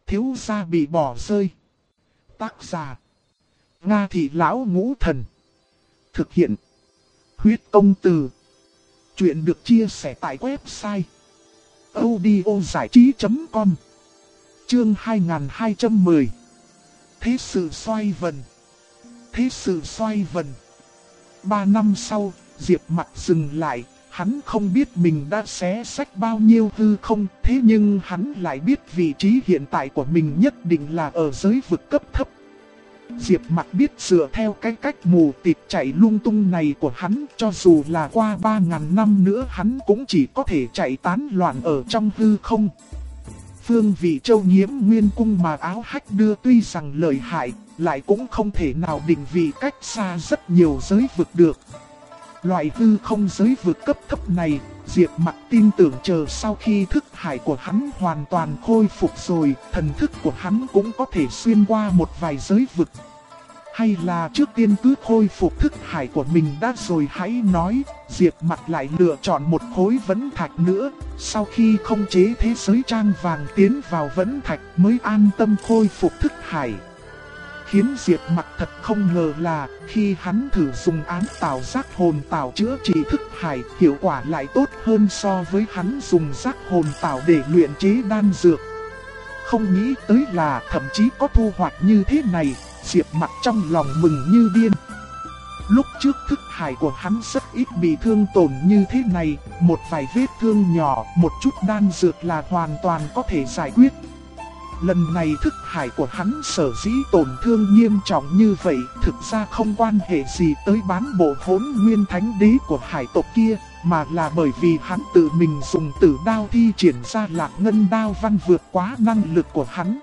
thiếu gia bị bỏ rơi. Tác giả: Nga Thị Lão Ngũ Thần. Thực hiện: Huyết Công Từ. Chuyện được chia sẻ tại website audiozảitrí.com. Chương 2210. Thế sự xoay vần. Thế sự xoay vần. 3 năm sau, Diệp Mặc dừng lại. Hắn không biết mình đã xé sách bao nhiêu hư không, thế nhưng hắn lại biết vị trí hiện tại của mình nhất định là ở giới vực cấp thấp. Diệp Mặc biết dựa theo cái cách mù tịt chạy lung tung này của hắn, cho dù là qua 3.000 năm nữa hắn cũng chỉ có thể chạy tán loạn ở trong hư không. Phương vị Châu Nhiễm Nguyên Cung mà Áo Hách đưa tuy rằng lợi hại, lại cũng không thể nào định vị cách xa rất nhiều giới vực được. Loại hư không giới vực cấp thấp này, Diệp Mặc tin tưởng chờ sau khi thức hải của hắn hoàn toàn khôi phục rồi, thần thức của hắn cũng có thể xuyên qua một vài giới vực. Hay là trước tiên cứ khôi phục thức hải của mình đã rồi hãy nói. Diệp Mặc lại lựa chọn một khối vấn thạch nữa, sau khi không chế thế giới trang vàng tiến vào vấn thạch mới an tâm khôi phục thức hải. Khiến Diệp Mặc thật không ngờ là khi hắn thử dùng ám tảo giác hồn tảo chữa trị thức hải, hiệu quả lại tốt hơn so với hắn dùng giác hồn tảo để luyện chế đan dược. Không nghĩ tới là thậm chí có thu hoạch như thế này, Diệp Mặc trong lòng mừng như điên. Lúc trước thức hải của hắn rất ít bị thương tổn như thế này, một vài vết thương nhỏ, một chút đan dược là hoàn toàn có thể giải quyết. Lần này thức hải của hắn sở dĩ tổn thương nghiêm trọng như vậy, thực ra không quan hệ gì tới bán bộ Hỗn Nguyên Thánh Đế của hải tộc kia, mà là bởi vì hắn tự mình dùng tử đao thi triển ra Lạc Ngân Đao văn vượt quá năng lực của hắn.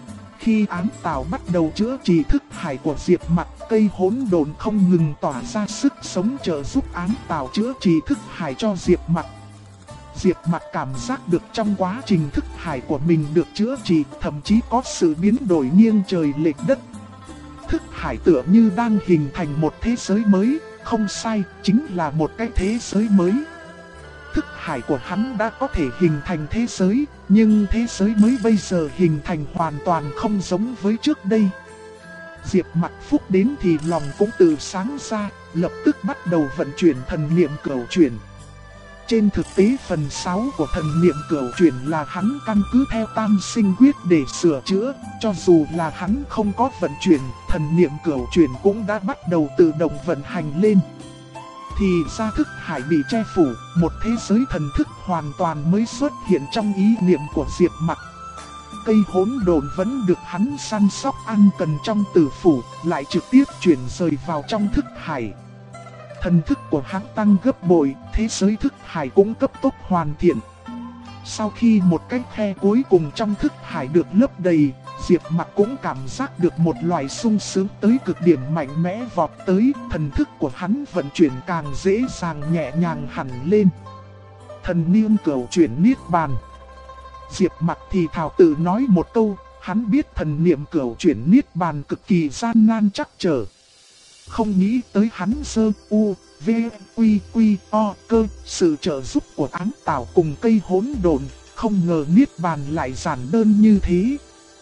Khi ám tảo bắt đầu chữa trị thức hải của Diệp Mặc, cây hỗn độn không ngừng tỏa ra sức sống trợ giúp ám tảo chữa trị thức hải cho Diệp Mặc. Diệp Mặc cảm giác được trong quá trình thức hải của mình được chữa trị, thậm chí có sự biến đổi nghiêng trời lệch đất. Thức hải tựa như đang hình thành một thế giới mới, không sai, chính là một cái thế giới mới. Thức hải của hắn đã có thể hình thành thế giới, nhưng thế giới mới bây giờ hình thành hoàn toàn không giống với trước đây. Diệp Mặc phúc đến thì lòng cũng từ sáng ra, lập tức bắt đầu vận chuyển thần niệm cửu chuyển. Trên thực tế phần 6 của thần niệm cửu chuyển là hắn căn cứ theo tam sinh quyết để sửa chữa, cho dù là hắn không có vận chuyển, thần niệm cửu chuyển cũng đã bắt đầu tự động vận hành lên. Thì ra thức hải bị che phủ, một thế giới thần thức hoàn toàn mới xuất hiện trong ý niệm của Diệp Mặc. Cây hỗn độn vẫn được hắn săn sóc ăn cần trong tử phủ, lại trực tiếp chuyển rời vào trong thức hải. Thần thức của hắn tăng gấp bội, thế giới thức hải cũng cấp tốc hoàn thiện. Sau khi một cái khe cuối cùng trong thức hải được lấp đầy, Diệp Mặc cũng cảm giác được một loại sung sướng tới cực điểm mạnh mẽ vọt tới, thần thức của hắn vận chuyển càng dễ dàng nhẹ nhàng hẳn lên. Thần niệm cửu chuyển niết bàn. Diệp Mặc thì thào tự nói một câu, hắn biết thần niệm cửu chuyển niết bàn cực kỳ gian nan trắc trở. Không nghĩ tới hắn sơ u, v, quy, quy, o, cơ, sự trợ giúp của ám tảo cùng cây hỗn độn, không ngờ niết bàn lại giản đơn như thế.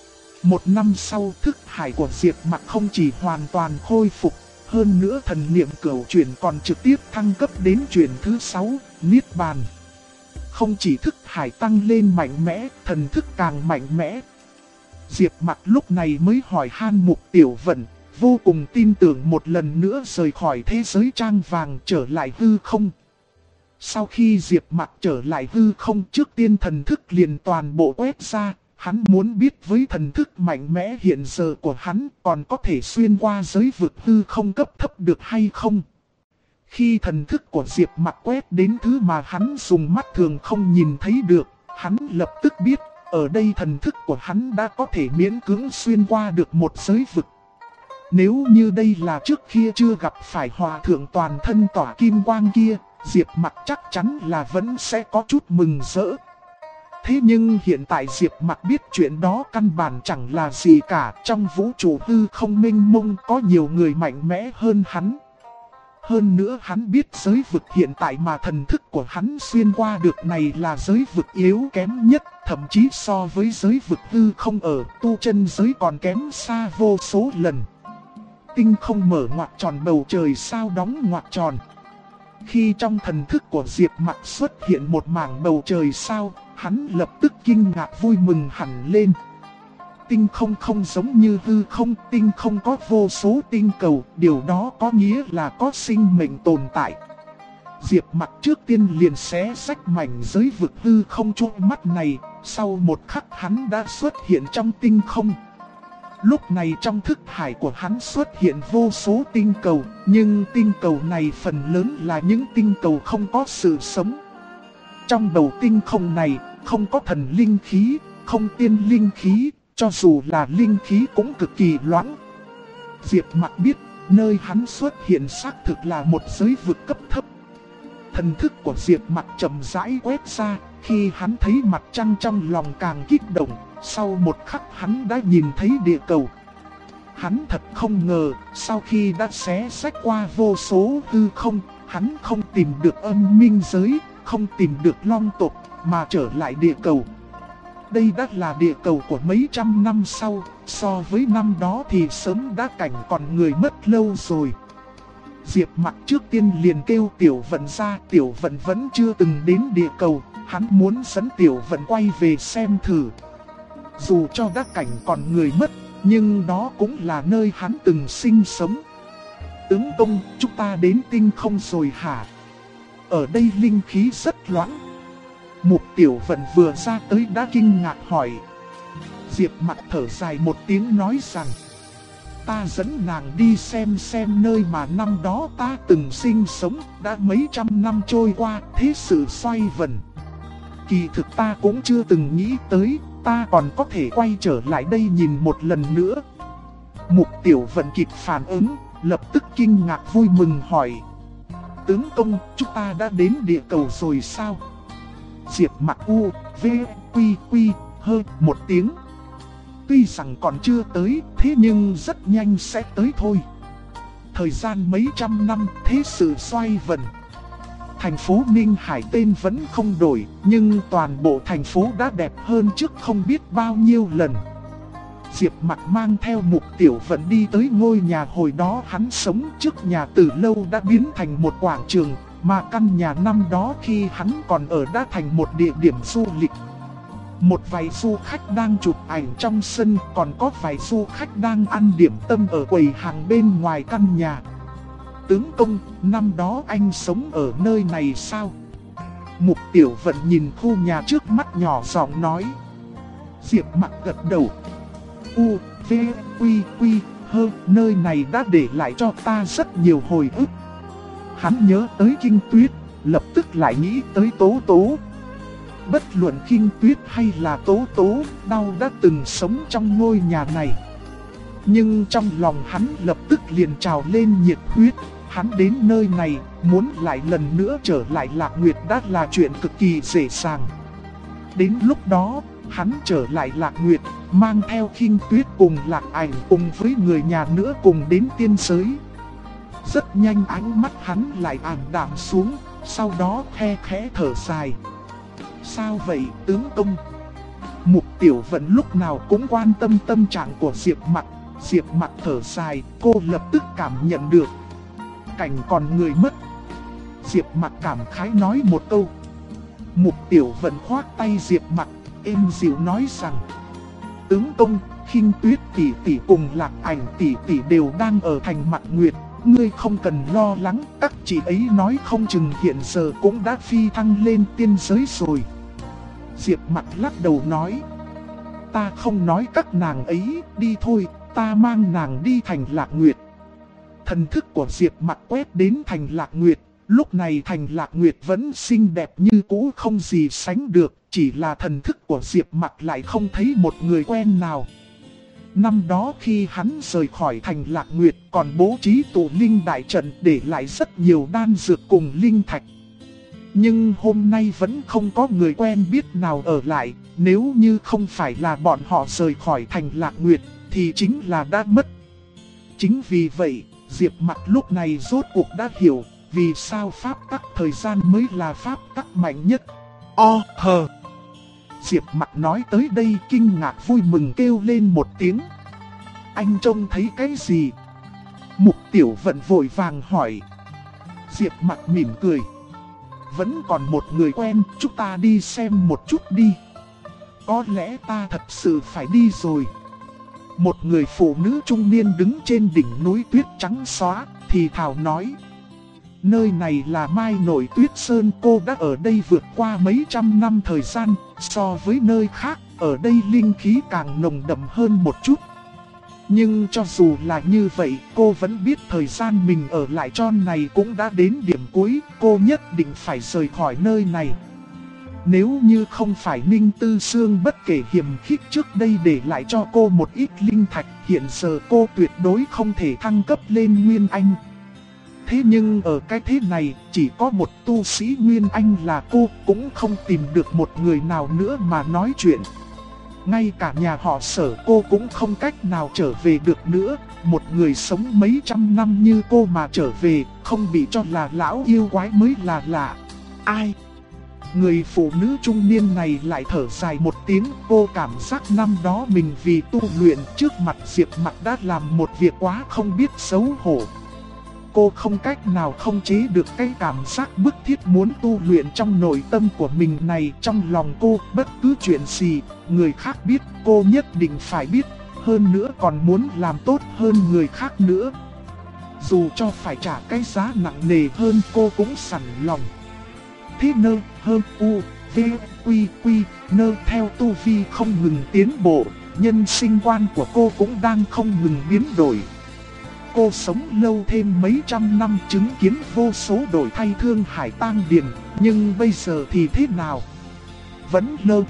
1 năm sau, thức hải của Diệp Mặc không chỉ hoàn toàn khôi phục, hơn nữa thần niệm cửu chuyển còn trực tiếp thăng cấp đến chuyển thứ 6, niết bàn. Không chỉ thức hải tăng lên mạnh mẽ, thần thức càng mạnh mẽ. Diệp Mặc lúc này mới hỏi han Mục Tiểu Vận, vô cùng tin tưởng một lần nữa rời khỏi thế giới trang vàng trở lại hư không. Sau khi Diệp Mặc trở lại hư không, trước tiên thần thức liền toàn bộ quét ra, hắn muốn biết với thần thức mạnh mẽ hiện giờ của hắn còn có thể xuyên qua giới vực hư không cấp thấp được hay không. Khi thần thức của Diệp Mặc quét đến thứ mà hắn dùng mắt thường không nhìn thấy được, hắn lập tức biết, ở đây thần thức của hắn đã có thể miễn cưỡng xuyên qua được một giới vực. Nếu như đây là trước kia chưa gặp phải hòa thượng toàn thân tỏa kim quang kia, Diệp Mặc chắc chắn là vẫn sẽ có chút mừng rỡ. Thế nhưng hiện tại Diệp Mặc biết chuyện đó căn bản chẳng là gì cả, trong vũ trụ hư không mênh mông có nhiều người mạnh mẽ hơn hắn. Hơn nữa hắn biết giới vực hiện tại mà thần thức của hắn xuyên qua được này là giới vực yếu kém nhất, thậm chí so với giới vực hư không ở tu chân giới còn kém xa vô số lần. Tinh không mở ngoặc tròn, bầu trời sao đóng ngoặc tròn. Khi trong thần thức của Diệp Mặc xuất hiện một mảng bầu trời sao, hắn lập tức kinh ngạc vui mừng hẳn lên. Tinh không không giống như hư không, tinh không có vô số tinh cầu, điều đó có nghĩa là có sinh mệnh tồn tại. Diệp Mặc trước tiên liền xé rách mảnh giới vực hư không chua mắt này, sau một khắc hắn đã xuất hiện trong tinh không. Lúc này trong thức hải của hắn xuất hiện vô số tinh cầu, nhưng tinh cầu này phần lớn là những tinh cầu không có sự sống. Trong bầu tinh không này, không có thần linh khí, không tiên linh khí, cho dù là linh khí cũng cực kỳ loãng. Diệp Mặc biết, nơi hắn xuất hiện xác thực là một giới vực cấp thấp. Thần thức của Diệp Mặc chậm rãi quét ra, khi hắn thấy mặt trăng trong lòng càng kích động, sau một khắc hắn đã nhìn thấy địa cầu. Hắn thật không ngờ, sau khi đã xé rách qua vô số hư không, hắn không tìm được âm minh giới, không tìm được long tộc, mà trở lại địa cầu. Đây đã là địa cầu của mấy trăm năm sau, so với năm đó thì sớm đã cảnh còn người mất lâu rồi. Diệp Mặc trước tiên liền kêu Tiểu Vận ra, Tiểu Vận vẫn chưa từng đến địa cầu, hắn muốn dẫn Tiểu Vận quay về xem thử. Dù cho đã cảnh còn người mất, nhưng đó cũng là nơi hắn từng sinh sống. Tướng công, chúng ta đến tinh không rồi hả? Ở đây linh khí rất loãng. Mục Tiểu Vận vừa ra tới đã kinh ngạc hỏi. Diệp Mặc thở dài một tiếng nói rằng, ta dẫn nàng đi xem nơi mà năm đó ta từng sinh sống, đã mấy trăm năm trôi qua, thế sự xoay vần. Kỳ thực ta cũng chưa từng nghĩ tới, ta còn có thể quay trở lại đây nhìn một lần nữa. Mục Tiểu Vận kịp phản ứng, lập tức kinh ngạc vui mừng hỏi. Tướng công, chúng ta đã đến địa cầu rồi sao? Diệp Mặc u, v, quy quy, hơ một tiếng. Tuy rằng còn chưa tới, thế nhưng rất nhanh sẽ tới thôi. Thời gian mấy trăm năm, thế sự xoay vần. Thành phố Ninh Hải tên vẫn không đổi, nhưng toàn bộ thành phố đã đẹp hơn trước không biết bao nhiêu lần. Diệp Mặc mang theo Mục Tiểu Vận đi tới ngôi nhà hồi đó hắn sống, trước nhà từ lâu đã biến thành một quảng trường, mà căn nhà năm đó khi hắn còn ở đã thành một địa điểm du lịch. Một vài du khách đang chụp ảnh trong sân, còn có vài du khách đang ăn điểm tâm ở quầy hàng bên ngoài căn nhà. Tướng công, năm đó anh sống ở nơi này sao? Mục Tiểu Vận nhìn khu nhà trước mắt nhỏ giọng nói. Diệp Mặc gật đầu. U, V, Quy, Quy, hơ, nơi này đã để lại cho ta rất nhiều hồi ức. Hắn nhớ tới Kinh Tuyết, lập tức lại nghĩ tới Tố Tố. Bất luận Kinh Tuyết hay là Tố Tố, đau đã từng sống trong ngôi nhà này. Nhưng trong lòng hắn lập tức liền trào lên nhiệt huyết. Hắn đến nơi này, muốn lại lần nữa trở lại Lạc Nguyệt đã là chuyện cực kỳ dễ dàng. Đến lúc đó, hắn trở lại Lạc Nguyệt, mang theo Kinh Tuyết cùng Lạc Ảnh cùng với người nhà nữa cùng đến tiên giới. Rất nhanh ánh mắt hắn lại ảm đạm xuống, sau đó khe khẽ thở dài. Sao vậy tướng công? Mục Tiểu Vận lúc nào cũng quan tâm tâm trạng của Diệp Mặc. Diệp Mặc thở dài, cô lập tức cảm nhận được. Cảnh còn người mất. Diệp Mặc cảm khái nói một câu. Mục Tiểu Vận khoác tay Diệp Mặc, êm dịu nói rằng. Tướng công, Kinh Tuyết tỷ tỷ cùng Lạc Ảnh tỷ tỷ đều đang ở thành Mạc Nguyệt. Ngươi không cần lo lắng, các chị ấy nói không chừng hiện giờ cũng đã phi thăng lên tiên giới rồi. Diệp Mặc lắc đầu nói. Ta không nói các nàng ấy, đi thôi, ta mang nàng đi thành Lạc Nguyệt. Thần thức của Diệp Mặc quét đến thành Lạc Nguyệt, lúc này thành Lạc Nguyệt vẫn xinh đẹp như cũ không gì sánh được, chỉ là thần thức của Diệp Mặc lại không thấy một người quen nào. Năm đó khi hắn rời khỏi thành Lạc Nguyệt còn bố trí tụ linh đại trận để lại rất nhiều đan dược cùng linh thạch. Nhưng hôm nay vẫn không có người quen biết nào ở lại, nếu như không phải là bọn họ rời khỏi thành Lạc Nguyệt thì chính là đã mất. Chính vì vậy, Diệp Mặc lúc này rốt cuộc đã hiểu vì sao pháp tắc thời gian mới là pháp tắc mạnh nhất. Diệp Mặc nói tới đây kinh ngạc vui mừng kêu lên một tiếng. Anh trông thấy cái gì? Mục Tiểu Vận vội vàng hỏi. Diệp Mặc mỉm cười. Vẫn còn một người quen, chúng ta đi xem một chút đi. Có lẽ ta thật sự phải đi rồi. Một người phụ nữ trung niên đứng trên đỉnh núi tuyết trắng xóa, thì thào nói. Nơi này là Mai Nổi Tuyết Sơn, cô đã ở đây vượt qua mấy trăm năm thời gian, so với nơi khác, ở đây linh khí càng nồng đậm hơn một chút. Nhưng cho dù là như vậy, cô vẫn biết thời gian mình ở lại tròn này cũng đã đến điểm cuối, cô nhất định phải rời khỏi nơi này. Nếu như không phải Ninh Tư Sương bất kể hiểm khích trước đây để lại cho cô một ít linh thạch, hiện giờ cô tuyệt đối không thể thăng cấp lên Nguyên Anh. Thế nhưng ở cái thế này, chỉ có một tu sĩ Nguyên Anh là cô, cũng không tìm được một người nào nữa mà nói chuyện. Ngay cả nhà họ Sở cô cũng không cách nào trở về được nữa. Một người sống mấy trăm năm như cô mà trở về, không bị cho là lão yêu quái mới là lạ. Ai? Người phụ nữ trung niên này lại thở dài một tiếng. Cô cảm giác năm đó mình vì tu luyện trước mặt Diệp Mặc đã làm một việc quá không biết xấu hổ. Cô không cách nào không chế được cái cảm giác bức thiết muốn tu luyện trong nội tâm của mình này. Trong lòng cô, bất cứ chuyện gì, người khác biết, cô nhất định phải biết. Hơn nữa còn muốn làm tốt hơn người khác nữa. Dù cho phải trả cái giá nặng nề hơn cô cũng sẵn lòng. Thế nơ, hơn u, v, quy, quy, nơ theo tu vi không ngừng tiến bộ. Nhân sinh quan của cô cũng đang không ngừng biến đổi. Cô sống lâu thêm mấy trăm năm chứng kiến vô số đổi thay thương hải tang điền, nhưng bây giờ thì thế nào? Vẫn lơ.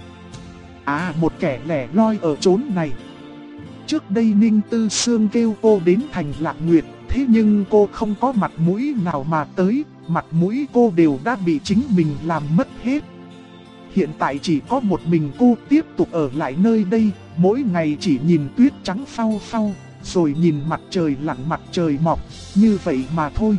Một kẻ lẻ loi ở chốn này. Trước đây Ninh Tư Sương kêu cô đến thành Lạc Nguyệt, thế nhưng cô không có mặt mũi nào mà tới, mặt mũi cô đều đã bị chính mình làm mất hết. Hiện tại chỉ có một mình cô tiếp tục ở lại nơi đây, mỗi ngày chỉ nhìn tuyết trắng phau phau. Rồi nhìn mặt trời lặn mặt trời mọc, như vậy mà thôi.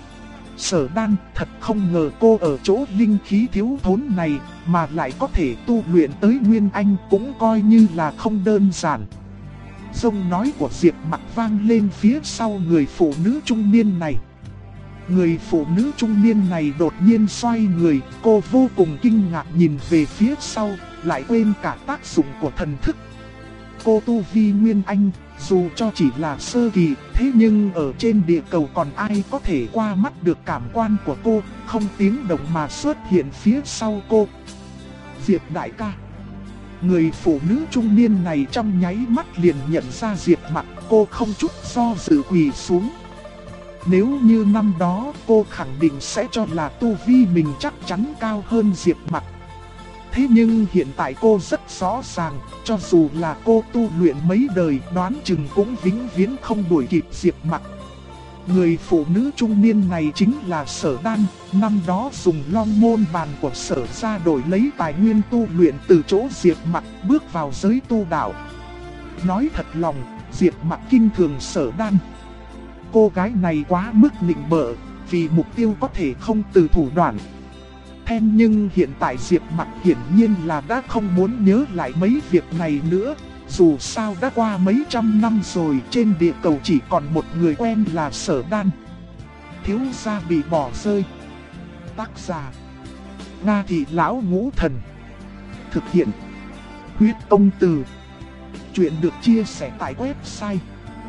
Sở Đan thật không ngờ cô ở chỗ linh khí thiếu thốn này mà lại có thể tu luyện tới Nguyên Anh, cũng coi như là không đơn giản. Giọng nói của Diệp Mặc vang lên phía sau người phụ nữ trung niên này. Người phụ nữ trung niên này đột nhiên xoay người, cô vô cùng kinh ngạc nhìn về phía sau, lại quên cả tác dụng của thần thức. Cô tu vi Nguyên Anh, dù cho chỉ là sơ kỳ, thế nhưng ở trên địa cầu còn ai có thể qua mắt được cảm quan của cô, không tiếng động mà xuất hiện phía sau cô. Diệp đại ca. Người phụ nữ trung niên này trong nháy mắt liền nhận ra Diệp Mặc, cô không chút do dự quỳ xuống. Nếu như năm đó cô khẳng định sẽ cho là tu vi mình chắc chắn cao hơn Diệp Mặc. Thế nhưng hiện tại cô rất rõ ràng, cho dù là cô tu luyện mấy đời đoán chừng cũng vĩnh viễn không đuổi kịp Diệp Mặc. Người phụ nữ trung niên này chính là Sở Đan, năm đó dùng long môn bàn của Sở ra đổi lấy tài nguyên tu luyện từ chỗ Diệp Mặc bước vào giới tu đạo. Nói thật lòng, Diệp Mặc kinh thường Sở Đan. Cô gái này quá mức nịnh bợ, vì mục tiêu có thể không từ thủ đoạn. Thế nhưng hiện tại Diệp Mặc hiển nhiên là đã không muốn nhớ lại mấy việc này nữa. Dù sao đã qua mấy trăm năm rồi, trên địa cầu chỉ còn một người quen là Sở Đan. Thiếu gia bị bỏ rơi. Tác giả: Nga Thị Lão Ngũ Thần. Thực hiện: Huyết Công Từ. Chuyện được chia sẻ tại website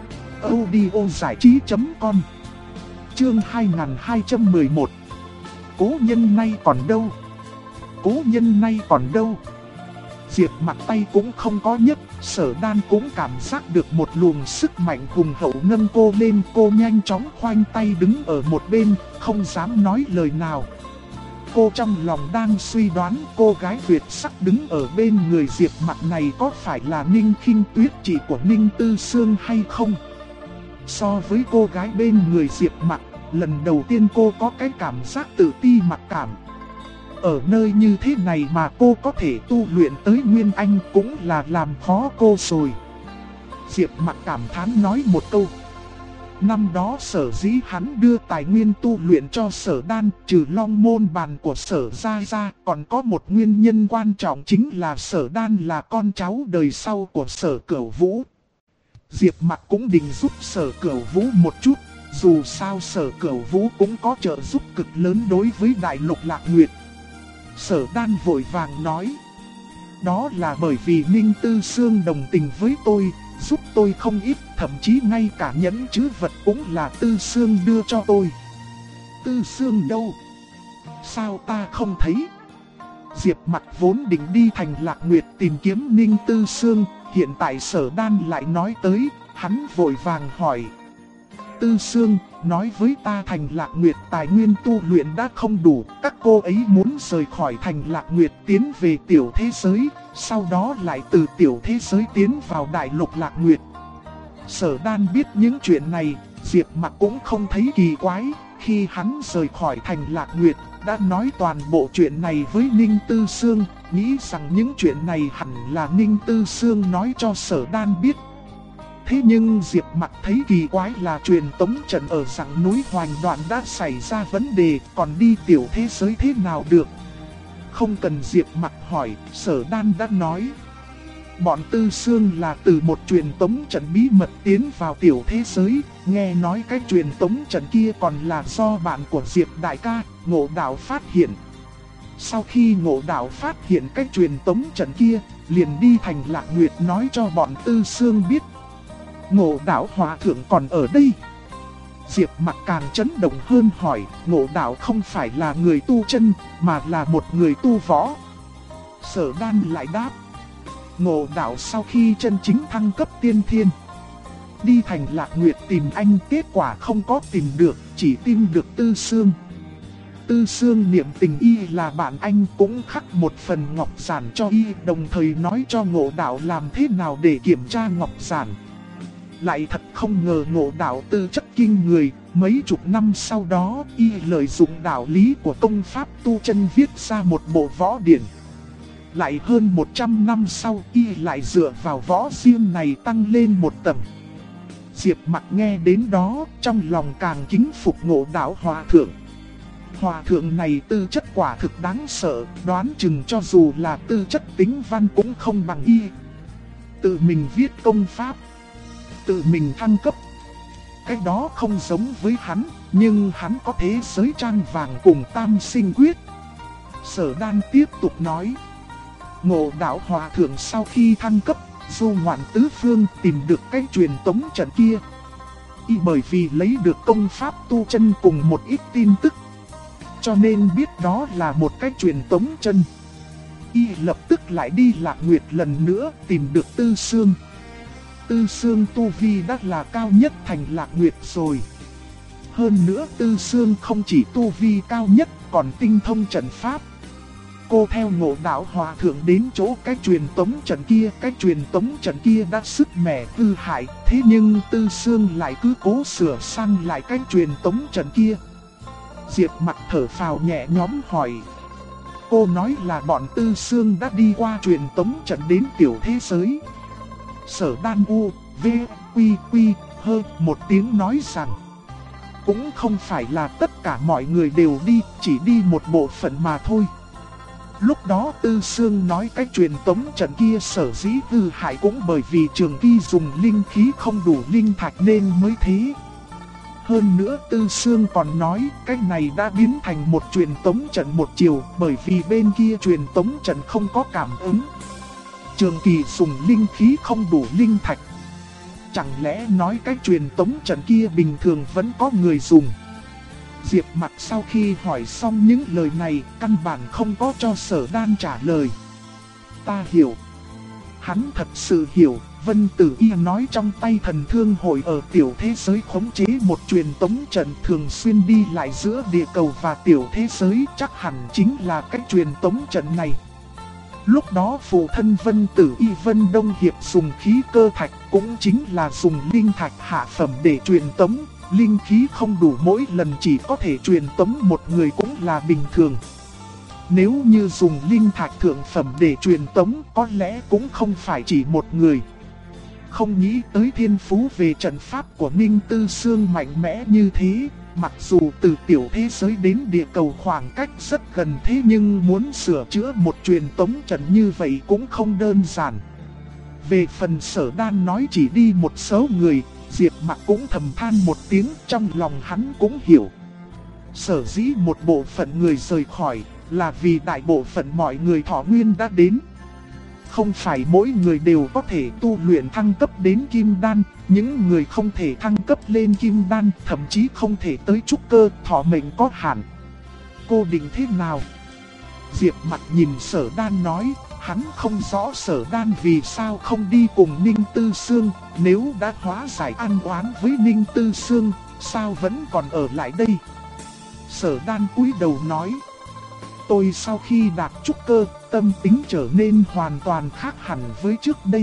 audiozảichí.com. Chương 2211. Cố nhân nay còn đâu? Cố nhân nay còn đâu? Diệp Mặc tay cũng không có nhấc, Sở Đan cũng cảm giác được một luồng sức mạnh hùng hậu nâng cô lên. Cô nhanh chóng khoanh tay đứng ở một bên, không dám nói lời nào. Cô trong lòng đang suy đoán cô gái tuyệt sắc đứng ở bên người Diệp Mặc này có phải là Ninh Khinh Tuyết, chị của Ninh Tư Sương hay không? So với cô gái bên người Diệp Mặc, lần đầu tiên cô có cái cảm giác tự ti mặc cảm. Ở nơi như thế này mà cô có thể tu luyện tới Nguyên Anh cũng là làm khó cô rồi. Diệp Mặc cảm thán nói một câu. Năm đó Sở dĩ hắn đưa tài nguyên tu luyện cho Sở Đan, trừ long môn bàn của Sở gia ra, còn có một nguyên nhân quan trọng chính là Sở Đan là con cháu đời sau của Sở Cửu Vũ. Diệp Mặc cũng định giúp Sở Cửu Vũ một chút, dù sao Sở Cửu Vũ cũng có trợ giúp cực lớn đối với Đại Lục Lạc Nguyệt. Sở Đan vội vàng nói, đó là bởi vì Ninh Tư Sương đồng tình với tôi, giúp tôi không ít, thậm chí ngay cả nhẫn trữ vật cũng là Tư Sương đưa cho tôi. Tư Sương đâu? Sao ta không thấy? Diệp Mặc vốn định đi thành Lạc Nguyệt tìm kiếm Ninh Tư Sương, hiện tại Sở Đan lại nói tới, hắn vội vàng hỏi. Tư Sương, nói với ta thành Lạc Nguyệt tài nguyên tu luyện đã không đủ, các cô ấy muốn rời khỏi thành Lạc Nguyệt tiến về tiểu thế giới, sau đó lại từ tiểu thế giới tiến vào Đại Lục Lạc Nguyệt. Sở Đan biết những chuyện này, Diệp Mặc cũng không thấy kỳ quái, khi hắn rời khỏi thành Lạc Nguyệt, đã nói toàn bộ chuyện này với Ninh Tư Sương, nghĩ rằng những chuyện này hẳn là Ninh Tư Sương nói cho Sở Đan biết. Thế nhưng Diệp Mặc thấy kỳ quái là truyền tống trận ở rặng núi Hoành Đoạn đã xảy ra vấn đề, còn đi tiểu thế giới thế nào được. Không cần Diệp Mặc hỏi, Sở Đan đã nói. Bọn Tư Sương là từ một truyền tống trận bí mật tiến vào tiểu thế giới, nghe nói cái truyền tống trận kia còn là do bạn của Diệp đại ca, Ngộ Đạo phát hiện. Sau khi Ngộ Đạo phát hiện cái truyền tống trận kia, liền đi thành Lạc Nguyệt nói cho bọn Tư Sương biết. Ngộ Đạo Hòa Thượng còn ở đây. Diệp Mặc càng chấn động hơn hỏi, Ngộ Đạo không phải là người tu chân, mà là một người tu võ. Sở Đan lại đáp, Ngộ Đạo sau khi chân chính thăng cấp tiên thiên, đi thành Lạc Nguyệt tìm anh, kết quả không có tìm được, chỉ tìm được Tư Sương. Tư Sương niệm tình y là bạn anh, cũng khắc một phần ngọc giản cho y, đồng thời nói cho Ngộ Đạo làm thế nào để kiểm tra ngọc giản. Lại thật không ngờ Ngộ Đạo tư chất kinh người, mấy chục năm sau đó y lợi dụng đạo lý của công pháp tu chân viết ra một bộ võ điển. Lại hơn 100 năm sau y lại dựa vào võ riêng này tăng lên một tầng. Diệp Mặc nghe đến đó, trong lòng càng kính phục Ngộ Đạo Hòa Thượng. Hòa thượng này tư chất quả thực đáng sợ, đoán chừng cho dù là tư chất tính văn cũng không bằng y. Tự mình viết công pháp, tự mình thăng cấp. Cái đó không giống với hắn, nhưng hắn có thế giới trang vàng cùng tam sinh quyết. Sở Đan tiếp tục nói, Ngộ Đạo Hòa Thượng sau khi thăng cấp, du ngoạn tứ phương tìm được cái truyền tống trận kia. Y bởi vì lấy được công pháp tu chân cùng một ít tin tức, cho nên biết đó là một cái truyền tống chân. Y lập tức lại đi Lạc Nguyệt lần nữa tìm được Tư Sương. Tư Sương tu vi đã là cao nhất thành Lạc Nguyệt rồi. Hơn nữa Tư Sương không chỉ tu vi cao nhất còn tinh thông trận pháp. Cô theo Ngộ Đạo Hòa Thượng đến chỗ cái truyền tống trận kia, cái truyền tống trận kia đã sức mẻ hư hại, thế nhưng Tư Sương lại cứ cố sửa sang lại cái truyền tống trận kia. Diệp Mặc thở phào nhẹ nhõm hỏi, cô nói là bọn Tư Sương đã đi qua truyền tống trận đến tiểu thế giới. Sở Đan u, v, quy quy, hơ một tiếng nói rằng, cũng không phải là tất cả mọi người đều đi, chỉ đi một bộ phận mà thôi. Lúc đó Tư Sương nói cái truyền tống trận kia sở dĩ hư hại cũng bởi vì Trường Kỳ dùng linh khí không đủ linh thạch nên mới thế. Hơn nữa Tư Sương còn nói cái này đã biến thành một truyền tống trận một chiều, bởi vì bên kia truyền tống trận không có cảm ứng. Trường Kỳ dùng linh khí không đủ linh thạch. Chẳng lẽ nói cái truyền tống trận kia bình thường vẫn có người dùng? Diệp Mặc sau khi hỏi xong những lời này, căn bản không có cho Sở Đan trả lời. Ta hiểu. Hắn thật sự hiểu. Vân Tử Y nói trong tay thần thương hội ở tiểu thế giới khống chế một truyền tống trận thường xuyên đi lại giữa địa cầu và tiểu thế giới, chắc hẳn chính là cách truyền tống trận này. Lúc đó phụ thân Vân Tử Y Vân Đông Hiệp dùng khí cơ thạch, cũng chính là dùng linh thạch hạ phẩm để truyền tống. Linh khí không đủ, mỗi lần chỉ có thể truyền tống một người cũng là bình thường. Nếu như dùng linh thạch thượng phẩm để truyền tống, có lẽ cũng không phải chỉ một người. không nghĩ tới thiên phú về trận pháp của Ninh Tư Sương mạnh mẽ như thế. Mặc dù từ tiểu thế giới đến địa cầu khoảng cách rất gần thế nhưng muốn sửa chữa một truyền tống trận như vậy cũng không đơn giản. Về phần Sở Đan nói chỉ đi một số người, Diệp Mặc cũng thầm than một tiếng, trong lòng hắn cũng hiểu. Sở dĩ một bộ phận người rời khỏi là vì đại bộ phận mọi người thọ nguyên đã đến. Không phải mỗi người đều có thể tu luyện thăng cấp đến kim đan, những người không thể thăng cấp lên kim đan, thậm chí không thể tới trúc cơ, thọ mệnh có hạn. Cô định thế nào? Diệp Mặc nhìn Sở Đan nói, hắn không rõ Sở Đan vì sao không đi cùng Ninh Tư Sương, nếu đã hóa giải an oán với Ninh Tư Sương, sao vẫn còn ở lại đây? Sở Đan cúi đầu nói, tôi sau khi đạt trúc cơ, tâm tính trở nên hoàn toàn khác hẳn với trước đây.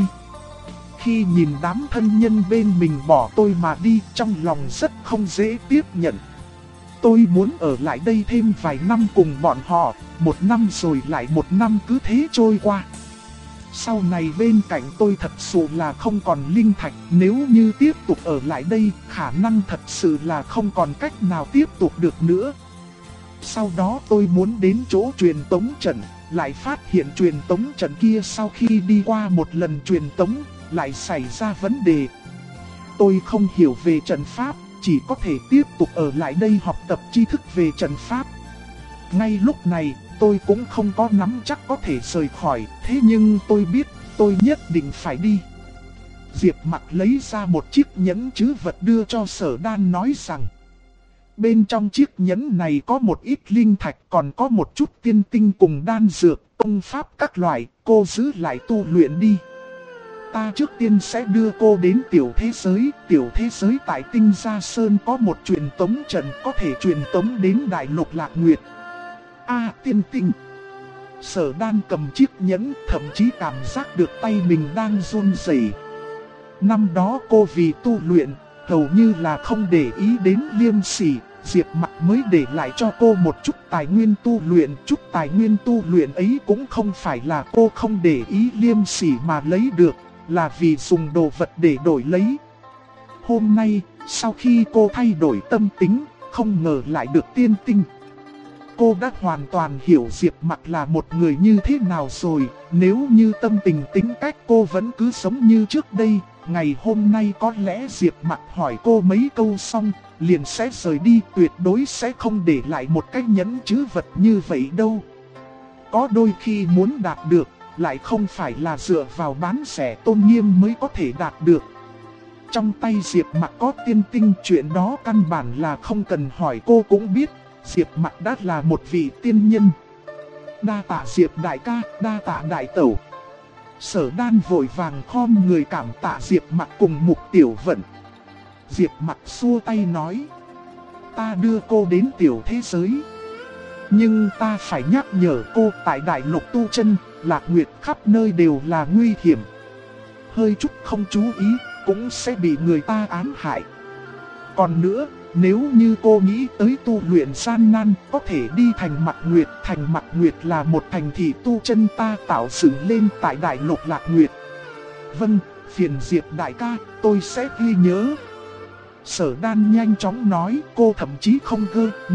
Khi nhìn đám thân nhân bên mình bỏ tôi mà đi, trong lòng rất không dễ tiếp nhận. Tôi muốn ở lại đây thêm vài năm cùng bọn họ, một năm rồi lại một năm cứ thế trôi qua. Sau này bên cạnh tôi thật sự là không còn linh thạch, nếu như tiếp tục ở lại đây, khả năng thật sự là không còn cách nào tiếp tục được nữa. Sau đó tôi muốn đến chỗ truyền tống trận, lại phát hiện truyền tống trận kia sau khi đi qua một lần truyền tống, lại xảy ra vấn đề. Tôi không hiểu về trận pháp, chỉ có thể tiếp tục ở lại đây học tập tri thức về trận pháp. Ngay lúc này, tôi cũng không có nắm chắc có thể rời khỏi, thế nhưng tôi biết, tôi nhất định phải đi. Diệp Mặc lấy ra một chiếc nhẫn trữ vật đưa cho Sở Đan nói rằng, bên trong chiếc nhẫn này có một ít linh thạch, còn có một chút tiên tinh cùng đan dược, công pháp các loại, cô giữ lại tu luyện đi. Ta trước tiên sẽ đưa cô đến tiểu thế giới tại Tinh Gia Sơn có một truyền tống trận có thể truyền tống đến Đại Lục Lạc Nguyệt. Tiên tinh. Sở Đan cầm chiếc nhẫn, thậm chí cảm giác được tay mình đang run rẩy. Năm đó cô vì tu luyện, hầu như là không để ý đến Liêm Sỉ, Diệp Mặc mới để lại cho cô một chút tài nguyên tu luyện. Chút tài nguyên tu luyện ấy cũng không phải là cô không để ý Liêm Sỉ mà lấy được, là vì dùng đồ vật để đổi lấy. Hôm nay, sau khi cô thay đổi tâm tính, không ngờ lại được tiên tinh. Cô đã hoàn toàn hiểu Diệp Mặc là một người như thế nào rồi. Nếu như tâm tình tính cách cô vẫn cứ sống như trước đây, ngày hôm nay có lẽ Diệp Mặc hỏi cô mấy câu xong, liền sẽ rời đi, tuyệt đối sẽ không để lại một cái nhẫn trữ vật như vậy đâu. Có đôi khi muốn đạt được, lại không phải là dựa vào bán rẻ tôn nghiêm mới có thể đạt được. Trong tay Diệp Mặc có tiên tinh, chuyện đó căn bản là không cần hỏi cô cũng biết, Diệp Mặc đã là một vị tiên nhân. Đa tạ Diệp đại ca, đa tạ đại tẩu. Sở Đan vội vàng khom người cảm tạ Diệp Mặc cùng Mục Tiểu Vận. Diệp Mặc xua tay nói, ta đưa cô đến tiểu thế giới. Nhưng ta phải nhắc nhở cô, tại Đại Lục tu chân, Lạc Nguyệt khắp nơi đều là nguy hiểm. Hơi chút không chú ý, cũng sẽ bị người ta ám hại. Còn nữa, nếu như cô nghĩ tới tu luyện gian nan, có thể đi Thành Mặc Nguyệt. Thành Mặc Nguyệt là một thành thị tu chân ta tạo dựng lên tại Đại Lục Lạc Nguyệt. Vâng, phiền Diệp đại ca, tôi sẽ ghi nhớ. Sở Đan nhanh chóng nói, cô thậm chí không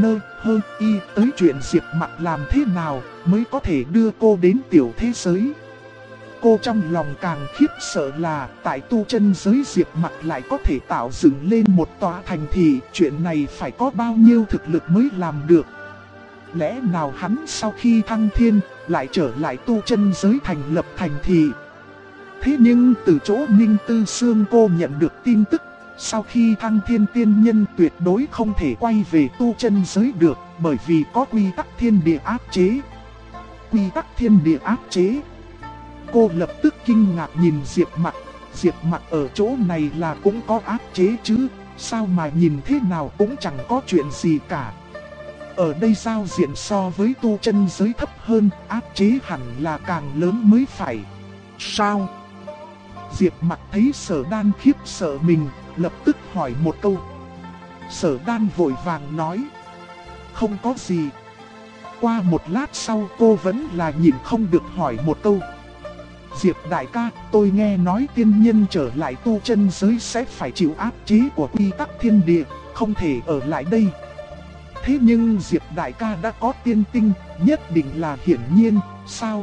tới chuyện Diệp Mặc làm thế nào mới có thể đưa cô đến tiểu thế giới. Cô trong lòng càng khiếp sợ là tại tu chân giới Diệp Mặc lại có thể tạo dựng lên một tòa thành thị, chuyện này phải có bao nhiêu thực lực mới làm được. Lẽ nào hắn sau khi thăng thiên lại trở lại tu chân giới thành lập thành thị? Thế nhưng từ chỗ Ninh Tư Sương cô nhận được tin tức, sau khi thăng thiên tiên nhân tuyệt đối không thể quay về tu chân giới được, bởi vì có quy tắc thiên địa áp chế. Quy tắc thiên địa áp chế. Cô lập tức kinh ngạc nhìn Diệp Mặc. Diệp Mặc ở chỗ này là cũng có áp chế chứ, sao mà nhìn thế nào cũng chẳng có chuyện gì cả. Ở đây giao diện so với tu chân giới thấp hơn, áp chế hẳn là càng lớn mới phải. Sao? Diệp Mặc thấy Sở Đan khiếp sợ mình, lập tức hỏi một câu. Sở Đan vội vàng nói, không có gì. Qua một lát sau cô vẫn là nhịn không được hỏi một câu. Diệp đại ca, tôi nghe nói tiên nhân trở lại tu chân giới sẽ phải chịu áp chế của quy tắc thiên địa, không thể ở lại đây. Thế nhưng Diệp đại ca đã có tiên tinh, nhất định là hiển nhiên, sao?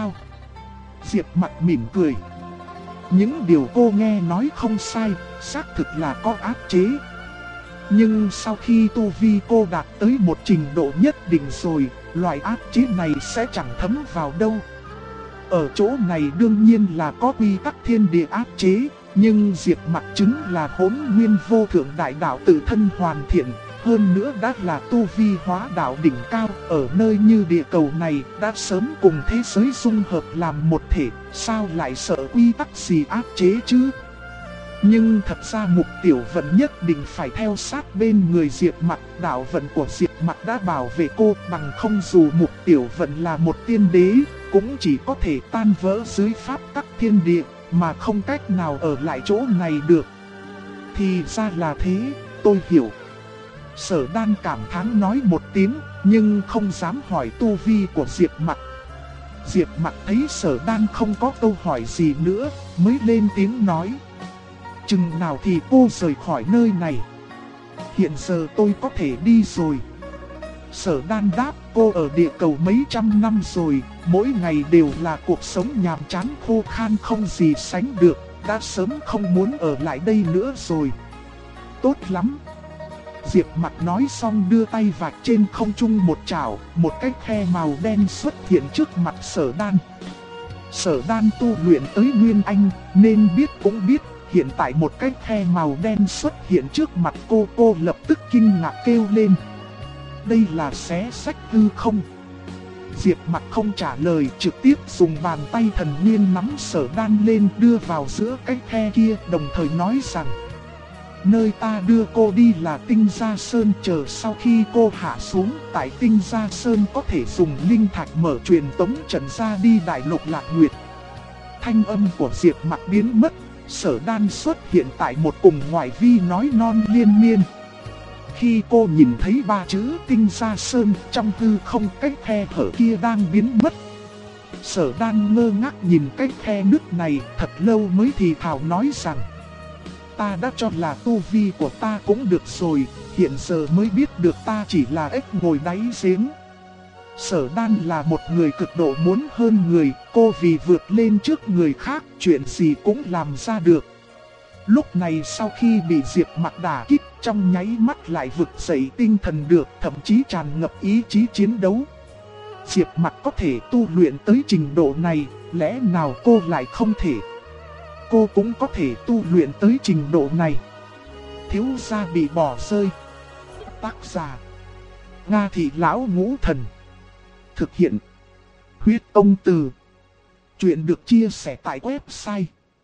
Diệp mặt mỉm cười. Những điều cô nghe nói không sai, xác thực là có áp chế. Nhưng sau khi tu vi cô đạt tới một trình độ nhất định rồi, loại áp chế này sẽ chẳng thấm vào đâu. Ở chỗ này đương nhiên là có quy tắc thiên địa áp chế, nhưng Diệp Mặc chứng là Hỗn Nguyên vô thượng đại đạo tự thân hoàn thiện, hơn nữa đã là tu vi hóa đạo đỉnh cao, ở nơi như địa cầu này đã sớm cùng thế giới dung hợp làm một thể, sao lại sợ quy tắc gì áp chế chứ? Nhưng thật ra Mục Tiểu Vận nhất định phải theo sát bên người Diệp Mặc, đạo vận của Diệp Mặc đã bảo vệ cô, bằng không dù Mục Tiểu Vận là một tiên đế, cũng chỉ có thể tan vỡ dưới pháp tắc thiên địa, mà không cách nào ở lại chỗ này được. Thì ra là thế, tôi hiểu. Sở Đan cảm thán nói một tiếng, nhưng không dám hỏi tu vi của Diệp Mặc. Diệp Mặc thấy Sở Đan không có câu hỏi gì nữa, mới lên tiếng nói. Chừng nào thì cô rời khỏi nơi này? Hiện giờ tôi có thể đi rồi. Sở Đan đáp, cô ở địa cầu mấy trăm năm rồi, mỗi ngày đều là cuộc sống nhàm chán khô khan không gì sánh được, đã sớm không muốn ở lại đây nữa rồi. Tốt lắm. Diệp Mặc nói xong đưa tay vạch trên không trung một chảo, một cái khe màu đen xuất hiện trước mặt Sở Đan. Sở Đan tu luyện tới Nguyên Anh, nên biết cũng biết, hiện tại một cái khe màu đen xuất hiện trước mặt cô lập tức kinh ngạc kêu lên. Đây là xé sách hư không? Diệp Mặc không trả lời, trực tiếp dùng bàn tay thần nguyên nắm Sở Đan lên đưa vào giữa cái khe kia, đồng thời nói rằng nơi ta đưa cô đi là Tinh Gia Sơn, chờ sau khi cô hạ xuống tại Tinh Gia Sơn có thể dùng linh thạch mở truyền tống trận ra đi Đại Lục Lạc Nguyệt. Thanh âm của Diệp Mặc biến mất, Sở Đan xuất hiện tại một cùng ngoại vi nói non liên miên. Khi cô nhìn thấy ba chữ Tinh Gia Sơn, trong hư không cái khe hở kia đang biến mất. Sở Đan ngơ ngác nhìn cái khe nước này, thật lâu mới thì thào nói rằng ta đã cho là tu vi của ta cũng được rồi, hiện giờ mới biết được ta chỉ là ếch ngồi đáy giếng. Sở Đan là một người cực độ muốn hơn người, cô vì vượt lên trước người khác, chuyện gì cũng làm ra được. Lúc này sau khi bị Diệp Mặc đả kích, trong nháy mắt lại vực dậy tinh thần được, thậm chí tràn ngập ý chí chiến đấu. Diệp Mặc có thể tu luyện tới trình độ này, lẽ nào cô lại không thể? Cô cũng có thể tu luyện tới trình độ này. Thiếu gia bị bỏ rơi. Tác giả Nga Thị Lão Ngũ Thần. Thực hiện Huyết Ông Từ. Chuyện được chia sẻ tại website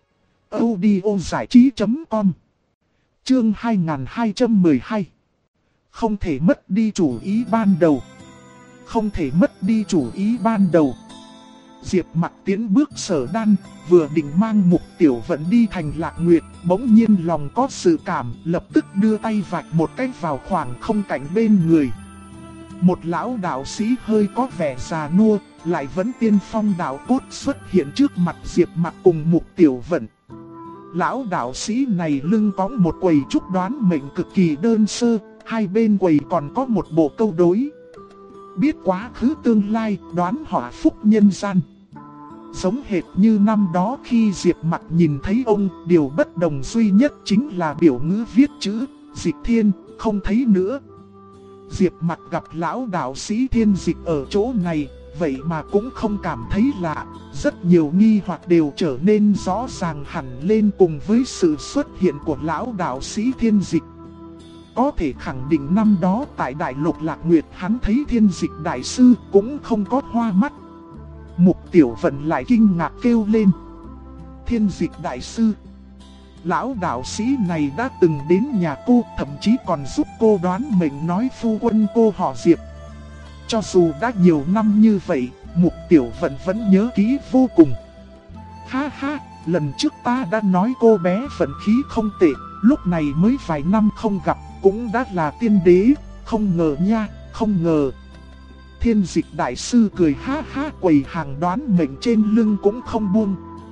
audiozảichí.com. Chương 2212. Không thể mất đi chủ ý ban đầu. Không thể mất đi chủ ý ban đầu. Diệp Mặc tiến bước Sở Đan, vừa định mang Mục Tiểu Vận đi thành Lạc Nguyệt, bỗng nhiên lòng có sự cảm, lập tức đưa tay vạch một cái vào khoảng không cạnh bên người. Một lão đạo sĩ hơi có vẻ già nua, lại vẫn tiên phong đạo cốt xuất hiện trước mặt Diệp Mặc cùng Mục Tiểu Vận. Lão đạo sĩ này lưng cõng một quầy trúc đoán mệnh cực kỳ đơn sơ, hai bên quầy còn có một bộ câu đối. Biết quá khứ tương lai, đoán họa phúc nhân gian. Giống hệt như năm đó khi Diệp Mặc nhìn thấy ông, điều bất đồng duy nhất chính là biểu ngữ viết chữ Dịch Thiên, không thấy nữa. Diệp Mặc gặp lão đạo sĩ Thiên Dịch ở chỗ này, vậy mà cũng không cảm thấy lạ. Rất nhiều nghi hoặc đều trở nên rõ ràng hẳn lên cùng với sự xuất hiện của lão đạo sĩ Thiên Dịch. Có thể khẳng định năm đó tại Đại Lục Lạc Nguyệt hắn thấy Thiên Dịch Đại Sư cũng không có hoa mắt. Mục Tiểu Vận lại kinh ngạc kêu lên. Thiên Dịch Đại Sư? Lão đạo sĩ này đã từng đến nhà cô, thậm chí còn giúp cô đoán mệnh, nói phu quân cô họ Diệp. Cho dù đã nhiều năm như vậy, Mục Tiểu Vận vẫn nhớ kỹ vô cùng. Ha ha, lần trước ta đã nói cô bé vận khí không tệ, lúc này mới vài năm không gặp, cũng đã là tiên đế, không ngờ nha, không ngờ. Thiên Dịch Đại Sư cười ha ha, quầy hàng đoán mệnh trên lưng cũng không buông,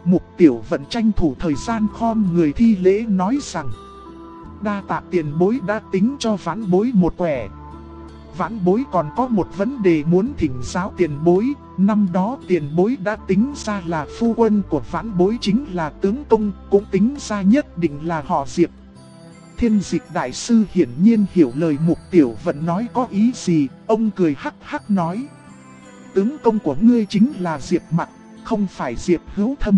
Mục Tiểu Vận tranh thủ thời gian khom người thi lễ nói rằng: đa tạ tiền bối đã tính cho vãn bối một quẻ. Vãn bối còn có một vấn đề muốn thỉnh giáo tiền bối. Năm đó tiền bối đã tính ra là phu quân của vãn bối chính là tướng công, cũng tính ra nhất định là họ Diệp. Thiên Dịch đại sư hiển nhiên hiểu lời Mục Tiểu Vận nói có ý gì, ông cười hắc hắc nói: tướng công của ngươi chính là Diệp Mặc, không phải Diệp Hữu Thâm.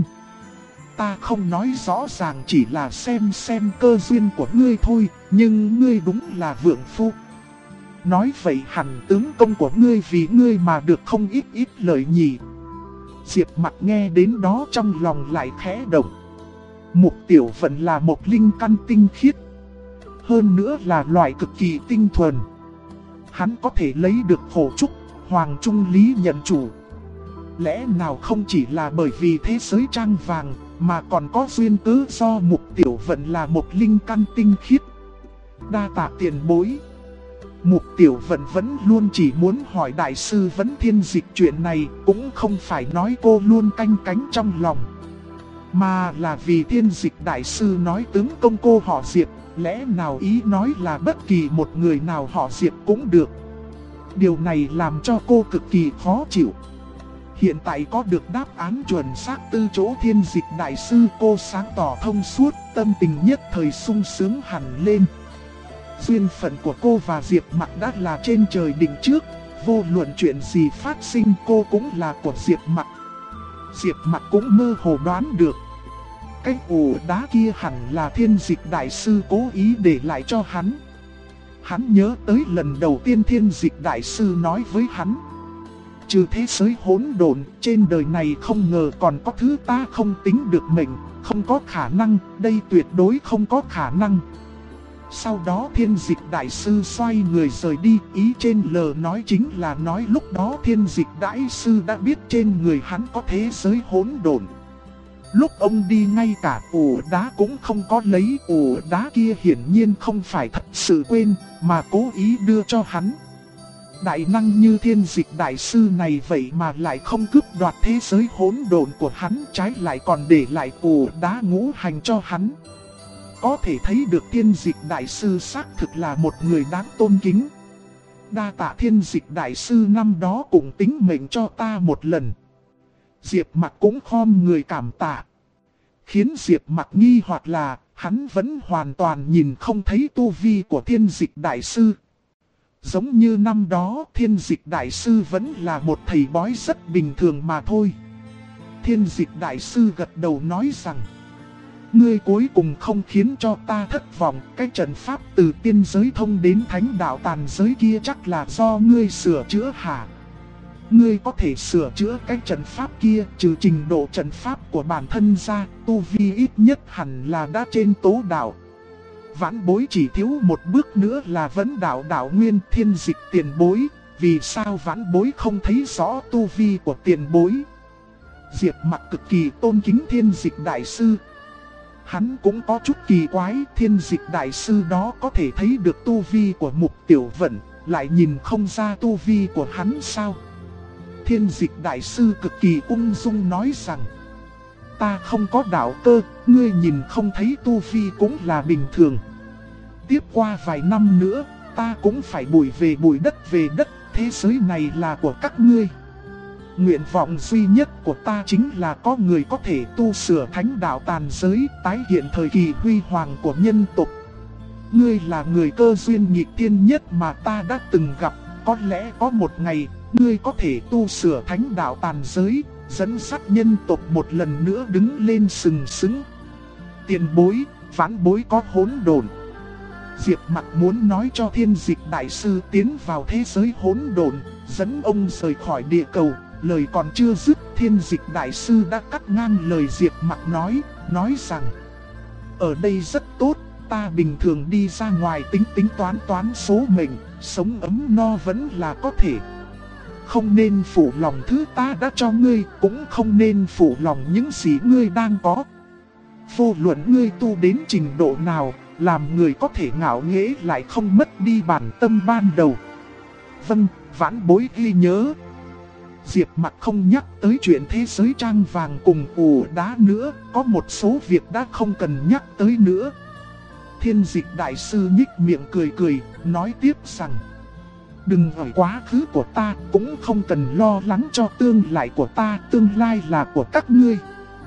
Ta không nói rõ ràng, chỉ là xem cơ duyên của ngươi thôi, nhưng ngươi đúng là vượng phu. Nói vậy hẳn tướng công của ngươi vì ngươi mà được không ít lợi nhỉ. Diệp Mặc nghe đến đó trong lòng lại khẽ động. Mục Tiểu Vận là một linh căn tinh khiết, hơn nữa là loại cực kỳ tinh thuần. Hắn có thể lấy được Hổ Trúc, Hoàng Trung Lý nhận chủ. Lẽ nào không chỉ là bởi vì thế giới trang vàng, mà còn có duyên cớ do Mục Tiểu Vận là một linh căn tinh khiết. Đa tạ tiền bối. Mục Tiểu Vận vẫn luôn chỉ muốn hỏi đại sư Vấn Thiên Dịch chuyện này, cũng không phải nói cô luôn canh cánh trong lòng, mà là vì Thiên Dịch đại sư nói tướng công cô họ Diệp, lẽ nào ý nói là bất kỳ một người nào họ Diệp cũng được. Điều này làm cho cô cực kỳ khó chịu. Hiện tại có được đáp án chuẩn xác từ chỗ Thiên Dịch đại sư, cô sáng tỏ thông suốt, tâm tình nhất thời sung sướng hẳn lên. Duyên phận của cô và Diệp Mặc đã là trên trời định trước, vô luận chuyện gì phát sinh cô cũng là của Diệp Mặc. Diệp Mặc cũng mơ hồ đoán được. Cái ổ đá kia hẳn là Thiên Dịch đại sư cố ý để lại cho hắn. Hắn nhớ tới lần đầu tiên Thiên Dịch đại sư nói với hắn: trừ thế giới hỗn độn, trên đời này không ngờ còn có thứ ta không tính được mệnh, không có khả năng, đây tuyệt đối không có khả năng. Sau đó Thiên Dịch đại sư xoay người rời đi, ý trên lời nói chính là nói lúc đó Thiên Dịch đại sư đã biết trên người hắn có thế giới hỗn độn. Lúc ông đi ngay cả ổ đá cũng không có lấy, ổ đá kia hiển nhiên không phải thật sự quên, mà cố ý đưa cho hắn. Đại năng như Thiên Dịch đại sư này vậy mà lại không cướp đoạt thế giới hỗn độn của hắn, trái lại còn để lại ổ đá ngũ hành cho hắn. Có thể thấy được Thiên Dịch đại sư xác thực là một người đáng tôn kính. Đa tạ Thiên Dịch đại sư năm đó cũng tính mệnh cho ta một lần. Diệp Mặc cũng khom người cảm tạ. Khiến Diệp Mặc nghi hoặc là hắn vẫn hoàn toàn nhìn không thấy tu vi của Thiên Dịch đại sư. Giống như năm đó Thiên Dịch đại sư vẫn là một thầy bói rất bình thường mà thôi. Thiên Dịch đại sư gật đầu nói rằng: ngươi cuối cùng không khiến cho ta thất vọng, cái trận pháp từ tiên giới thông đến thánh đạo tàn giới kia chắc là do ngươi sửa chữa hả? Ngươi có thể sửa chữa cái trận pháp kia, trừ trình độ trận pháp của bản thân ra, tu vi ít nhất hẳn là đã trên tố đạo. Vãn bối chỉ thiếu một bước nữa là vấn đạo đạo nguyên. Thiên Dịch tiền bối, vì sao vãn bối không thấy rõ tu vi của tiền bối? Diệp Mặc cực kỳ tôn kính Thiên Dịch đại sư. Hắn cũng có chút kỳ quái, Thiên Dịch đại sư đó có thể thấy được tu vi của Mục Tiểu Vận, lại nhìn không ra tu vi của hắn sao? Thiên Dịch đại sư cực kỳ ung dung nói rằng: ta không có đạo cơ, ngươi nhìn không thấy tu vi cũng là bình thường. Tiếp qua vài năm nữa, ta cũng phải bụi về đất, thế giới này là của các ngươi. Nguyện vọng duy nhất của ta chính là có người có thể tu sửa thánh đạo tàn giới, tái hiện thời kỳ huy hoàng của nhân tộc. Ngươi là người cơ duyên nghịch thiên nhất mà ta đã từng gặp, có lẽ có một ngày, ngươi có thể tu sửa thánh đạo tàn giới, dẫn dắt nhân tộc một lần nữa đứng lên sừng sững. Tiền bối, vãn bối có hỗn độn. Diệp Mặc muốn nói cho Thiên Dịch đại sư tiến vào thế giới hỗn độn, dẫn ông rời khỏi địa cầu. Lời còn chưa dứt, Thiên Dịch đại sư đã cắt ngang lời Diệp Mặc nói rằng: ở đây rất tốt, ta bình thường đi ra ngoài tính toán số mệnh, sống ấm no vẫn là có thể. Không nên phụ lòng thứ ta đã cho ngươi, cũng không nên phụ lòng những gì ngươi đang có. Vô luận ngươi tu đến trình độ nào, làm người có thể ngạo nghễ lại không mất đi bản tâm ban đầu. Vâng, vãn bối ghi nhớ. Diệp Mặc không nhắc tới chuyện thế giới trang vàng cùng ủ đá nữa, có một số việc đã không cần nhắc tới nữa. Thiên Dịch đại sư nhích miệng cười cười, nói tiếp rằng: đừng hỏi quá khứ của ta, cũng không cần lo lắng cho tương lai của ta, tương lai là của các ngươi.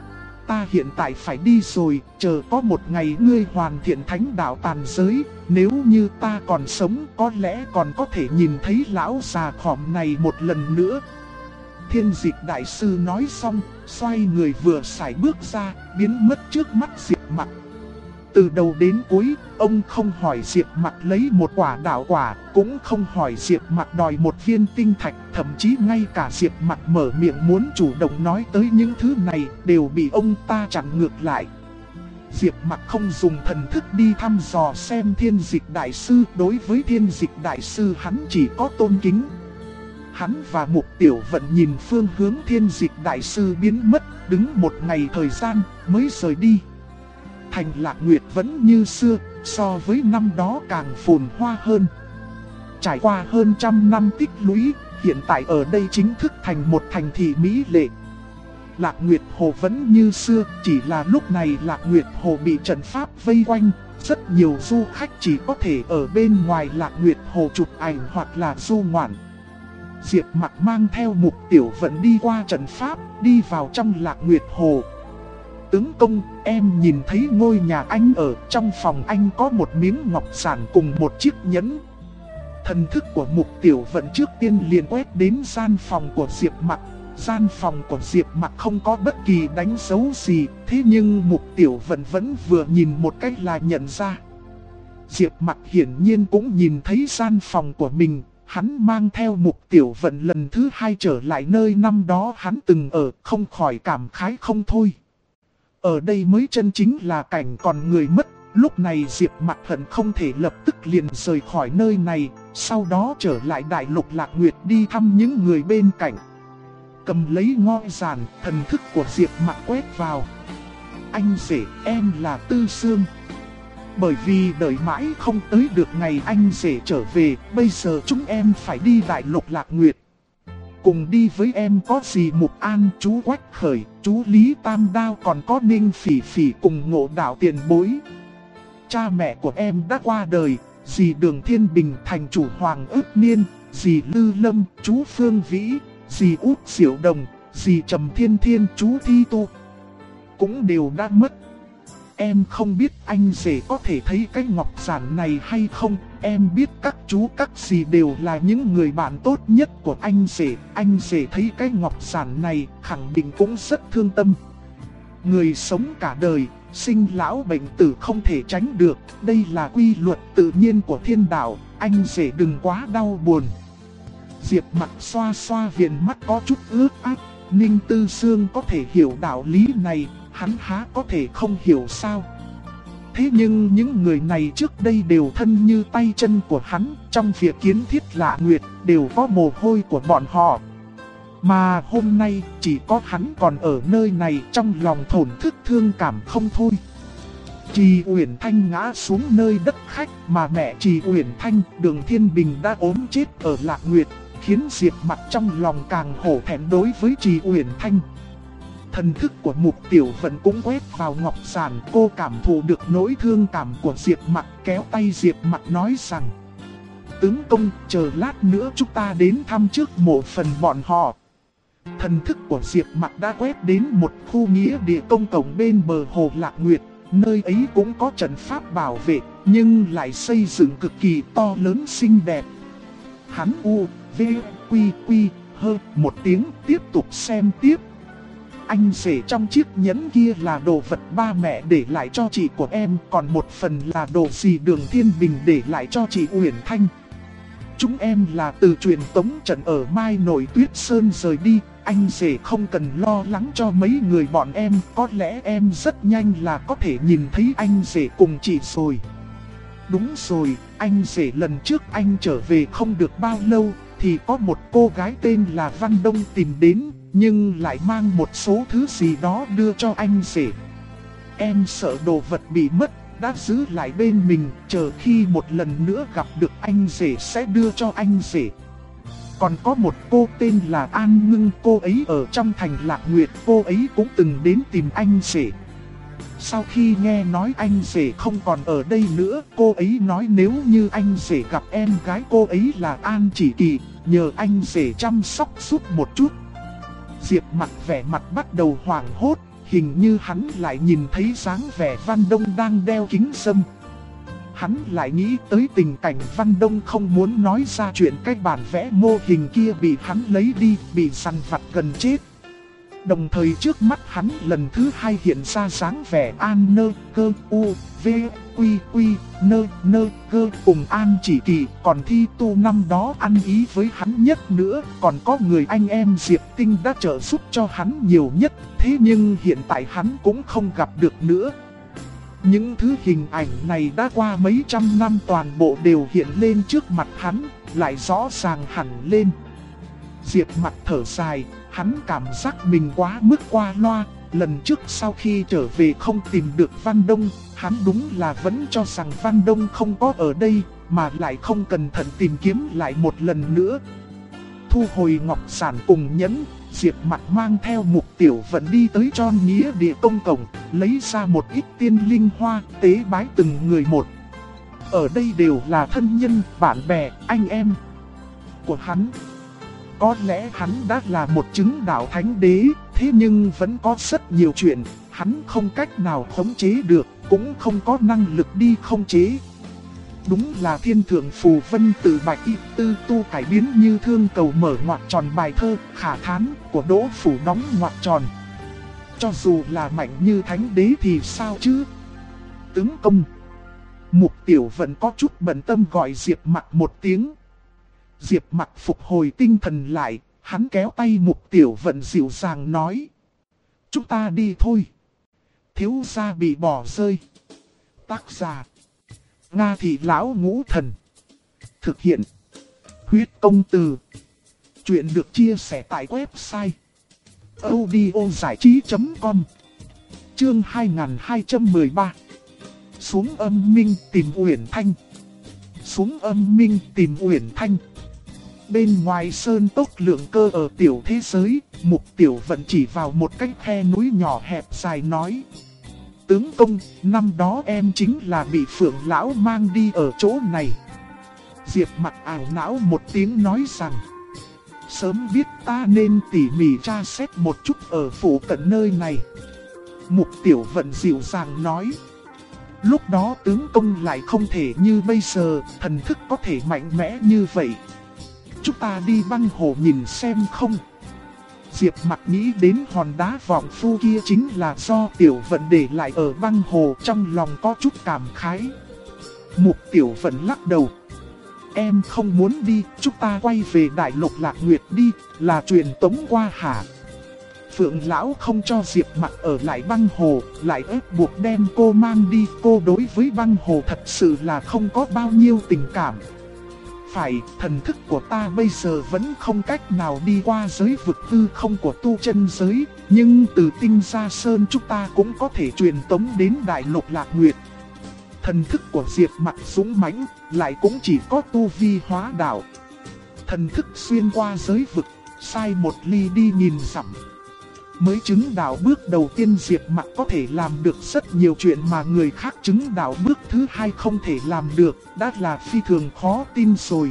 Ta hiện tại phải đi rồi, chờ có một ngày ngươi hoàn thiện thánh đạo tàn giới, nếu như ta còn sống có lẽ còn có thể nhìn thấy lão già khòm này một lần nữa. Thiên Dịch đại sư nói xong, xoay người vừa sải bước ra, biến mất trước mắt Diệp Mặc. Từ đầu đến cuối, ông không hỏi Diệp Mặc lấy một quả đạo quả, cũng không hỏi Diệp Mặc đòi một viên tinh thạch, thậm chí ngay cả Diệp Mặc mở miệng muốn chủ động nói tới những thứ này đều bị ông ta chặn ngược lại. Diệp Mặc không dùng thần thức đi thăm dò xem Thiên Dịch đại sư, đối với Thiên Dịch đại sư hắn chỉ có tôn kính. Hắn và Mục Tiểu Vận nhìn phương hướng Thiên Dịch đại sư biến mất, đứng một ngày thời gian mới rời đi. Thành Lạc Nguyệt vẫn như xưa, so với năm đó càng phồn hoa hơn. Trải qua hơn trăm năm tích lũy, hiện tại ở đây chính thức thành một thành thị mỹ lệ. Lạc Nguyệt Hồ vẫn như xưa, chỉ là lúc này Lạc Nguyệt Hồ bị trận pháp vây quanh. Rất nhiều du khách chỉ có thể ở bên ngoài Lạc Nguyệt Hồ chụp ảnh hoặc là du ngoạn. Diệp Mặc mang theo Mục Tiểu Vận đi qua trận pháp, đi vào trong Lạc Nguyệt Hồ. Tướng công, em nhìn thấy ngôi nhà anh ở, trong phòng anh có một miếng ngọc giản cùng một chiếc nhẫn. Thần thức của Mục Tiểu Vận trước tiên liền quét đến gian phòng của Diệp Mặc. Gian phòng của Diệp Mặc không có bất kỳ đánh dấu gì, thế nhưng Mục Tiểu Vận vẫn vừa nhìn một cách là nhận ra. Diệp Mặc hiển nhiên cũng nhìn thấy gian phòng của mình. Hắn mang theo Mục Tiểu Vận lần thứ hai trở lại nơi năm đó hắn từng ở, không khỏi cảm khái không thôi. Ở đây mới chân chính là cảnh còn người mất. Lúc này Diệp Mặc hận không thể lập tức liền rời khỏi nơi này, sau đó trở lại đại lục Lạc Nguyệt đi thăm những người bên cạnh. Cầm lấy ngôi giản, thần thức của Diệp Mặc quét vào. Anh rể, em là Tư Sương. Bởi vì đợi mãi không tới được ngày anh rể trở về, bây giờ chúng em phải đi đại lục Lạc Nguyệt. Cùng đi với em có dì Mục An, chú Quách Khởi, chú Lý Tam Đao, còn có Ninh Phỉ Phỉ cùng Ngộ Đạo tiền bối. Cha mẹ của em đã qua đời, dì Đường Thiên Bình thành chủ Hoàng Ước Niên, dì Lư Lâm, chú Phương Vĩ, dì Út Diệu Đồng, dì Trầm Thiên Thiên, chú Thi Tu cũng đều đã mất. Em không biết anh rể có thể thấy cái ngọc giản này hay không. Em biết các chú các dì đều là những người bạn tốt nhất của anh rể. Anh rể thấy cái ngọc giản này khẳng định cũng rất thương tâm. Người sống cả đời, sinh lão bệnh tử không thể tránh được. Đây là quy luật tự nhiên của thiên đạo. Anh rể đừng quá đau buồn. Diệp Mặc xoa xoa viền mắt có chút ướt át. Ninh Tư Sương có thể hiểu đạo lý này, hắn há có thể không hiểu sao. Thế nhưng những người này trước đây đều thân như tay chân của hắn, trong việc kiến thiết Lạc Nguyệt đều có mồ hôi của bọn họ. Mà hôm nay chỉ có hắn còn ở nơi này, trong lòng thổn thức thương cảm không thôi. Trì Uyển Thanh ngã xuống nơi đất khách, mà mẹ Trì Uyển Thanh, Đường Thiên Bình đã ốm chết ở Lạc Nguyệt, khiến Diệp Mặc trong lòng càng hổ thẹn đối với Trì Uyển Thanh. Thần thức của Mục Tiểu Vận cũng quét vào ngọc giản, cô cảm thụ được nỗi thương cảm của Diệp Mặc, kéo tay Diệp Mặc nói rằng: tướng công, chờ lát nữa chúng ta đến thăm trước mộ phần bọn họ. Thần thức của Diệp Mặc đã quét đến một khu nghĩa địa công cộng bên bờ hồ Lạc Nguyệt, nơi ấy cũng có trận pháp bảo vệ, nhưng lại xây dựng cực kỳ to lớn xinh đẹp. Hắn quy hơ một tiếng tiếp tục xem tiếp. Anh rể trong chiếc nhẫn kia là đồ vật ba mẹ để lại cho chị của em, còn một phần là đồ dì Đường Thiên Bình để lại cho chị Uyển Thanh. Chúng em là từ truyền tống trận ở Mai Nổi Tuyết Sơn rời đi, anh rể không cần lo lắng cho mấy người bọn em, có lẽ em rất nhanh là có thể nhìn thấy anh rể cùng chị rồi. Đúng rồi, anh rể lần trước anh trở về không được bao lâu, thì có một cô gái tên là Văn Đông tìm đến, nhưng lại mang một số thứ gì đó đưa cho anh rể. Em sợ đồ vật bị mất, đã giữ lại bên mình, chờ khi một lần nữa gặp được anh rể sẽ đưa cho anh rể. Còn có một cô tên là An Ngưng, cô ấy ở trong thành Lạc Nguyệt, cô ấy cũng từng đến tìm anh rể. Sau khi nghe nói anh rể không còn ở đây nữa, cô ấy nói nếu như anh rể gặp em gái cô ấy là An Chỉ Kỳ, nhờ anh rể chăm sóc giúp một chút. Diệp Mặc vẻ mặt bắt đầu hoảng hốt, hình như hắn lại nhìn thấy dáng vẻ Văn Đông đang đeo kính râm. Hắn lại nghĩ tới tình cảnh Văn Đông không muốn nói ra chuyện cái bản vẽ mô hình kia bị hắn lấy đi, bị săn vặt gần chết. Đồng thời trước mắt hắn lần thứ hai hiện ra dáng vẻ An Nơ Cơ U V Quy Quy Nơ Nơ Cơ cùng An Chỉ Kỳ. Còn Thi Tu năm đó ăn ý với hắn nhất nữa, còn có người anh em Diệp Tinh đã trợ giúp cho hắn nhiều nhất. Thế nhưng hiện tại hắn cũng không gặp được nữa. Những thứ hình ảnh này đã qua mấy trăm năm toàn bộ đều hiện lên trước mặt hắn, lại rõ ràng hẳn lên. Diệp Mặc thở dài, hắn cảm giác mình quá mức qua loa. Lần trước sau khi trở về không tìm được Văn Đông, hắn đúng là vẫn cho rằng Văn Đông không có ở đây, mà lại không cẩn thận tìm kiếm lại một lần nữa. Thu hồi ngọc sản cùng nhẫn, Diệp Mặc mang theo Mục Tiểu Vận đi tới Tròn Nghĩa Địa công cổng, lấy ra một ít tiên linh hoa, tế bái từng người một. Ở đây đều là thân nhân, bạn bè, anh em của hắn. Có lẽ hắn đã là một chứng đạo thánh đế, thế nhưng vẫn có rất nhiều chuyện hắn không cách nào khống chế được, cũng không có năng lực đi khống chế. Đúng là thiên thượng phù vân từ Bạch Y Tư Tu cải biến như thương cầu mở ngoặc tròn bài thơ khả thán của Đỗ Phủ đóng ngoặc tròn. Cho dù là mạnh như thánh đế thì sao chứ? Tướng công. Mục Tiểu Vận có chút bận tâm gọi Diệp Mặc một tiếng. Diệp Mặc phục hồi tinh thần lại, hắn kéo tay Mục Tiểu Vận dịu dàng nói. Chúng ta đi thôi. Thiếu gia bị bỏ rơi. Tác giả Nga Thị Lão Ngũ Thần. Thực hiện Huyết Công Từ. Chuyện được chia sẻ tại website audiozảichí.com. Chương 2213. Xuống âm minh tìm Uyển Thanh. Xuống âm minh tìm Uyển Thanh. Bên ngoài sơn tốc lượng cơ ở tiểu thế giới, Mục Tiểu Vận chỉ vào một cái khe núi nhỏ hẹp dài nói. Tướng công, năm đó em chính là bị Phượng Lão mang đi ở chỗ này. Diệp Mặc ảo não một tiếng nói rằng. Sớm biết ta nên tỉ mỉ tra xét một chút ở phủ cận nơi này. Mục Tiểu Vận dịu dàng nói. Lúc đó tướng công lại không thể như bây giờ, thần thức có thể mạnh mẽ như vậy. Chúng ta đi băng hồ nhìn xem không? Diệp Mặc nghĩ đến hòn đá vọng phu kia chính là do Tiểu Vận để lại ở băng hồ, trong lòng có chút cảm khái. Mục Tiểu Vận lắc đầu. Em không muốn đi, chúng ta quay về Đại Lục Lạc Nguyệt đi, là truyền tống qua hả? Phượng Lão không cho Diệp Mặc ở lại băng hồ, lại ép buộc đem cô mang đi. Cô đối với băng hồ thật sự là không có bao nhiêu tình cảm. Phải, thần thức của ta bây giờ vẫn không cách nào đi qua giới vực hư không của tu chân giới, nhưng từ Tinh Gia Sơn chúng ta cũng có thể truyền tống đến Đại Lục Lạc Nguyệt. Thần thức của Diệp Mặc dũng mãnh, lại cũng chỉ có tu vi hóa đạo. Thần thức xuyên qua giới vực, sai một ly đi nhìn dặm. Mới chứng đạo bước đầu tiên Diệp Mặc có thể làm được rất nhiều chuyện mà người khác chứng đạo bước thứ hai không thể làm được, đã là phi thường khó tin rồi.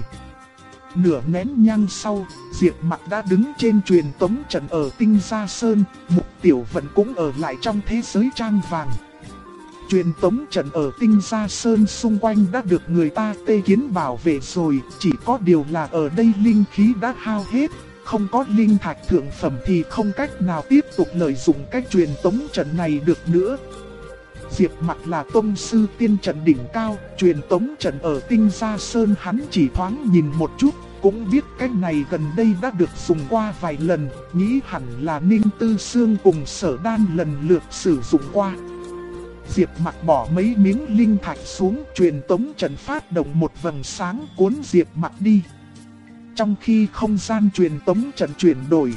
Nửa nén nhang sau, Diệp Mặc đã đứng trên truyền tống trận ở Tinh Gia Sơn, Mục Tiểu Vận cũng ở lại trong thế giới trang vàng. Truyền tống trận ở Tinh Gia Sơn xung quanh đã được người ta tê kiến bảo vệ rồi, chỉ có điều là ở đây linh khí đã hao hết. Không có linh thạch thượng phẩm thì không cách nào tiếp tục lợi dụng cách truyền tống trận này được nữa. Diệp Mặc là tông sư tiên trận đỉnh cao, truyền tống trận ở Tinh Gia Sơn hắn chỉ thoáng nhìn một chút, cũng biết cách này gần đây đã được dùng qua vài lần, nghĩ hẳn là Ninh Tư Sương cùng Sở Đan lần lượt sử dụng qua. Diệp Mặc bỏ mấy miếng linh thạch xuống, truyền tống trận phát động một vầng sáng cuốn Diệp Mặc đi. Trong khi không gian truyền tống trận chuyển đổi,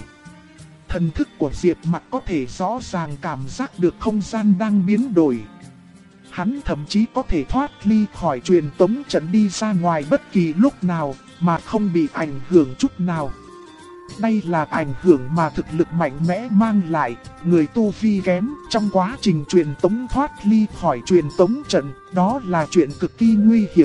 thần thức của Diệp Mặc có thể rõ ràng cảm giác được không gian đang biến đổi. Hắn thậm chí có thể thoát ly khỏi truyền tống trận đi ra ngoài bất kỳ lúc nào mà không bị ảnh hưởng chút nào. Đây là ảnh hưởng mà thực lực mạnh mẽ mang lại, người tu vi kém trong quá trình truyền tống thoát ly khỏi truyền tống trận, đó là chuyện cực kỳ nguy hiểm.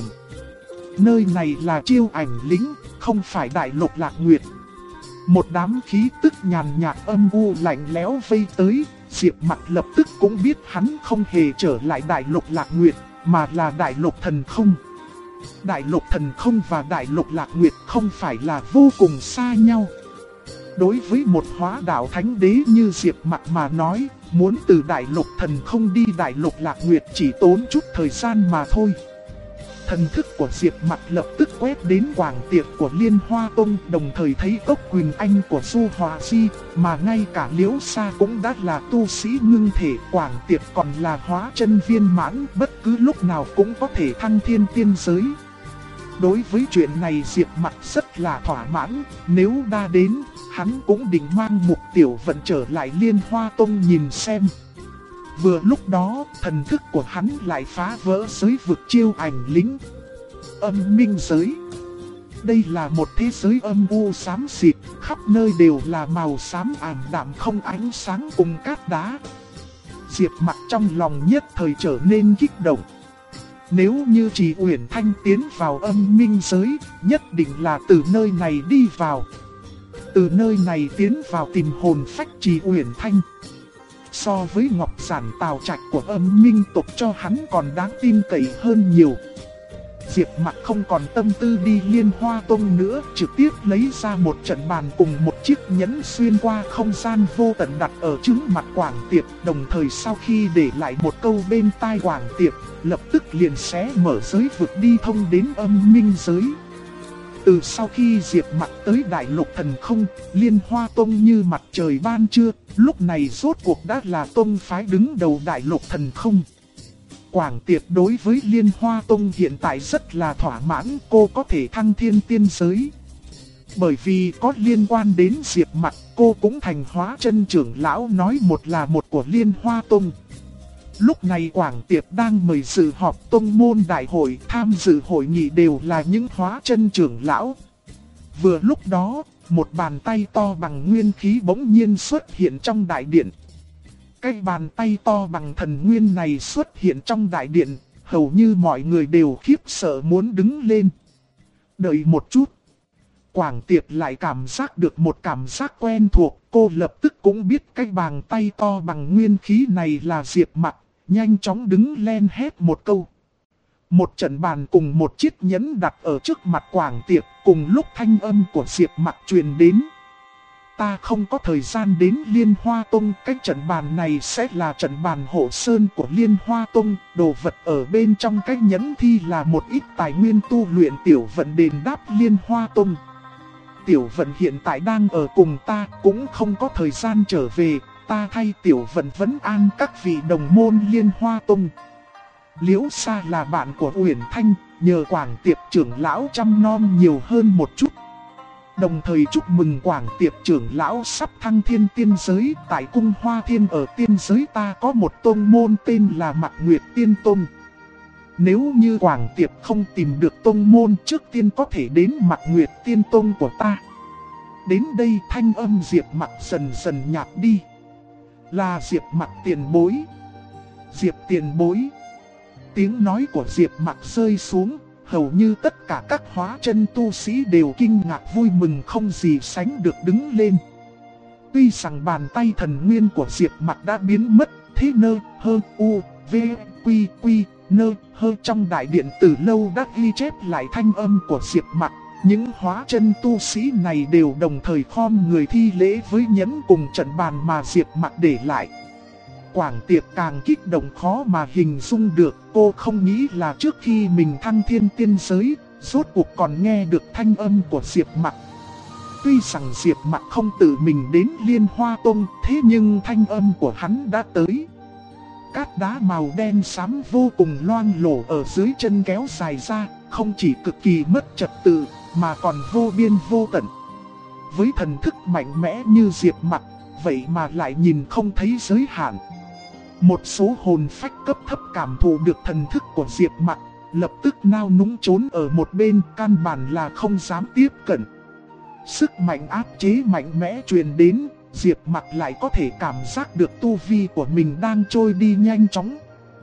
Nơi này là Chiêu Ảnh Lĩnh, không phải Đại Lục Lạc Nguyệt. Một đám khí tức nhàn nhạt âm u lạnh lẽo vây tới, Diệp Mặc lập tức cũng biết hắn không hề trở lại Đại Lục Lạc Nguyệt, mà là Đại Lục Thần Không. Đại Lục Thần Không và Đại Lục Lạc Nguyệt không phải là vô cùng xa nhau. Đối với một hóa đạo thánh đế như Diệp Mặc mà nói, muốn từ Đại Lục Thần Không đi Đại Lục Lạc Nguyệt chỉ tốn chút thời gian mà thôi. Thần thức của Diệp Mặc lập tức quét đến quảng tiệc của Liên Hoa Tông, đồng thời thấy cốc Quỳnh Anh của Du Hòa Di, mà ngay cả Liễu Sa cũng đã là tu sĩ ngưng thể, quảng tiệc còn là hóa chân viên mãn, bất cứ lúc nào cũng có thể thăng thiên tiên giới. Đối với chuyện này Diệp Mặc rất là thỏa mãn, nếu đã đến, hắn cũng định mang Mục Tiểu Vận trở lại Liên Hoa Tông nhìn xem. Vừa lúc đó, thần thức của hắn lại phá vỡ giới vực Chiêu Ảnh Lĩnh. Âm minh giới. Đây là một thế giới âm u xám xịt, khắp nơi đều là màu xám ảm đạm không ánh sáng cùng cát đá. Diệp Mặc trong lòng nhất thời trở nên kích động. Nếu như Trì Uyển Thanh tiến vào âm minh giới, nhất định là từ nơi này đi vào. Từ nơi này tiến vào tìm hồn phách Trì Uyển Thanh. So với Ngọc Giản Tào Trạch của âm minh tộc cho hắn còn đáng tin cậy hơn nhiều. Diệp Mặc không còn tâm tư đi Liên Hoa Tông nữa, trực tiếp lấy ra một trận bàn cùng một chiếc nhẫn xuyên qua không gian vô tận đặt ở trước mặt Quảng Tiệp, đồng thời sau khi để lại một câu bên tai Quảng Tiệp, lập tức liền xé mở giới vực đi thông đến âm minh giới. Từ sau khi Diệp Mặc tới Đại Lục Thần Không, Liên Hoa Tông như mặt trời ban trưa, lúc này rốt cuộc đã là tông phái đứng đầu Đại Lục Thần Không. Quảng Tiệp đối với Liên Hoa Tông hiện tại rất là thỏa mãn, cô có thể thăng thiên tiên giới. Bởi vì có liên quan đến Diệp Mặc, cô cũng thành hóa chân trưởng lão nói một là một của Liên Hoa Tông. Lúc này Quảng Tiệp đang mời dự họp tông môn đại hội, tham dự hội nghị đều là những hóa chân trưởng lão. Vừa lúc đó, một bàn tay to bằng nguyên khí bỗng nhiên xuất hiện trong đại điện. Cái bàn tay to bằng thần nguyên này xuất hiện trong đại điện, hầu như mọi người đều khiếp sợ muốn đứng lên. Đợi một chút. Quảng Tiệp lại cảm giác được một cảm giác quen thuộc, cô lập tức cũng biết cái bàn tay to bằng nguyên khí này là Diệp Mặc, nhanh chóng đứng lên hét một câu. Một trận bàn cùng một chiếc nhẫn đặt ở trước mặt Quảng Tiệp, cùng lúc thanh âm của Diệp Mặc truyền đến. Ta không có thời gian đến Liên Hoa Tông, cái trận bàn này sẽ là trận bàn hộ sơn của Liên Hoa Tông, đồ vật ở bên trong cái nhẫn thi là một ít tài nguyên tu luyện. Tiểu Vận đền đáp Liên Hoa Tông. Tiểu Vận hiện tại đang ở cùng ta, cũng không có thời gian trở về, ta thay Tiểu Vận vấn an các vị đồng môn Liên Hoa Tông. Liễu Sa là bạn của Uyển Thanh, nhờ Quảng Tiệp trưởng lão chăm nom nhiều hơn một chút. Đồng thời chúc mừng Quảng Tiệp trưởng lão sắp thăng thiên tiên giới. Tại cung Hoa Thiên ở tiên giới ta có một tông môn tên là Mạc Nguyệt Tiên Tông. Nếu như Quảng Tiệp không tìm được tông môn, trước tiên có thể đến Mạc Nguyệt Tiên Tông của ta. Đến đây thanh âm Diệp Mặc dần dần nhạt đi. Là Diệp Mặc tiền bối. Diệp tiền bối. Tiếng nói của Diệp Mặc rơi xuống, hầu như tất cả các hóa chân tu sĩ đều kinh ngạc vui mừng không gì sánh được đứng lên. Tuy rằng bàn tay thần nguyên của Diệp Mặc đã biến mất, thế nơ hơ u v quy quy nơ hơ trong đại điện từ lâu đã ghi chép lại thanh âm của Diệp Mặc. Những hóa chân tu sĩ này đều đồng thời khom người thi lễ với nhẫn cùng trận bàn mà Diệp Mặc để lại. Quảng Tiệp càng kích động khó mà hình dung được, cô không nghĩ là trước khi mình thăng thiên tiên giới, rốt cuộc còn nghe được thanh âm của Diệp Mặc. Tuy rằng Diệp Mặc không tự mình đến Liên Hoa Tông, thế nhưng thanh âm của hắn đã tới. Cát đá màu đen xám vô cùng loang lổ ở dưới chân kéo dài ra, không chỉ cực kỳ mất trật tự, mà còn vô biên vô tận. Với thần thức mạnh mẽ như Diệp Mặc, vậy mà lại nhìn không thấy giới hạn. Một số hồn phách cấp thấp cảm thụ được thần thức của Diệp Mặc, lập tức nao núng trốn ở một bên, căn bản là không dám tiếp cận. Sức mạnh áp chế mạnh mẽ truyền đến, Diệp Mặc lại có thể cảm giác được tu vi của mình đang trôi đi nhanh chóng.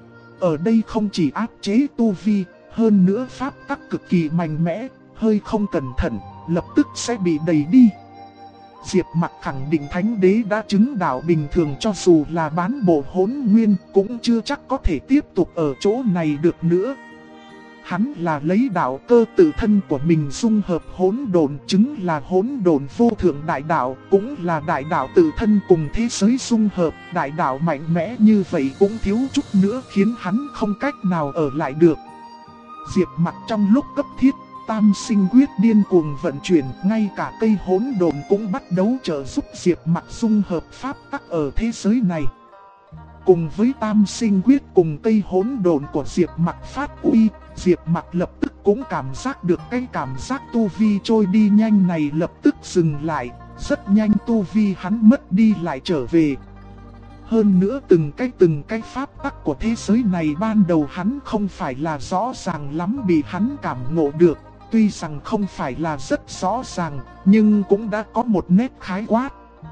Ở đây không chỉ áp chế tu vi, hơn nữa pháp tắc cực kỳ mạnh mẽ, hơi không cẩn thận, lập tức sẽ bị đẩy đi. Diệp Mặc khẳng định Thánh Đế đã chứng đạo bình thường, cho dù là bán bộ hỗn nguyên cũng chưa chắc có thể tiếp tục ở chỗ này được nữa. Hắn là lấy đạo cơ tự thân của mình dung hợp hỗn độn, chứng là hỗn độn vô thượng đại đạo, cũng là đại đạo tự thân cùng thế giới dung hợp. Đại đạo mạnh mẽ như vậy cũng thiếu chút nữa khiến hắn không cách nào ở lại được. Diệp Mặc trong lúc cấp thiết, Tam Sinh Quyết điên cuồng vận chuyển, ngay cả cây hỗn độn cũng bắt đầu trợ giúp Diệp Mặc dung hợp pháp tắc ở thế giới này. Cùng với Tam Sinh Quyết cùng cây hỗn độn của Diệp Mặc phát uy, Diệp Mặc lập tức cũng cảm giác được cái cảm giác tu vi trôi đi nhanh này lập tức dừng lại, rất nhanh tu vi hắn mất đi lại trở về. Hơn nữa từng cái pháp tắc của thế giới này ban đầu hắn không phải là rõ ràng lắm bị hắn cảm ngộ được, tuy rằng không phải là rất rõ ràng, nhưng cũng đã có một nét khái quát.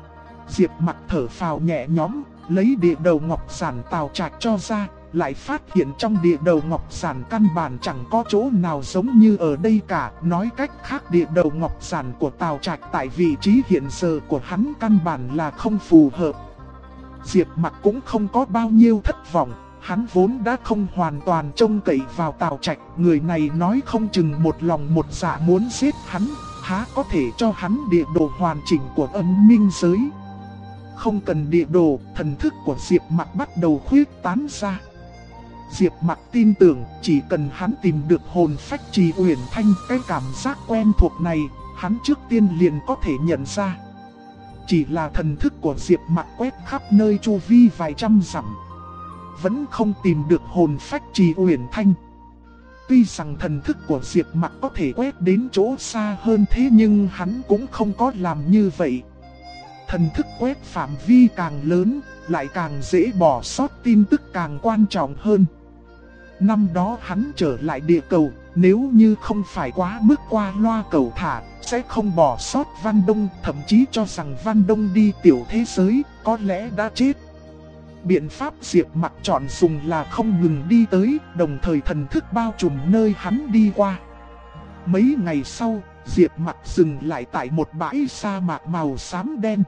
Diệp Mặc thở phào nhẹ nhõm, lấy địa đầu ngọc giản Tào Trạch cho ra, lại phát hiện trong địa đầu ngọc giản căn bản chẳng có chỗ nào giống như ở đây cả. Nói cách khác, địa đầu ngọc giản của Tào Trạch tại vị trí hiện giờ của hắn căn bản là không phù hợp. Diệp Mặc cũng không có bao nhiêu thất vọng, hắn vốn đã không hoàn toàn trông cậy vào Tào Trạch. Người này nói không chừng một lòng một dạ muốn giết hắn, há có thể cho hắn địa đồ hoàn chỉnh của Âm Minh giới. Không cần địa đồ, thần thức của Diệp Mặc bắt đầu khuyết tán ra. Diệp Mặc tin tưởng chỉ cần hắn tìm được hồn phách Trì Uyển Thanh, cái cảm giác quen thuộc này, hắn trước tiên liền có thể nhận ra. Chỉ là thần thức của Diệp Mặc quét khắp nơi chu vi vài trăm dặm, vẫn không tìm được hồn phách Trì Uyển Thanh. Tuy rằng thần thức của Diệp Mặc có thể quét đến chỗ xa hơn thế, nhưng hắn cũng không có làm như vậy. Thần thức quét phạm vi càng lớn, lại càng dễ bỏ sót tin tức càng quan trọng hơn. Năm đó hắn trở lại địa cầu, nếu như không phải quá mức qua loa cầu thả, sẽ không bỏ sót Văn Đông, thậm chí cho rằng Văn Đông đi tiểu thế giới, có lẽ đã chết. Biện pháp Diệp Mặc chọn dùng là không ngừng đi tới, đồng thời thần thức bao trùm nơi hắn đi qua. Mấy ngày sau, Diệp Mặc dừng lại tại một bãi sa mạc màu xám đen.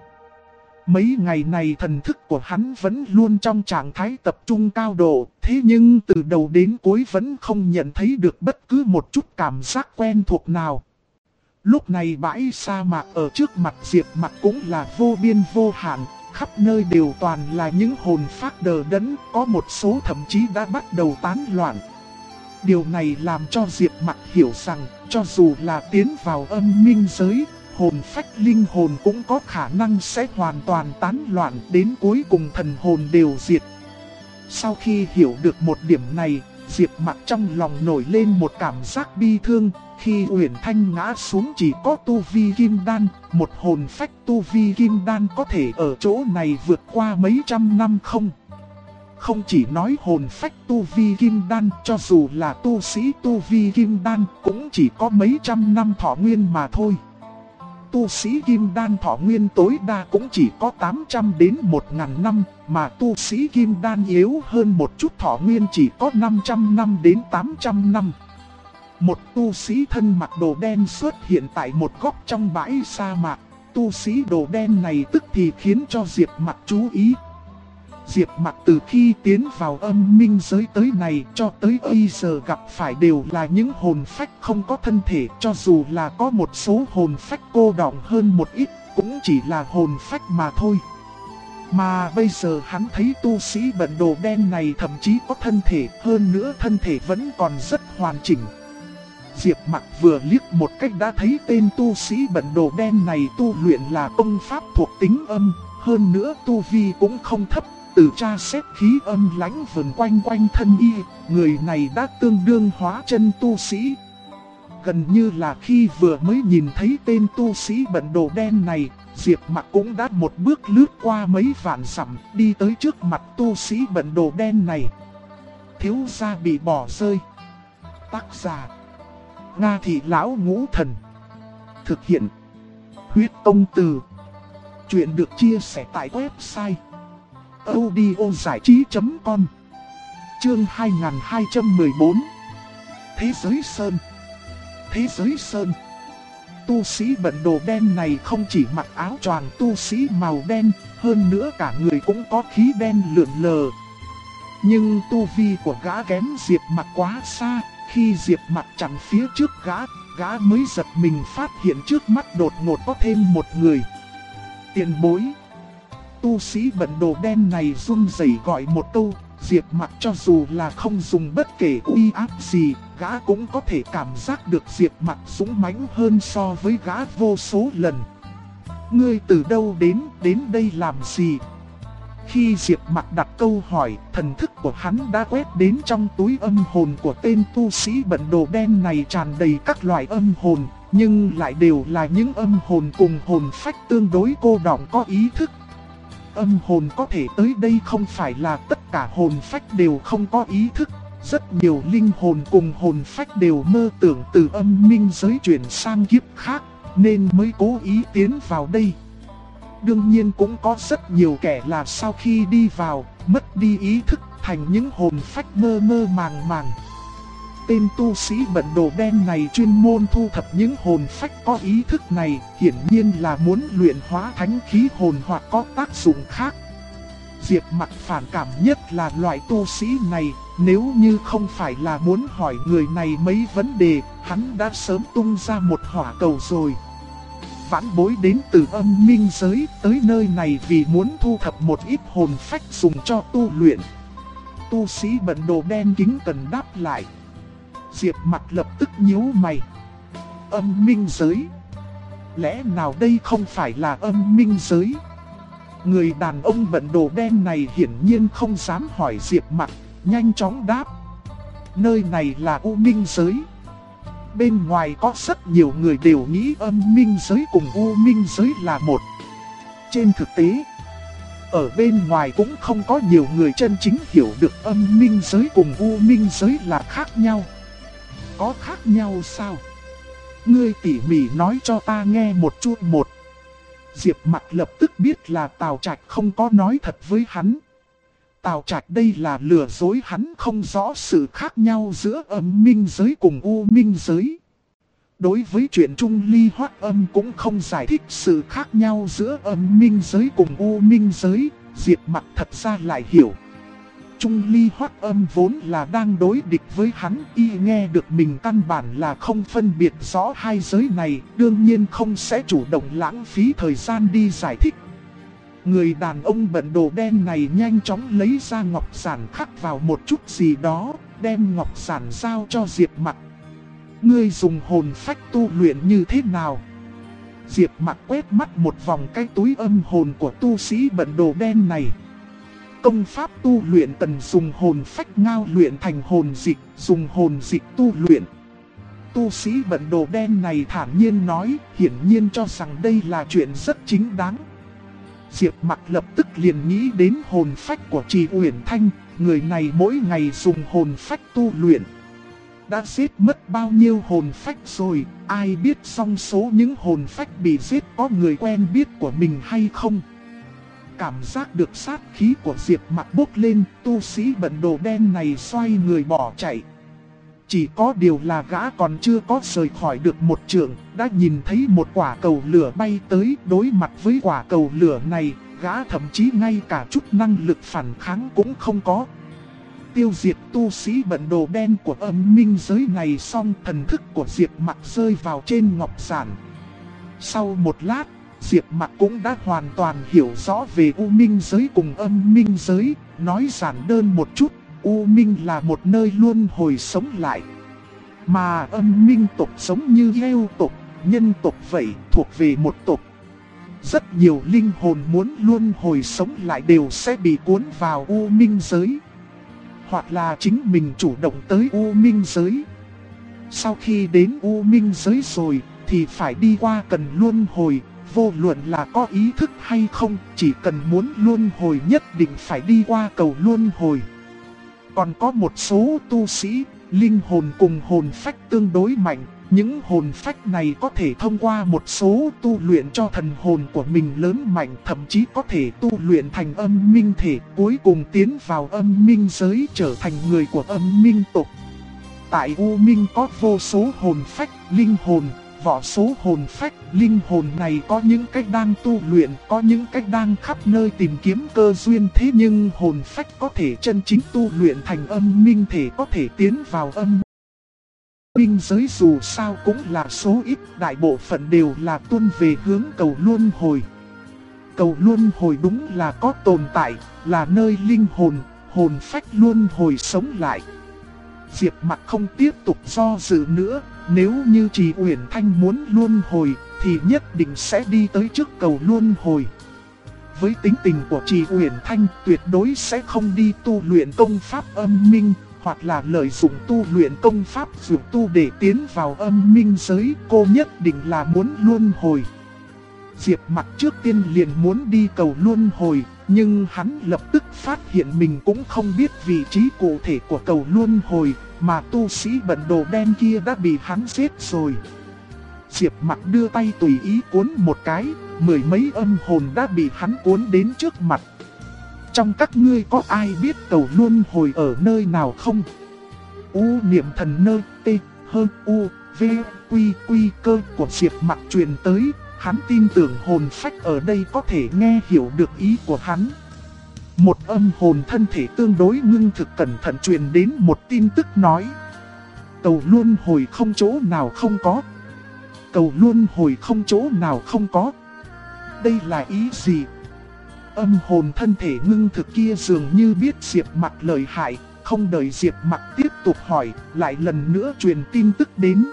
Mấy ngày này thần thức của hắn vẫn luôn trong trạng thái tập trung cao độ, thế nhưng từ đầu đến cuối vẫn không nhận thấy được bất cứ một chút cảm giác quen thuộc nào. Lúc này bãi sa mạc ở trước mặt Diệp Mặc cũng là vô biên vô hạn, khắp nơi đều toàn là những hồn phách đờ đẫn, có một số thậm chí đã bắt đầu tán loạn. Điều này làm cho Diệp Mặc hiểu rằng, cho dù là tiến vào âm minh giới, hồn phách linh hồn cũng có khả năng sẽ hoàn toàn tán loạn, đến cuối cùng thần hồn đều diệt. Sau khi hiểu được một điểm này, Diệp Mặc trong lòng nổi lên một cảm giác bi thương. Khi Uyển Thanh ngã xuống chỉ có tu vi kim đan, một hồn phách tu vi kim đan có thể ở chỗ này vượt qua mấy trăm năm không? Không chỉ nói hồn phách tu vi kim đan, cho dù là tu sĩ tu vi kim đan cũng chỉ có mấy trăm năm thọ nguyên mà thôi. Tu sĩ kim đan thọ nguyên tối đa cũng chỉ có 800 đến 1000 năm, mà tu sĩ kim đan yếu hơn một chút thọ nguyên chỉ có 500 năm đến 800 năm. Một tu sĩ thân mặc đồ đen xuất hiện tại một góc trong bãi sa mạc. Tu sĩ đồ đen này tức thì khiến cho Diệp Mặc chú ý. Diệp Mặc từ khi tiến vào âm minh giới tới này cho tới bây giờ gặp phải đều là những hồn phách không có thân thể, cho dù là có một số hồn phách cô đọng hơn một ít, cũng chỉ là hồn phách mà thôi. Mà bây giờ hắn thấy tu sĩ bận đồ đen này thậm chí có thân thể, hơn nữa thân thể vẫn còn rất hoàn chỉnh. Diệp Mặc vừa liếc một cách đã thấy tên tu sĩ bận đồ đen này tu luyện là công pháp thuộc tính âm, hơn nữa tu vi cũng không thấp. Từ tra xét khí âm lãnh vần quanh quanh thân y, người này đã tương đương hóa chân tu sĩ. Gần như là khi vừa mới nhìn thấy tên tu sĩ bận đồ đen này, Diệp Mặc cũng đã một bước lướt qua mấy vạn dặm, đi tới trước mặt tu sĩ bận đồ đen này. Thiếu gia bị bỏ rơi. Tác giả: Nga Thị Lão Ngũ Thần. Thực hiện: Huyết Công Từ. Chuyện được chia sẻ tại website audiozảichí.com. Chương 2214. Thế giới Sơn. Thế giới Sơn. Tu sĩ bận đồ đen này không chỉ mặc áo choàng tu sĩ màu đen, hơn nữa cả người cũng có khí đen lượn lờ. Nhưng tu vi của gã kém Diệp Mặc quá xa, khi Diệp Mặc chặn phía trước gã mới giật mình phát hiện trước mắt đột ngột có thêm một người. Tiền bối. Tu sĩ bận đồ đen này run rẩy gọi một câu. Diệp Mặc cho dù là không dùng bất kể uy áp gì, gã cũng có thể cảm giác được Diệp Mặc dũng mãnh hơn so với gã vô số lần. Ngươi từ đâu đến đây làm gì? Khi Diệp Mặc đặt câu hỏi, thần thức của hắn đã quét đến trong túi âm hồn của tên tu sĩ bận đồ đen này tràn đầy các loại âm hồn, nhưng lại đều là những âm hồn cùng hồn phách tương đối cô đọng có ý thức. Âm hồn có thể tới đây không phải là tất cả hồn phách đều không có ý thức. Rất nhiều linh hồn cùng hồn phách đều mơ tưởng từ âm minh giới chuyển sang kiếp khác, nên mới cố ý tiến vào đây. Đương nhiên cũng có rất nhiều kẻ là sau khi đi vào, mất đi ý thức thành những hồn phách mơ mơ màng màng. Tên tu sĩ bận đồ đen này chuyên môn thu thập những hồn phách có ý thức này, hiển nhiên là muốn luyện hóa thánh khí hồn hoặc có tác dụng khác. Diệp Mặc phản cảm nhất là loại tu sĩ này, nếu như không phải là muốn hỏi người này mấy vấn đề, hắn đã sớm tung ra một hỏa cầu rồi. Vãn bối đến từ âm minh giới tới nơi này vì muốn thu thập một ít hồn phách dùng cho tu luyện. Tu sĩ bận đồ đen kính cẩn đáp lại. Diệp Mặc lập tức nhíu mày. Âm minh giới? Lẽ nào đây không phải là âm minh giới? Người đàn ông bận đồ đen này hiển nhiên không dám hỏi Diệp Mặc, nhanh chóng đáp. Nơi này là U Minh giới. Bên ngoài có rất nhiều người đều nghĩ âm minh giới cùng U Minh giới là một. Trên thực tế, ở bên ngoài cũng không có nhiều người chân chính hiểu được âm minh giới cùng U Minh giới là khác nhau. Có khác nhau sao? Ngươi tỉ mỉ nói cho ta nghe một chút một. Diệp Mặc lập tức biết là Tào Trạch không có nói thật với hắn. Tào Trạch đây là lừa dối hắn không rõ sự khác nhau giữa âm minh giới cùng U Minh giới. Đối với chuyện Trung Ly Hoắc Âm cũng không giải thích sự khác nhau giữa âm minh giới cùng U Minh giới, Diệp Mặc thật ra lại hiểu. Trung Ly Hoắc Âm vốn là đang đối địch với hắn, y nghe được mình căn bản là không phân biệt rõ hai giới này, đương nhiên không sẽ chủ động lãng phí thời gian đi giải thích. Người đàn ông bận đồ đen này nhanh chóng lấy ra ngọc giản khắc vào một chút gì đó, đem ngọc giản giao cho Diệp Mặc. Ngươi dùng hồn phách tu luyện như thế nào? Diệp Mặc quét mắt một vòng cái túi âm hồn của tu sĩ bận đồ đen này. Công pháp tu luyện cần dùng hồn phách ngao luyện thành hồn dịch, dùng hồn dịch tu luyện. Tu sĩ bận đồ đen này thản nhiên nói, hiển nhiên cho rằng đây là chuyện rất chính đáng. Diệp Mặc lập tức liền nghĩ đến hồn phách của Trì Uyển Thanh, người này mỗi ngày dùng hồn phách tu luyện. Đã giết mất bao nhiêu hồn phách rồi, ai biết trong số những hồn phách bị giết có người quen biết của mình hay không? Cảm giác được sát khí của Diệp Mặc bốc lên, tu sĩ bận đồ đen này xoay người bỏ chạy. Chỉ có điều là gã còn chưa có rời khỏi được một trượng, đã nhìn thấy một quả cầu lửa bay tới. Đối mặt với quả cầu lửa này, gã thậm chí ngay cả chút năng lực phản kháng cũng không có. Tiêu diệt tu sĩ bận đồ đen của âm minh giới này xong, thần thức của Diệp Mặc rơi vào trên ngọc giản. Sau một lát, Diệp Mặc cũng đã hoàn toàn hiểu rõ về U Minh giới cùng âm minh giới. Nói giản đơn một chút, U Minh là một nơi luân hồi sống lại, mà âm minh tộc sống như yêu tộc, nhân tộc vậy, thuộc về một tộc. Rất nhiều linh hồn muốn luân hồi sống lại đều sẽ bị cuốn vào U Minh giới, hoặc là chính mình chủ động tới U Minh giới. Sau khi đến U Minh giới rồi thì phải đi qua cần luân hồi, vô luận là có ý thức hay không, chỉ cần muốn luân hồi nhất định phải đi qua cầu luân hồi. Còn có một số tu sĩ, linh hồn cùng hồn phách tương đối mạnh, những hồn phách này có thể thông qua một số tu luyện cho thần hồn của mình lớn mạnh, thậm chí có thể tu luyện thành âm minh thể, cuối cùng tiến vào âm minh giới trở thành người của âm minh tộc. Tại U Minh có vô số hồn phách, linh hồn, vô số hồn phách, linh hồn này có những cách đang tu luyện, có những cách đang khắp nơi tìm kiếm cơ duyên, thế nhưng hồn phách có thể chân chính tu luyện thành âm minh thể, có thể tiến vào âm minh giới dù sao cũng là số ít, đại bộ phận đều là tuôn về hướng cầu luân hồi. Cầu luân hồi đúng là có tồn tại, là nơi linh hồn, hồn phách luân hồi sống lại. Diệp Mặc không tiếp tục do dự nữa, nếu như Trì Uyển Thanh muốn luân hồi thì nhất định sẽ đi tới trước cầu luân hồi. Với tính tình của Trì Uyển Thanh tuyệt đối sẽ không đi tu luyện công pháp âm minh, hoặc là lợi dụng tu luyện công pháp dược tu để tiến vào âm minh giới, cô nhất định là muốn luân hồi. Diệp Mặc trước tiên liền muốn đi cầu luân hồi, nhưng hắn lập tức phát hiện mình cũng không biết vị trí cụ thể của cầu luân hồi, mà tu sĩ bận đồ đen kia đã bị hắn giết rồi. Diệp Mặc đưa tay tùy ý cuốn một cái, mười mấy âm hồn đã bị hắn cuốn đến trước mặt. Trong các ngươi có ai biết cầu luân hồi ở nơi nào không? U niệm thần nơi T hơn U V Quy Quy cơ của Diệp Mặc truyền tới. Hắn tin tưởng hồn phách ở đây có thể nghe hiểu được ý của hắn. Một âm hồn thân thể tương đối ngưng thực cẩn thận truyền đến một tin tức nói: cầu luân hồi không chỗ nào không có. Cầu luân hồi không chỗ nào không có. Đây là ý gì? Âm hồn thân thể ngưng thực kia dường như biết Diệp Mặc lợi hại, không đợi Diệp Mặc tiếp tục hỏi, lại lần nữa truyền tin tức đến.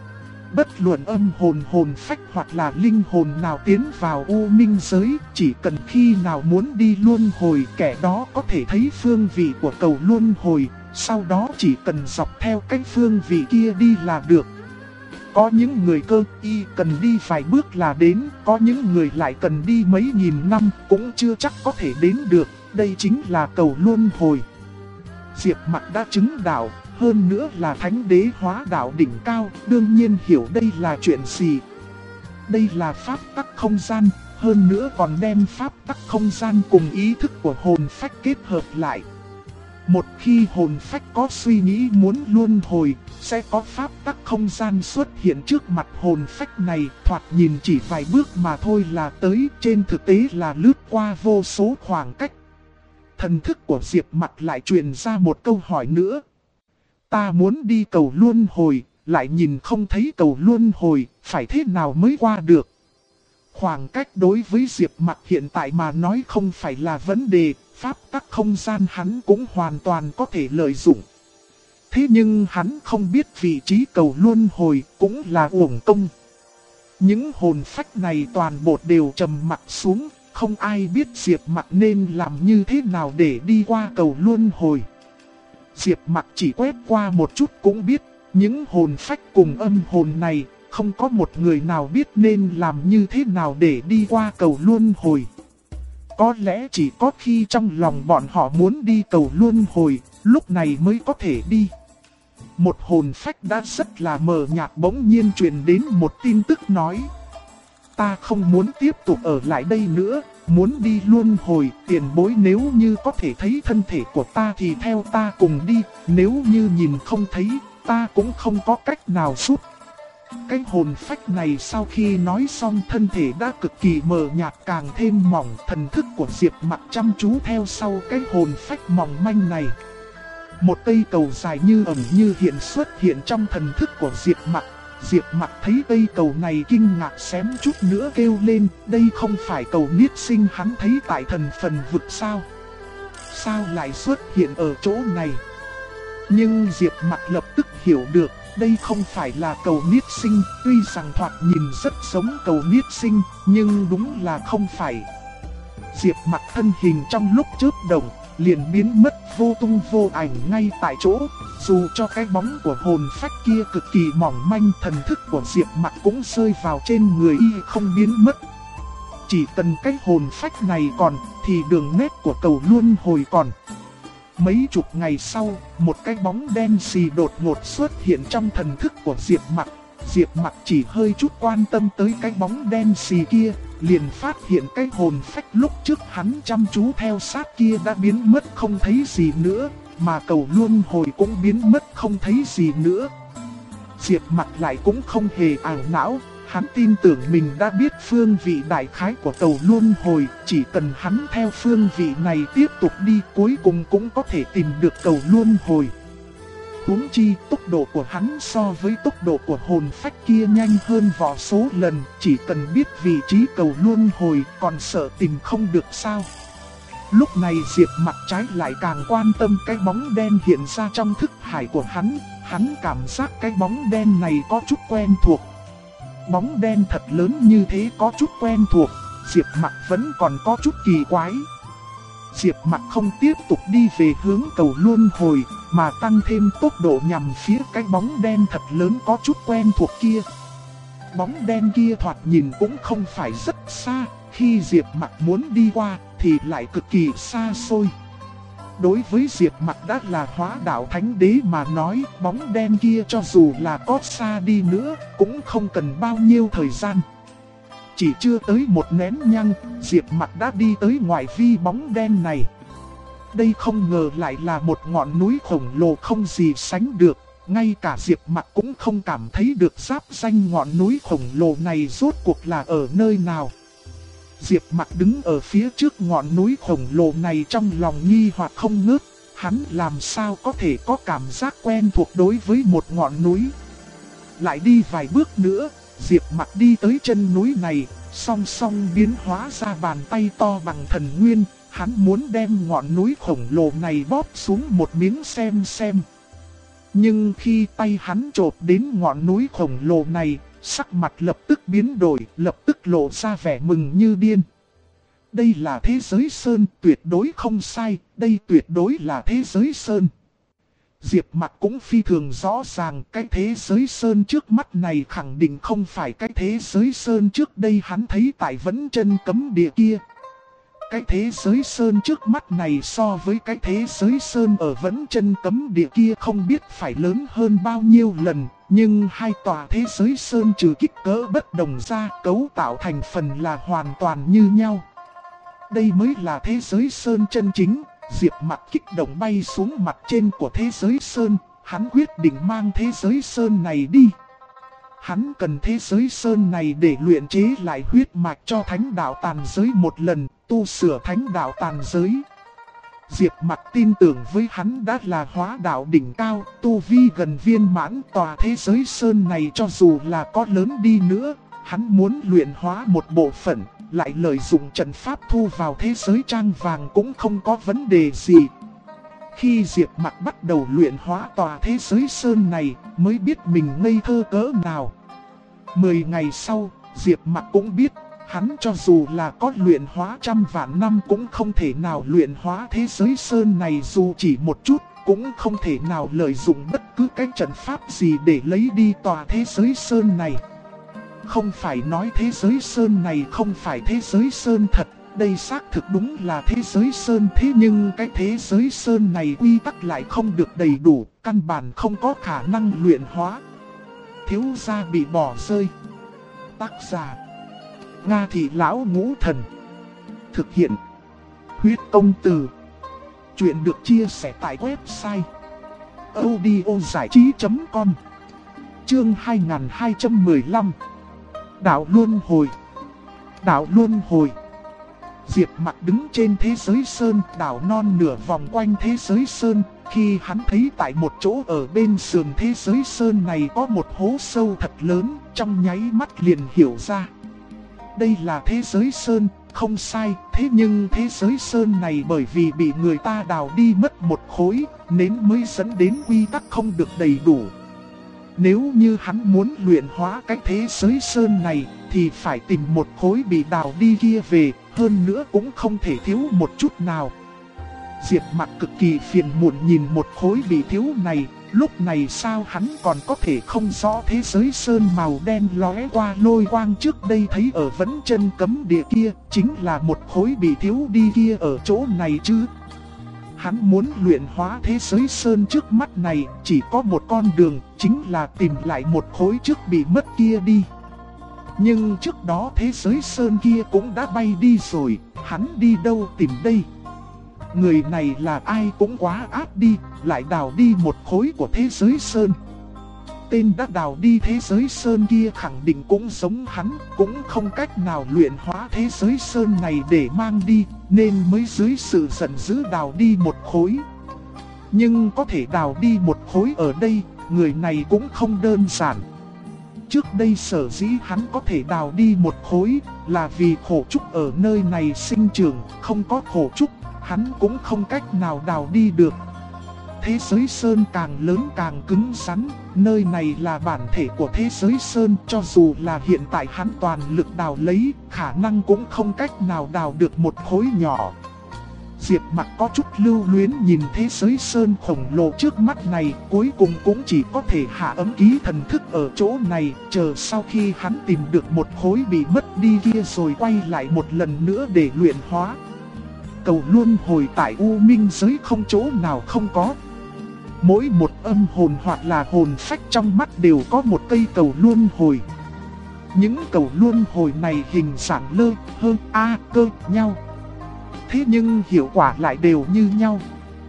Bất luận âm hồn, hồn phách hoặc là linh hồn nào tiến vào U Minh giới, chỉ cần khi nào muốn đi luân hồi, kẻ đó có thể thấy phương vị của cầu luân hồi, sau đó chỉ cần dọc theo cái phương vị kia đi là được. Có những người cơ y cần đi vài bước là đến, có những người lại cần đi mấy nghìn năm cũng chưa chắc có thể đến được, đây chính là cầu luân hồi. Diệp Mặc đã chứng đạo, hơn nữa là thánh đế hóa đạo đỉnh cao, đương nhiên hiểu đây là chuyện gì. Đây là pháp tắc không gian, hơn nữa còn đem pháp tắc không gian cùng ý thức của hồn phách kết hợp lại. Một khi hồn phách có suy nghĩ muốn luân hồi, sẽ có pháp tắc không gian xuất hiện trước mặt hồn phách này, thoạt nhìn chỉ vài bước mà thôi là tới, trên thực tế là lướt qua vô số khoảng cách. Thần thức của Diệp Mặc lại truyền ra một câu hỏi nữa. Ta muốn đi cầu luân hồi, lại nhìn không thấy cầu luân hồi, phải thế nào mới qua được? Khoảng cách đối với Diệp Mặc hiện tại mà nói không phải là vấn đề, pháp tắc không gian hắn cũng hoàn toàn có thể lợi dụng. Thế nhưng hắn không biết vị trí cầu luân hồi cũng là uổng công. Những hồn phách này toàn bộ đều trầm mặt xuống, không ai biết Diệp Mặc nên làm như thế nào để đi qua cầu luân hồi. Diệp Mặc chỉ quét qua một chút cũng biết, những hồn phách cùng âm hồn này, không có một người nào biết nên làm như thế nào để đi qua cầu luân hồi. Có lẽ chỉ có khi trong lòng bọn họ muốn đi cầu luân hồi, lúc này mới có thể đi. Một hồn phách đã rất là mờ nhạt bỗng nhiên truyền đến một tin tức nói: ta không muốn tiếp tục ở lại đây nữa, muốn đi luân hồi, tiền bối nếu như có thể thấy thân thể của ta thì theo ta cùng đi, nếu như nhìn không thấy, ta cũng không có cách nào giúp. Cái hồn phách này sau khi nói xong thân thể đã cực kỳ mờ nhạt càng thêm mỏng, thần thức của Diệp Mặc chăm chú theo sau cái hồn phách mỏng manh này. Một cây cầu dài như ẩn như hiện xuất hiện trong thần thức của Diệp Mặc. Diệp Mặc thấy cây cầu này kinh ngạc xém chút nữa kêu lên, đây không phải cầu niết sinh hắn thấy tại thần phần vực sao? Sao lại xuất hiện ở chỗ này? Nhưng Diệp Mặc lập tức hiểu được, đây không phải là cầu niết sinh, tuy rằng thoạt nhìn rất giống cầu niết sinh, nhưng đúng là không phải. Diệp Mặc thân hình trong lúc chớp động, liền biến mất vô tung vô ảnh ngay tại chỗ. Dù cho cái bóng của hồn phách kia cực kỳ mỏng manh, thần thức của Diệp Mặc cũng rơi vào trên người y không biến mất. Chỉ cần cái hồn phách này còn, thì đường nét của cầu luân hồi còn. Mấy chục ngày sau, một cái bóng đen xì đột ngột xuất hiện trong thần thức của Diệp Mặc. Diệp Mặc chỉ hơi chút quan tâm tới cái bóng đen xì kia, liền phát hiện cái hồn phách lúc trước hắn chăm chú theo sát kia đã biến mất không thấy gì nữa, mà cầu luân hồi cũng biến mất không thấy gì nữa. Diệp Mặc lại cũng không hề ảo não, hắn tin tưởng mình đã biết phương vị đại khái của cầu luân hồi, chỉ cần hắn theo phương vị này tiếp tục đi cuối cùng cũng có thể tìm được cầu luân hồi. Huống chi tốc độ của hắn so với tốc độ của hồn phách kia nhanh hơn vô số lần, chỉ cần biết vị trí cầu luân hồi còn sợ tìm không được sao. Lúc này Diệp Mặc trái lại càng quan tâm cái bóng đen hiện ra trong thức hải của hắn cảm giác cái bóng đen này có chút quen thuộc. Bóng đen thật lớn như thế có chút quen thuộc, Diệp Mặc vẫn còn có chút kỳ quái. Diệp Mặc không tiếp tục đi về hướng cầu luân hồi, mà tăng thêm tốc độ nhằm phía cái bóng đen thật lớn có chút quen thuộc kia. Bóng đen kia thoạt nhìn cũng không phải rất xa, khi Diệp Mặc muốn đi qua thì lại cực kỳ xa xôi. Đối với Diệp Mặc đã là hóa đạo thánh đế mà nói, bóng đen kia cho dù là có xa đi nữa cũng không cần bao nhiêu thời gian. Chỉ chưa tới một nén nhang, Diệp Mặc đã đi tới ngoại vi bóng đen này. Đây không ngờ lại là một ngọn núi khổng lồ không gì sánh được, ngay cả Diệp Mặc cũng không cảm thấy được giáp danh ngọn núi khổng lồ này rốt cuộc là ở nơi nào. Diệp Mặc đứng ở phía trước ngọn núi khổng lồ này trong lòng nghi hoặc không ngớt, hắn làm sao có thể có cảm giác quen thuộc đối với một ngọn núi. Lại đi vài bước nữa, Diệp Mặc đi tới chân núi này, song song biến hóa ra bàn tay to bằng thần nguyên, hắn muốn đem ngọn núi khổng lồ này bóp xuống một miếng xem. Nhưng khi tay hắn chộp đến ngọn núi khổng lồ này, sắc mặt lập tức biến đổi, lập tức lộ ra vẻ mừng như điên. Đây là thế giới sơn, tuyệt đối không sai, đây tuyệt đối là thế giới sơn. Diệp Mặc cũng phi thường rõ ràng cái thế giới sơn trước mắt này khẳng định không phải cái thế giới sơn trước đây hắn thấy tại Vẫn Chân Cấm Địa kia. Cái thế giới sơn trước mắt này so với cái thế giới sơn ở Vẫn Chân Cấm Địa kia không biết phải lớn hơn bao nhiêu lần, nhưng hai tòa thế giới sơn trừ kích cỡ bất đồng ra, cấu tạo thành phần là hoàn toàn như nhau. Đây mới là thế giới sơn chân chính. Diệp Mặc kích động bay xuống mặt trên của thế giới sơn, hắn quyết định mang thế giới sơn này đi. Hắn cần thế giới sơn này để luyện chế lại huyết mạch cho thánh đạo tàn giới một lần, tu sửa thánh đạo tàn giới. Diệp Mặc tin tưởng với hắn đã là hóa đạo đỉnh cao, tu vi gần viên mãn, tòa thế giới sơn này cho dù là có lớn đi nữa, hắn muốn luyện hóa một bộ phận, lại lợi dụng trận pháp thu vào thế giới trang vàng cũng không có vấn đề gì. Khi Diệp Mặc bắt đầu luyện hóa tòa thế giới sơn này, mới biết mình ngây thơ cỡ nào. 10 ngày sau, Diệp Mặc cũng biết, hắn cho dù là có luyện hóa trăm vạn năm cũng không thể nào luyện hóa thế giới sơn này dù chỉ một chút, cũng không thể nào lợi dụng bất cứ cái trận pháp gì để lấy đi tòa thế giới sơn này. Không phải nói thế giới sơn này không phải thế giới sơn thật, đây xác thực đúng là thế giới sơn, thế nhưng cái thế giới sơn này quy tắc lại không được đầy đủ, căn bản không có khả năng luyện hóa. Thiếu gia bị bỏ rơi. Tác giả: Nga Thị Lão Ngũ Thần. Thực hiện: Huyết Công Từ. Chuyện được chia sẻ tại website audiozảichí.com. Chương 2215. Đạo Luân Hồi. Đạo Luân Hồi. Diệp Mặc đứng trên thế giới sơn, đảo non nửa vòng quanh thế giới sơn. Khi hắn thấy tại một chỗ ở bên sườn thế giới sơn này có một hố sâu thật lớn, trong nháy mắt liền hiểu ra. Đây là thế giới sơn, không sai, thế nhưng thế giới sơn này bởi vì bị người ta đào đi mất một khối, nên mới dẫn đến quy tắc không được đầy đủ. Nếu như hắn muốn luyện hóa cái thế giới sơn này, thì phải tìm một khối bị đào đi kia về, hơn nữa cũng không thể thiếu một chút nào. Diệp Mặc cực kỳ phiền muộn nhìn một khối bị thiếu này, Lúc này sao hắn còn có thể không rõ thế giới sơn màu đen lóe qua lôi quang trước đây thấy ở Vấn Chân Cấm Địa kia, chính là một khối bị thiếu đi kia ở chỗ này chứ. Hắn muốn luyện hóa thế giới sơn trước mắt này, chỉ có một con đường, chính là tìm lại một khối trước bị mất kia đi. Nhưng trước đó thế giới sơn kia cũng đã bay đi rồi, hắn đi đâu tìm đây? Người này là ai cũng quá ác đi, lại đào đi một khối của thế giới sơn. Tên đã đào đi thế giới sơn kia khẳng định cũng giống hắn, cũng không cách nào luyện hóa thế giới sơn này để mang đi, nên mới dưới sự giận dữ đào đi một khối. Nhưng có thể đào đi một khối ở đây, người này cũng không đơn giản. Trước đây sở dĩ hắn có thể đào đi một khối là vì khổ trúc ở nơi này sinh trưởng, không có khổ trúc, hắn cũng không cách nào đào đi được. Thế giới sơn càng lớn càng cứng rắn, nơi này là bản thể của thế giới sơn, cho dù là hiện tại hắn toàn lực đào lấy, khả năng cũng không cách nào đào được một khối nhỏ. Diệp Mặc có chút lưu luyến nhìn thế giới sơn khổng lồ trước mắt này, cuối cùng cũng chỉ có thể hạ ấm ký thần thức ở chỗ này, chờ sau khi hắn tìm được một khối bị mất đi kia rồi quay lại một lần nữa để luyện hóa. Cầu luân hồi tại U Minh giới không chỗ nào không có. Mỗi một âm hồn hoặc là hồn phách trong mắt đều có một cây cầu luân hồi. Những cầu luân hồi này hình dạng lơ, hơn, cơ nhau. Thế nhưng hiệu quả lại đều như nhau.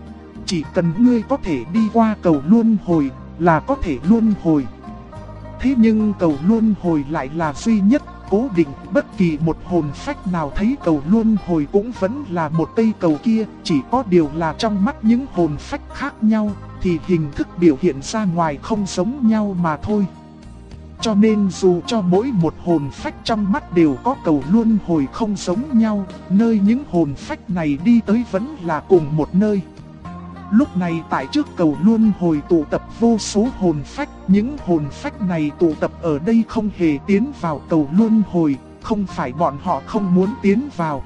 Chỉ cần ngươi có thể đi qua cầu luân hồi là có thể luân hồi. Thế nhưng cầu luân hồi lại là duy nhất, cố định, bất kỳ một hồn phách nào thấy cầu luân hồi cũng vẫn là một cây cầu kia, chỉ có điều là trong mắt những hồn phách khác nhau, thì hình thức biểu hiện ra ngoài không giống nhau mà thôi. Cho nên dù cho mỗi một hồn phách trong mắt đều có cầu luân hồi không giống nhau, nơi những hồn phách này đi tới vẫn là cùng một nơi. Lúc này tại trước cầu luân hồi tụ tập vô số hồn phách, những hồn phách này tụ tập ở đây không hề tiến vào cầu luân hồi, không phải bọn họ không muốn tiến vào,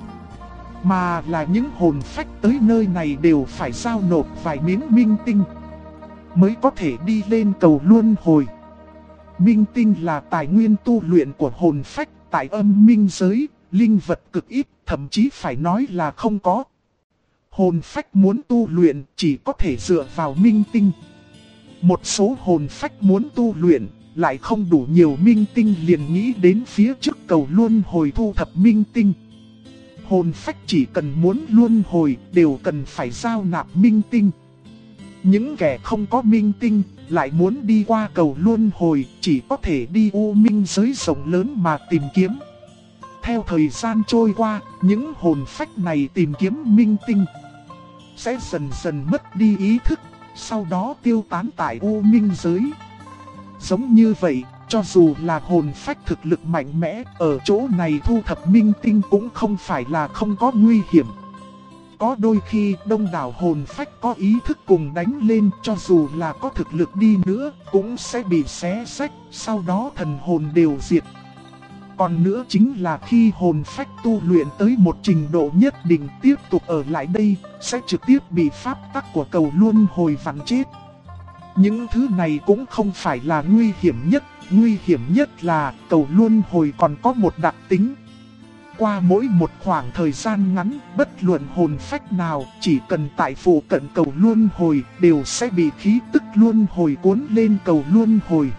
mà là những hồn phách tới nơi này đều phải giao nộp vài miếng minh tinh mới có thể đi lên cầu luân hồi. Minh tinh là tài nguyên tu luyện của hồn phách, tại âm minh giới, linh vật cực ít, thậm chí phải nói là không có. Hồn phách muốn tu luyện chỉ có thể dựa vào minh tinh. Một số hồn phách muốn tu luyện lại không đủ nhiều minh tinh liền nghĩ đến phía trước cầu luân hồi thu thập minh tinh. Hồn phách chỉ cần muốn luân hồi đều cần phải giao nạp minh tinh. Những kẻ không có minh tinh lại muốn đi qua cầu luân hồi chỉ có thể đi U Minh giới rộng lớn mà tìm kiếm. Theo thời gian trôi qua, những hồn phách này tìm kiếm minh tinh sẽ dần dần mất đi ý thức, sau đó tiêu tán tại U Minh giới. Giống như vậy, cho dù là hồn phách thực lực mạnh mẽ, ở chỗ này thu thập minh tinh cũng không phải là không có nguy hiểm. Có đôi khi đông đảo hồn phách có ý thức cùng đánh lên, cho dù là có thực lực đi nữa cũng sẽ bị xé xách, sau đó thần hồn đều diệt. Còn nữa chính là khi hồn phách tu luyện tới một trình độ nhất định tiếp tục ở lại đây, sẽ trực tiếp bị pháp tắc của cầu luân hồi vặn chết. Những thứ này cũng không phải là nguy hiểm nhất là cầu luân hồi còn có một đặc tính. Qua mỗi một khoảng thời gian ngắn, bất luận hồn phách nào, chỉ cần tại phụ cận cầu luân hồi, đều sẽ bị khí tức luân hồi cuốn lên cầu luân hồi.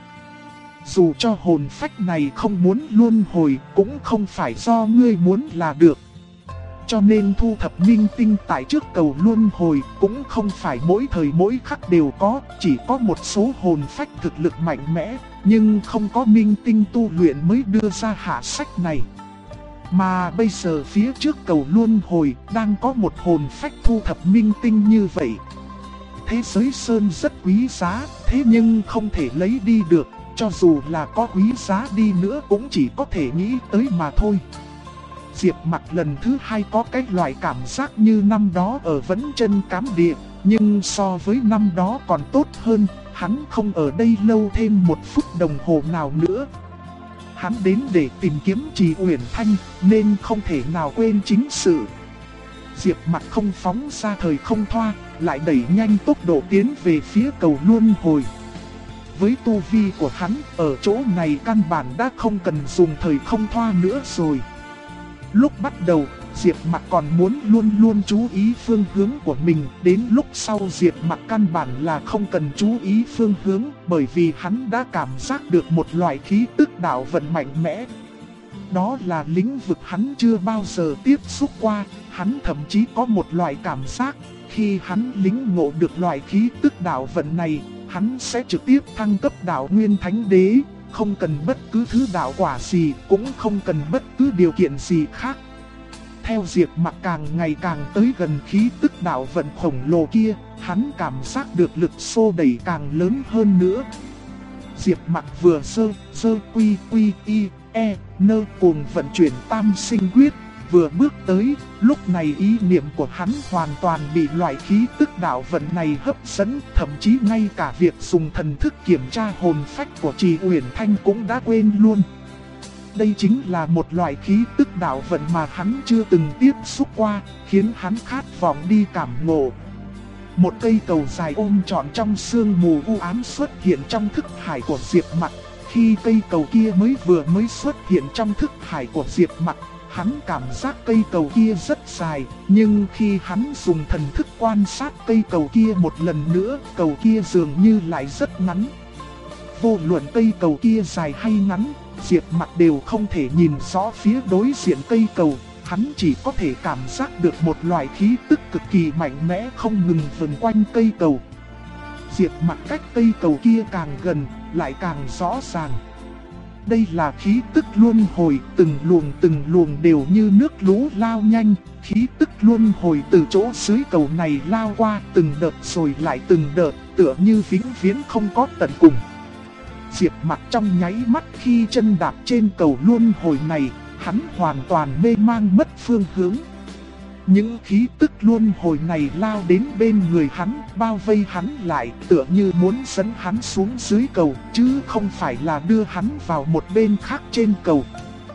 Dù cho hồn phách này không muốn luân hồi, cũng không phải do ngươi muốn là được. Cho nên thu thập minh tinh tại trước cầu luân hồi cũng không phải mỗi thời mỗi khắc đều có, chỉ có một số hồn phách thực lực mạnh mẽ, nhưng không có minh tinh tu luyện mới đưa ra hạ sách này. Mà bây giờ phía trước cầu luân hồi đang có một hồn phách thu thập minh tinh như vậy. Thế giới sơn rất quý giá, thế nhưng không thể lấy đi được, cho dù là có quý giá đi nữa cũng chỉ có thể nghĩ tới mà thôi. Diệp Mặc lần thứ hai có cái loại cảm giác như năm đó ở Vấn Chân Cấm Địa, nhưng so với năm đó còn tốt hơn, hắn không ở đây lâu thêm một phút đồng hồ nào nữa. Hắn đến để tìm kiếm Trì Uyển Thanh, nên không thể nào quên chính sự. Diệp Mặc không phóng ra thời không thoa, lại đẩy nhanh tốc độ tiến về phía cầu luân hồi. Với tu vi của hắn, ở chỗ này căn bản đã không cần dùng thời không thoa nữa rồi. Lúc bắt đầu, Diệp Mặc còn muốn luôn luôn chú ý phương hướng của mình, đến lúc sau Diệp Mặc căn bản là không cần chú ý phương hướng, bởi vì hắn đã cảm giác được một loại khí tức đạo vận mạnh mẽ. Đó là lĩnh vực hắn chưa bao giờ tiếp xúc qua, hắn thậm chí có một loại cảm giác, khi hắn lĩnh ngộ được loại khí tức đạo vận này, hắn sẽ trực tiếp thăng cấp đạo Nguyên Thánh Đế, không cần bất cứ thứ đạo quả gì, cũng không cần bất cứ điều kiện gì khác. Theo Diệp Mặc càng ngày càng tới gần khí tức đạo vận khổng lồ kia, hắn cảm giác được lực xô đẩy càng lớn hơn nữa. Diệp Mặc vừa sơ quy y nơ cuồng vận chuyển tam sinh quyết, vừa bước tới, lúc này ý niệm của hắn hoàn toàn bị loại khí tức đạo vận này hấp dẫn, thậm chí ngay cả việc dùng thần thức kiểm tra hồn phách của Trì Uyển Thanh cũng đã quên luôn. Đây chính là một loại khí tức đạo vận mà hắn chưa từng tiếp xúc qua, khiến hắn khát vọng đi cảm ngộ. Một cây cầu dài ôm trọn trong sương mù u ám xuất hiện trong thức hải của Diệp Mặc. Khi cây cầu kia mới xuất hiện trong thức hải của Diệp Mặc, hắn cảm giác cây cầu kia rất dài, nhưng khi hắn dùng thần thức quan sát cây cầu kia một lần nữa, cầu kia dường như lại rất ngắn. Vô luận cây cầu kia dài hay ngắn, Diệp Mặc đều không thể nhìn rõ phía đối diện cây cầu, hắn chỉ có thể cảm giác được một loại khí tức cực kỳ mạnh mẽ không ngừng vần quanh cây cầu. Diệp Mặc cách cây cầu kia càng gần, lại càng rõ ràng. Đây là khí tức luân hồi, từng luồng đều như nước lũ lao nhanh, khí tức luân hồi từ chỗ dưới cầu này lao qua từng đợt rồi lại từng đợt, tựa như vĩnh viễn không có tận cùng. Diệp Mặc trong nháy mắt khi chân đạp trên cầu luân hồi này, hắn hoàn toàn mê mang mất phương hướng. Những khí tức luân hồi này lao đến bên người hắn, bao vây hắn lại, tựa như muốn dẫn hắn xuống dưới cầu, chứ không phải là đưa hắn vào một bên khác trên cầu.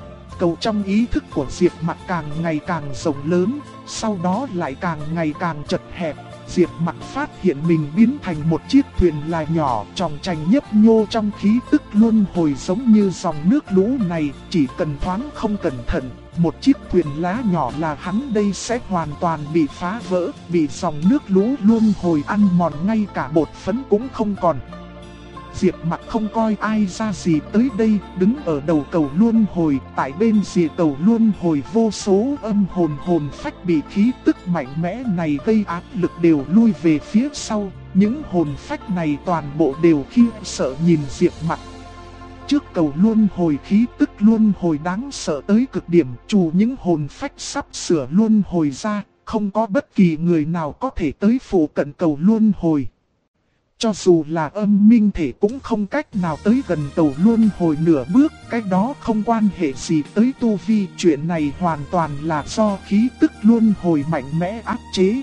Cầu trong ý thức của Diệp Mặc càng ngày càng rộng lớn, sau đó lại càng ngày càng chật hẹp. Diệp Mặc phát hiện mình biến thành một chiếc thuyền lá nhỏ, tròng trành nhấp nhô trong khí tức luân hồi, giống như dòng nước lũ này, chỉ cần thoáng không cẩn thận, một chiếc thuyền lá nhỏ là hắn đây sẽ hoàn toàn bị phá vỡ, bị dòng nước lũ luân hồi ăn mòn, ngay cả bột phấn cũng không còn. Diệp Mặc không coi ai ra gì tới đây, đứng ở đầu cầu luân hồi, tại bên rìa cầu luân hồi vô số âm hồn phách bị khí tức mạnh mẽ này gây áp lực đều lui về phía sau, những hồn phách này toàn bộ đều khiếp sợ nhìn Diệp Mặc. Trước cầu luân hồi khí tức luân hồi đáng sợ tới cực điểm, trừ những hồn phách sắp sửa luân hồi ra, không có bất kỳ người nào có thể tới phụ cận cầu luân hồi. Cho dù là âm minh thể cũng không cách nào tới gần cầu luân hồi nửa bước, cái đó không quan hệ gì tới tu vi, chuyện này hoàn toàn là do khí tức luân hồi mạnh mẽ áp chế.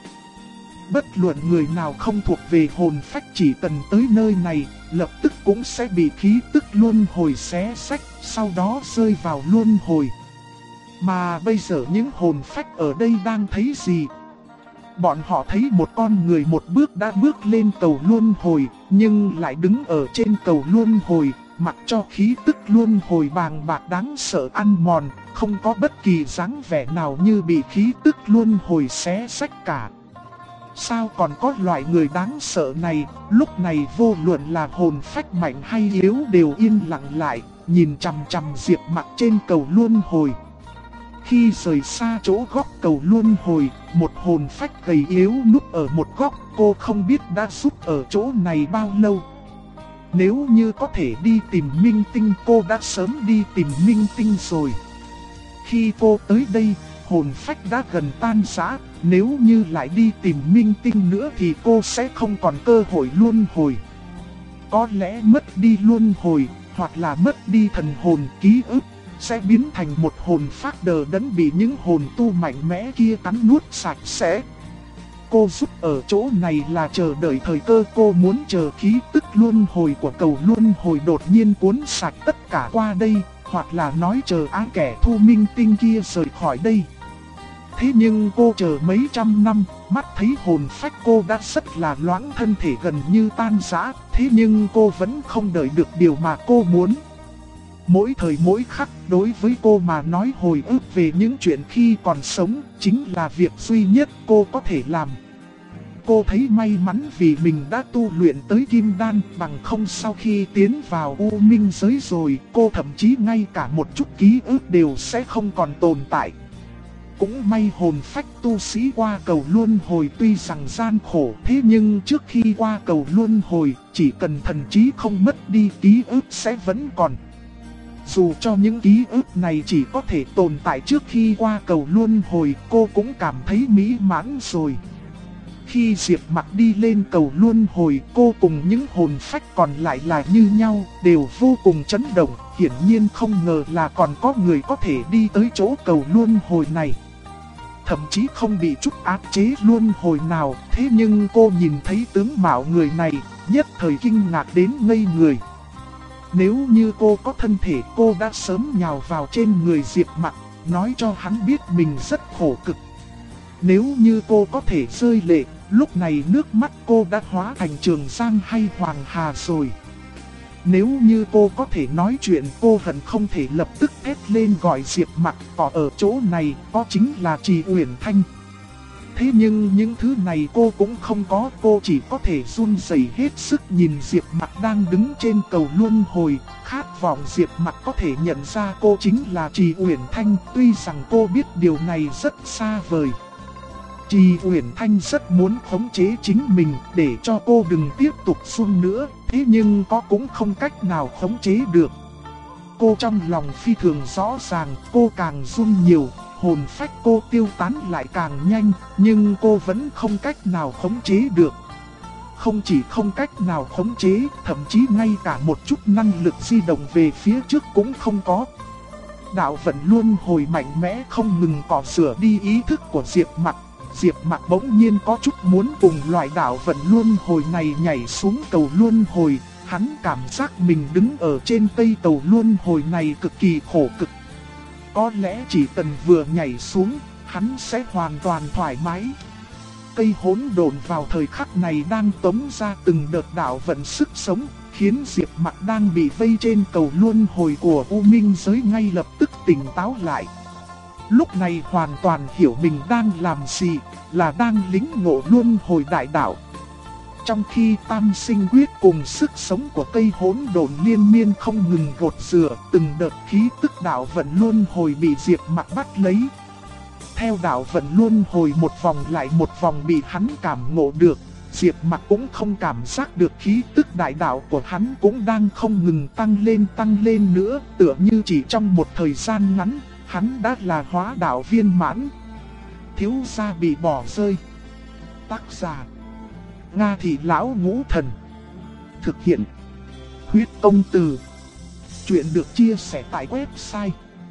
Bất luận người nào không thuộc về hồn phách chỉ cần tới nơi này, lập tức cũng sẽ bị khí tức luân hồi xé xách, sau đó rơi vào luân hồi. Mà bây giờ những hồn phách ở đây đang thấy gì? Bọn họ thấy một con người một bước đã bước lên cầu luân hồi, nhưng lại đứng ở trên cầu luân hồi, mặc cho khí tức luân hồi bàng bạc đáng sợ ăn mòn, không có bất kỳ dáng vẻ nào như bị khí tức luân hồi xé xách cả. Sao còn có loại người đáng sợ này? Lúc này vô luận là hồn phách mạnh hay yếu đều yên lặng lại, nhìn chằm chằm Diệp Mặc trên cầu luân hồi. Khi rời xa chỗ góc cầu luân hồi, một hồn phách gầy yếu núp ở một góc, cô không biết đã sút ở chỗ này bao lâu. Nếu như có thể đi tìm Minh Tinh, cô đã sớm đi tìm Minh Tinh rồi. Khi cô tới đây, hồn phách đã gần tan rã, nếu như lại đi tìm Minh Tinh nữa thì cô sẽ không còn cơ hội luân hồi. Có lẽ mất đi luân hồi, hoặc là mất đi thần hồn ký ức, sẽ biến thành một hồn phách đờ đẫn bị những hồn tu mạnh mẽ kia cắn nuốt sạch sẽ. Cô giúp ở chỗ này là chờ đợi thời cơ, cô muốn chờ khí tức luân hồi của cầu luân hồi đột nhiên cuốn sạch tất cả qua đây, hoặc là nói chờ kẻ thu Minh Tinh kia rời khỏi đây. Thế nhưng cô chờ mấy trăm năm, mắt thấy hồn phách cô đã rất là loãng, thân thể gần như tan rã, thế nhưng cô vẫn không đợi được điều mà cô muốn. Mỗi thời mỗi khắc đối với cô mà nói, hồi ức về những chuyện khi còn sống chính là việc duy nhất cô có thể làm. Cô thấy may mắn vì mình đã tu luyện tới kim đan, bằng không sau khi tiến vào u minh giới rồi, cô thậm chí ngay cả một chút ký ức đều sẽ không còn tồn tại. Cũng may hồn phách tu sĩ qua cầu luân hồi tuy rằng gian khổ, thế nhưng trước khi qua cầu luân hồi, chỉ cần thần trí không mất đi, ký ức sẽ vẫn còn. Dù cho những ký ức này chỉ có thể tồn tại trước khi qua cầu luân hồi, cô cũng cảm thấy mỹ mãn rồi. Khi Diệp Mặc đi lên cầu luân hồi, cô cùng những hồn phách còn lại là như nhau, đều vô cùng chấn động, hiển nhiên không ngờ là còn có người có thể đi tới chỗ cầu luân hồi này. Thậm chí không bị chút áp chế luân hồi nào, thế nhưng cô nhìn thấy tướng mạo người này, nhất thời kinh ngạc đến ngây người. Nếu như cô có thân thể, cô đã sớm nhào vào trên người Diệp Mặc, nói cho hắn biết mình rất khổ cực. Nếu như cô có thể rơi lệ, lúc này nước mắt cô đã hóa thành Trường Giang hay Hoàng Hà rồi. Nếu như cô có thể nói chuyện, cô hận không thể lập tức hét lên gọi Diệp Mặc, có ở chỗ này, có chính là Trì Uyển Thanh. Thế nhưng những thứ này cô cũng không có, cô chỉ có thể run rẩy hết sức nhìn Diệp Mặc đang đứng trên cầu luân hồi, khát vọng Diệp Mặc có thể nhận ra cô chính là Trì Uyển Thanh, tuy rằng cô biết điều này rất xa vời. Trì Uyển Thanh rất muốn khống chế chính mình để cho cô đừng tiếp tục run nữa, thế nhưng có cũng không cách nào khống chế được. Cô trong lòng phi thường rõ ràng, cô càng run nhiều, hồn phách cô tiêu tán lại càng nhanh, nhưng cô vẫn không cách nào khống chế được. Không chỉ không cách nào khống chế, thậm chí ngay cả một chút năng lực di động về phía trước cũng không có. Đạo vận luân hồi mạnh mẽ không ngừng cọ rửa đi ý thức của Diệp Mặc. Diệp Mặc bỗng nhiên có chút muốn cùng loại đạo vận luân hồi này nhảy xuống cầu luân hồi. Hắn cảm giác mình đứng ở trên cây cầu luân hồi này cực kỳ khổ cực. Có lẽ chỉ cần vừa nhảy xuống, hắn sẽ hoàn toàn thoải mái. Cây hỗn độn vào thời khắc này đang tống ra từng đợt đạo vận sức sống, khiến Diệp Mặc đang bị vây trên cầu luân hồi của U Minh giới ngay lập tức tỉnh táo lại. Lúc này hoàn toàn hiểu mình đang làm gì, là đang lĩnh ngộ luân hồi đại đạo. Trong khi tam sinh quyết cùng sức sống của cây hỗn độn liên miên không ngừng gột rửa, từng đợt khí tức đạo vận luân hồi bị Diệp Mặc bắt lấy. Theo đạo vận luân hồi một vòng lại một vòng bị hắn cảm ngộ được, Diệp Mặc cũng không cảm giác được khí tức đại đạo của hắn cũng đang không ngừng tăng lên nữa, tựa như chỉ trong một thời gian ngắn, hắn đã là hóa đạo viên mãn. Thiếu gia bị bỏ rơi. Tác giả Nga Thị Lão Ngũ Thần. Thực hiện Huyết Công Từ. Chuyện được chia sẻ tại website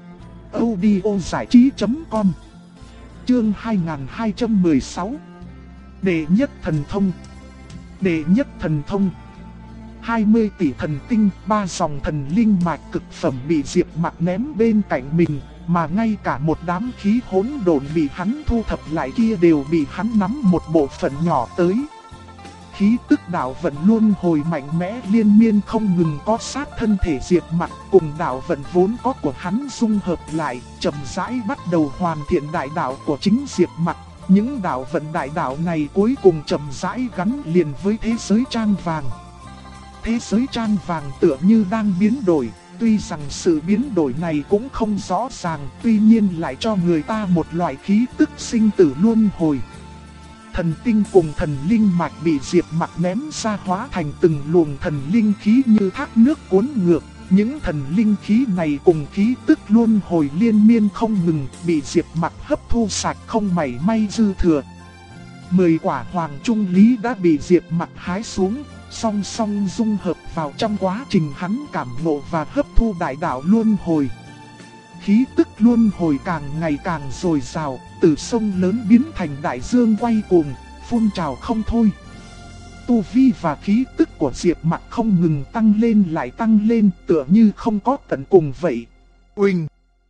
audiozảichí.com. Chương 2216. Đệ nhất thần thông. Đệ nhất thần thông. 20 tỷ thần tinh, 3 dòng thần linh mạch cực phẩm bị Diệp Mặc ném bên cạnh mình, mà ngay cả một đám khí hỗn độn bị hắn thu thập lại kia đều bị hắn nắm một bộ phận nhỏ tới. Khí tức đạo vận luân hồi mạnh mẽ liên miên không ngừng có sát thân thể Diệp Mặc cùng đạo vận vốn có của hắn dung hợp lại, chậm rãi bắt đầu hoàn thiện đại đạo của chính Diệp Mặc. Những đạo vận đại đạo này cuối cùng chậm rãi gắn liền với thế giới trang vàng. Thế giới trang vàng tựa như đang biến đổi, tuy rằng sự biến đổi này cũng không rõ ràng, tuy nhiên lại cho người ta một loại khí tức sinh tử luân hồi. Thần tinh cùng thần linh mạch bị Diệp Mặc ném ra hóa thành từng luồng thần linh khí như thác nước cuốn ngược. Những thần linh khí này cùng khí tức luân hồi liên miên không ngừng bị Diệp Mặc hấp thu sạch không mảy may dư thừa. 10 quả hoàng trung lý đã bị Diệp Mặc hái xuống, song song dung hợp vào trong quá trình hắn cảm ngộ và hấp thu đại đạo luân hồi. Khí tức luân hồi càng ngày càng dồi dào, từ sông lớn biến thành đại dương quay cuồng, phun trào không thôi. Tu vi và khí tức của Diệp Mặc không ngừng tăng lên lại tăng lên, tựa như không có tận cùng vậy. Uỳnh!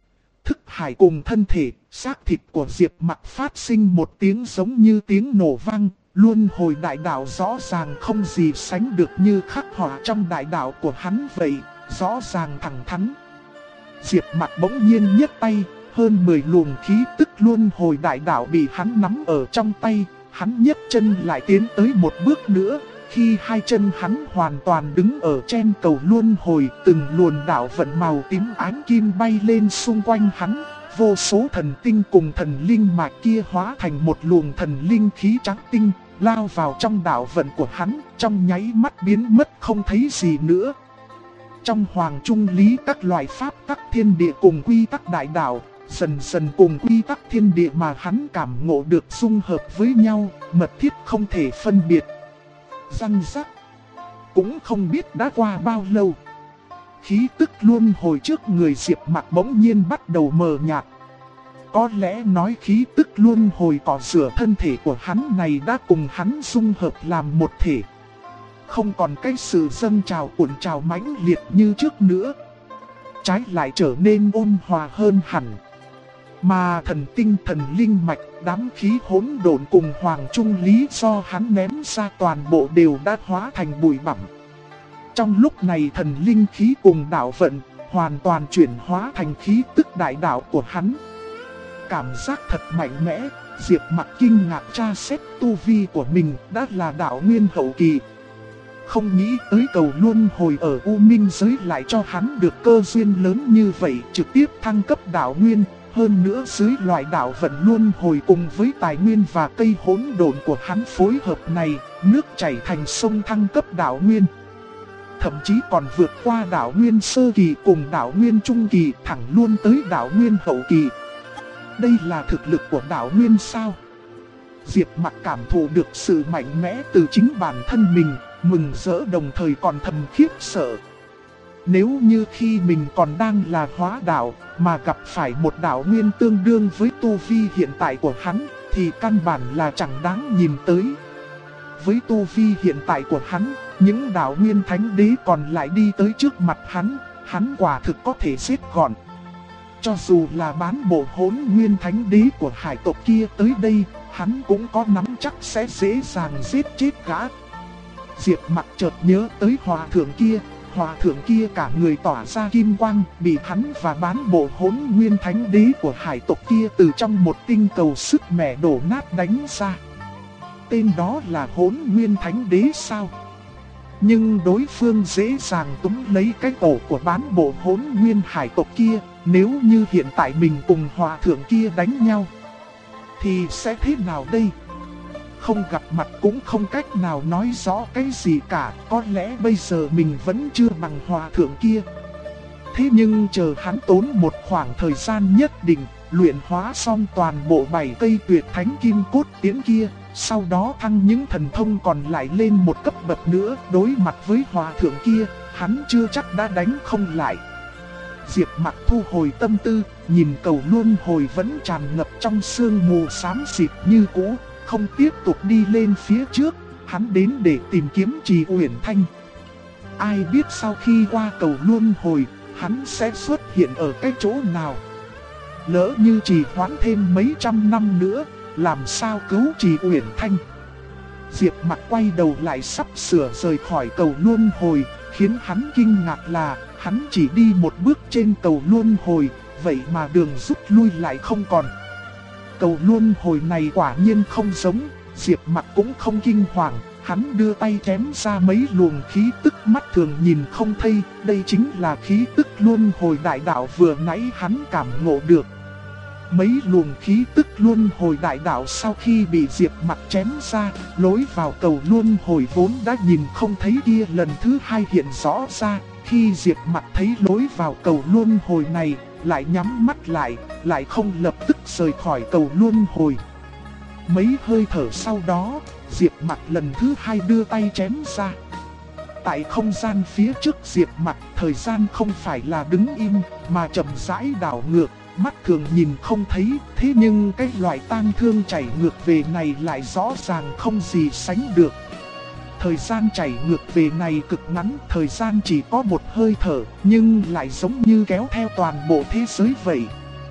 thức hải cùng thân thể, xác thịt của Diệp Mặc phát sinh một tiếng giống như tiếng nổ vang. Luân hồi đại đạo rõ ràng không gì sánh được như khắc họa trong đại đạo của hắn vậy, rõ ràng thẳng thắn. Diệp Mặc bỗng nhiên nhấc tay, hơn 10 luồng khí tức luân hồi đại đạo bị hắn nắm ở trong tay, hắn nhấc chân lại tiến tới một bước nữa. Khi hai chân hắn hoàn toàn đứng ở trên cầu luân hồi, từng luồn đạo vận màu tím ánh kim bay lên xung quanh hắn. Vô số thần tinh cùng thần linh mạch kia hóa thành một luồng thần linh khí trắng tinh, lao vào trong đạo vận của hắn, trong nháy mắt biến mất không thấy gì nữa. Trong hoàng trung lý các loại pháp tắc thiên địa cùng quy tắc đại đạo, dần dần cùng quy tắc thiên địa mà hắn cảm ngộ được dung hợp với nhau, mật thiết không thể phân biệt. Răng rắc. Cũng không biết đã qua bao lâu. Khí tức luân hồi trước người Diệp Mặc bỗng nhiên bắt đầu mờ nhạt. Có lẽ nói khí tức luân hồi cọ rửa thân thể của hắn này đã cùng hắn dung hợp làm một thể. Không còn cái sự dâng trào cuộn trào mãnh liệt như trước nữa. Trái lại trở nên ôn hòa hơn hẳn. Mà thần tinh thần linh mạch, đám khí hỗn độn cùng hoàng trung lý do hắn ném ra toàn bộ đều đã hóa thành bụi bặm. Trong lúc này thần linh khí cùng đạo vận hoàn toàn chuyển hóa thành khí tức đại đạo của hắn. Cảm giác thật mạnh mẽ, Diệp Mặc kinh ngạc tra xét tu vi của mình đã là đạo nguyên hậu kỳ. Không nghĩ tới cầu luân hồi ở U Minh giới lại cho hắn được cơ duyên lớn như vậy, trực tiếp thăng cấp đạo nguyên. Hơn nữa dưới loại đạo vận luân hồi cùng với tài nguyên và cây hỗn độn của hắn phối hợp này, nước chảy thành sông thăng cấp đạo nguyên. Thậm chí còn vượt qua đạo nguyên sơ kỳ cùng đạo nguyên trung kỳ, thẳng luôn tới đạo nguyên hậu kỳ. Đây là thực lực của đạo nguyên sao? Diệp Mặc cảm thụ được sự mạnh mẽ từ chính bản thân mình, mừng rỡ đồng thời còn thầm khiếp sợ. Nếu như khi mình còn đang là hóa đạo mà gặp phải một đạo nguyên tương đương với tu vi hiện tại của hắn thì căn bản là chẳng đáng nhìn tới. Với tu vi hiện tại của hắn, những đạo nguyên thánh đế còn lại đi tới trước mặt hắn quả thực có thể giết gọn. Cho dù là bán bộ hỗn nguyên thánh đế của hải tộc kia tới đây, hắn cũng có nắm chắc sẽ dễ dàng giết chết gã. Diệp Mặc chợt nhớ tới hòa thượng kia cả người tỏa ra kim quang, bị hắn và bán bộ hỗn nguyên thánh đế của hải tộc kia từ trong một tinh cầu sức mẻ đổ nát đánh ra. Tên đó là hỗn nguyên thánh đế sao? Nhưng đối phương dễ dàng túm lấy cái cổ của bán bộ hỗn nguyên hải tộc kia. Nếu như hiện tại mình cùng hòa thượng kia đánh nhau thì sẽ thế nào đây? Không gặp mặt cũng không cách nào nói rõ cái gì cả. Có lẽ bây giờ mình vẫn chưa bằng hòa thượng kia. Thế nhưng chờ hắn tốn một khoảng thời gian nhất định, luyện hóa xong toàn bộ 7 cây tuyệt thánh kim cốt tiến kia, sau đó thăng những thần thông còn lại lên một cấp bậc nữa, đối mặt với hòa thượng kia, hắn chưa chắc đã đánh không lại. Diệp Mặc thu hồi tâm tư, nhìn cầu luân hồi vẫn tràn ngập trong sương mù xám xịt như cũ, không tiếp tục đi lên phía trước, hắn đến để tìm kiếm Trì Uyển Thanh. Ai biết sau khi qua cầu luân hồi, hắn sẽ xuất hiện ở cái chỗ nào? Lỡ như trì hoãn thêm mấy trăm năm nữa, làm sao cứu Trì Uyển Thanh? Diệp Mặc quay đầu lại sắp sửa rời khỏi cầu luân hồi, khiến hắn kinh ngạc là hắn chỉ đi một bước trên cầu luân hồi, vậy mà đường rút lui lại không còn. Cầu luân hồi này quả nhiên không giống, Diệp Mặc cũng không kinh hoàng, hắn đưa tay chém ra mấy luồng khí tức mắt thường nhìn không thấy, đây chính là khí tức luân hồi đại đạo vừa nãy hắn cảm ngộ được. Mấy luồng khí tức luân hồi đại đạo sau khi bị Diệp Mặc chém ra, lối vào cầu luân hồi vốn đã nhìn không thấy kia lần thứ hai hiện rõ ra. Khi Diệp Mặc thấy lối vào cầu luân hồi này, lại nhắm mắt lại không lập tức rời khỏi cầu luân hồi. Mấy hơi thở sau đó, Diệp Mặc lần thứ hai đưa tay chém ra. Tại không gian phía trước Diệp Mặc, thời gian không phải là đứng im, mà chậm rãi đảo ngược, mắt thường nhìn không thấy. Thế nhưng cái loại tang thương chảy ngược về này lại rõ ràng không gì sánh được. Thời gian chảy ngược về này cực ngắn, thời gian chỉ có một hơi thở, nhưng lại giống như kéo theo toàn bộ thế giới vậy.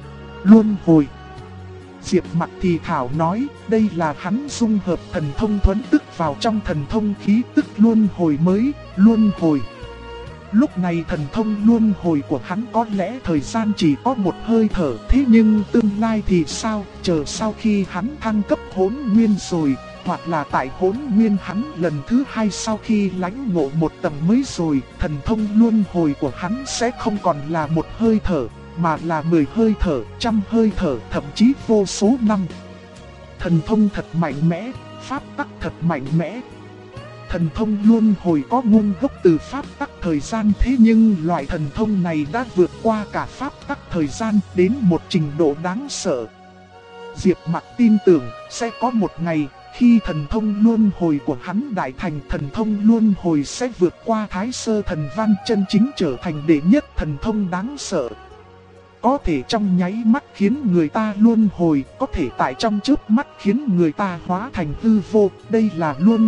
luân hồi. Diệp Mặc thì thảo nói, đây là hắn dung hợp thần thông thuẫn tức vào trong thần thông khí tức luân hồi mới, luân hồi. Lúc này thần thông luân hồi của hắn có lẽ thời gian chỉ có một hơi thở, thế nhưng tương lai thì sao, chờ sau khi hắn thăng cấp hỗn nguyên rồi, hoặc là tại hỗn nguyên hắn lần thứ 2 sau khi lãnh ngộ một tầng mới rồi, thần thông luân hồi của hắn sẽ không còn là một hơi thở, mà là 10 hơi thở, 100 hơi thở, thậm chí vô số năm. Thần thông thật mạnh mẽ, pháp tắc thật mạnh mẽ. Thần thông luân hồi có nguồn gốc từ pháp tắc thời gian, thế nhưng loại thần thông này đã vượt qua cả pháp tắc thời gian đến một trình độ đáng sợ. Diệp Mặc tin tưởng sẽ có một ngày, khi thần thông luân hồi của hắn đại thành, thần thông luân hồi sẽ vượt qua Thái Sơ Thần Văn, chân chính trở thành đệ nhất thần thông đáng sợ. Có thể trong nháy mắt khiến người ta luân hồi, có thể tại trong chớp mắt khiến người ta hóa thành hư vô, đây là luân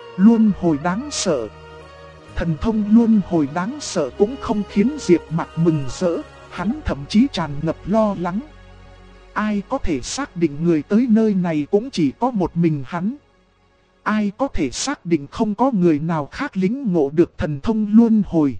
hồi đáng sợ. Thần thông luân hồi đáng sợ cũng không khiến Diệp Mặc mừng rỡ, hắn thậm chí tràn ngập lo lắng. Ai có thể xác định người tới nơi này cũng chỉ có một mình hắn. Ai có thể xác định không có người nào khác lĩnh ngộ được thần thông luân hồi.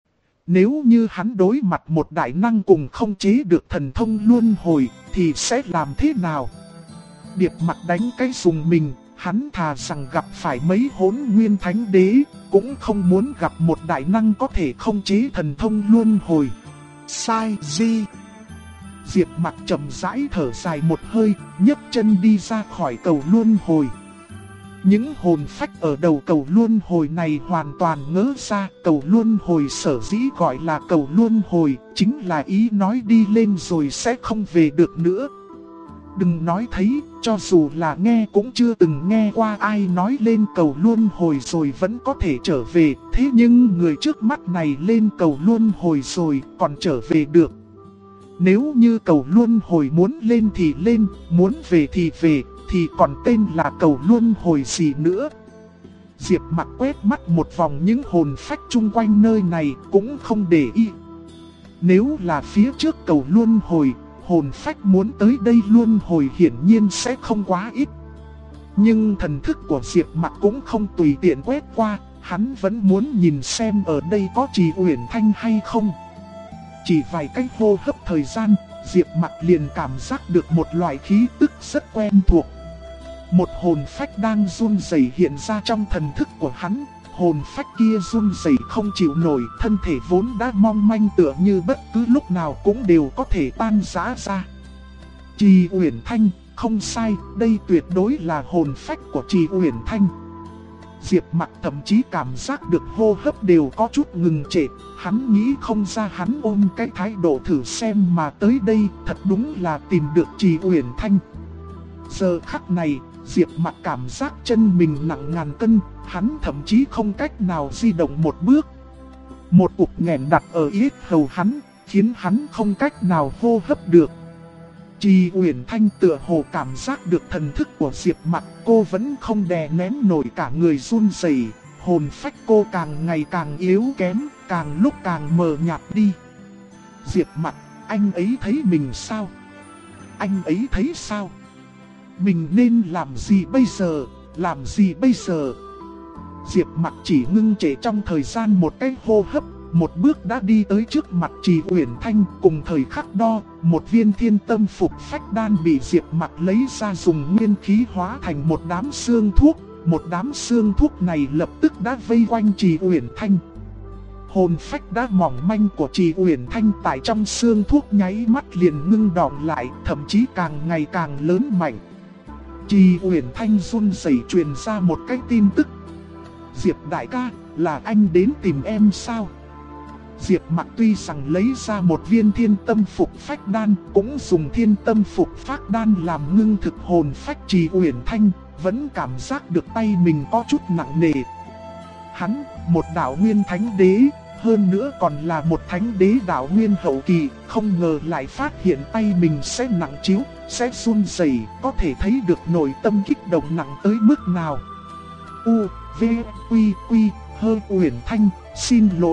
Nếu như hắn đối mặt một đại năng cùng không chế được thần thông luân hồi thì sẽ làm thế nào? Điệp Mặc đánh cái dùng mình, hắn thà rằng gặp phải mấy hỗn nguyên thánh đế, cũng không muốn gặp một đại năng có thể không chế thần thông luân hồi. Sai gì? Diệp Mặc chậm rãi thở dài một hơi, nhấc chân đi ra khỏi cầu luân hồi. Những hồn phách ở đầu cầu luân hồi này hoàn toàn ngỡ ra, cầu luân hồi sở dĩ gọi là cầu luân hồi, chính là ý nói đi lên rồi sẽ không về được nữa. Đừng nói thấy, cho dù là nghe cũng chưa từng nghe qua ai nói lên cầu luân hồi rồi vẫn có thể trở về, thế nhưng người trước mắt này lên cầu luân hồi rồi còn trở về được. Nếu như cầu luân hồi muốn lên thì lên, muốn về thì về, thì còn tên là cầu luân hồi gì nữa. Diệp Mặc quét mắt một vòng những hồn phách chung quanh nơi này cũng không để ý. Nếu là phía trước cầu luân hồi, hồn phách muốn tới đây luân hồi hiển nhiên sẽ không quá ít. Nhưng thần thức của Diệp Mặc cũng không tùy tiện quét qua, hắn vẫn muốn nhìn xem ở đây có Trì Uyển Thanh hay không. Chỉ vài cái hô hấp thời gian, Diệp Mặc liền cảm giác được một loại khí tức rất quen thuộc. Một hồn phách đang run rẩy hiện ra trong thần thức của hắn. Hồn phách kia run rẩy không chịu nổi, thân thể vốn đã mong manh tựa như bất cứ lúc nào cũng đều có thể tan rã ra. Trì Uyển Thanh, không sai, đây tuyệt đối là hồn phách của Trì Uyển Thanh. Diệp Mặc thậm chí cảm giác được hô hấp đều có chút ngừng trệ, hắn nghĩ không ra hắn ôm cái thái độ thử xem mà tới đây thật đúng là tìm được Trì Uyển Thanh. Giờ khắc này, Diệp Mặc cảm giác chân mình nặng ngàn cân, hắn thậm chí không cách nào di động một bước. Một cục nghẹn đặt ở yết hầu hắn, khiến hắn không cách nào hô hấp được. Trì Uyển Thanh tựa hồ cảm giác được thần thức của Diệp Mặc, cô vẫn không đè nén nổi cả người run rẩy, hồn phách cô càng ngày càng yếu kém, càng lúc càng mờ nhạt đi. Diệp Mặc, anh ấy thấy mình sao? Anh ấy thấy sao? Mình nên làm gì bây giờ? Làm gì bây giờ? Diệp Mặc chỉ ngưng trệ trong thời gian một cái hô hấp, một bước đã đi tới trước mặt Trì Uyển Thanh. Cùng thời khắc đó, một viên thiên tâm phục phách đan bị Diệp Mặc lấy ra dùng nguyên khí hóa thành một đám xương thuốc. Một đám xương thuốc này lập tức đã vây quanh Trì Uyển Thanh. Hồn phách đã mỏng manh của Trì Uyển Thanh tại trong xương thuốc nháy mắt liền ngưng đọng lại, thậm chí càng ngày càng lớn mạnh. Trì Uyển Thanh run rẩy truyền ra một cái tin tức. Diệp đại ca, là anh đến tìm em sao? Diệp Mặc tuy rằng lấy ra một viên thiên tâm phục phách đan, cũng dùng thiên tâm phục phách đan làm ngưng thực hồn phách Trì Uyển Thanh, vẫn cảm giác được tay mình có chút nặng nề. Hắn, một đạo nguyên thánh đế, hơn nữa còn là một thánh đế đạo nguyên hậu kỳ, không ngờ lại phát hiện tay mình sẽ nặng trĩu, sẽ run rẩy, có thể thấy được nội tâm kích động nặng tới mức nào. U, V, Quy, Hơ Uyển Thanh, xin lỗi,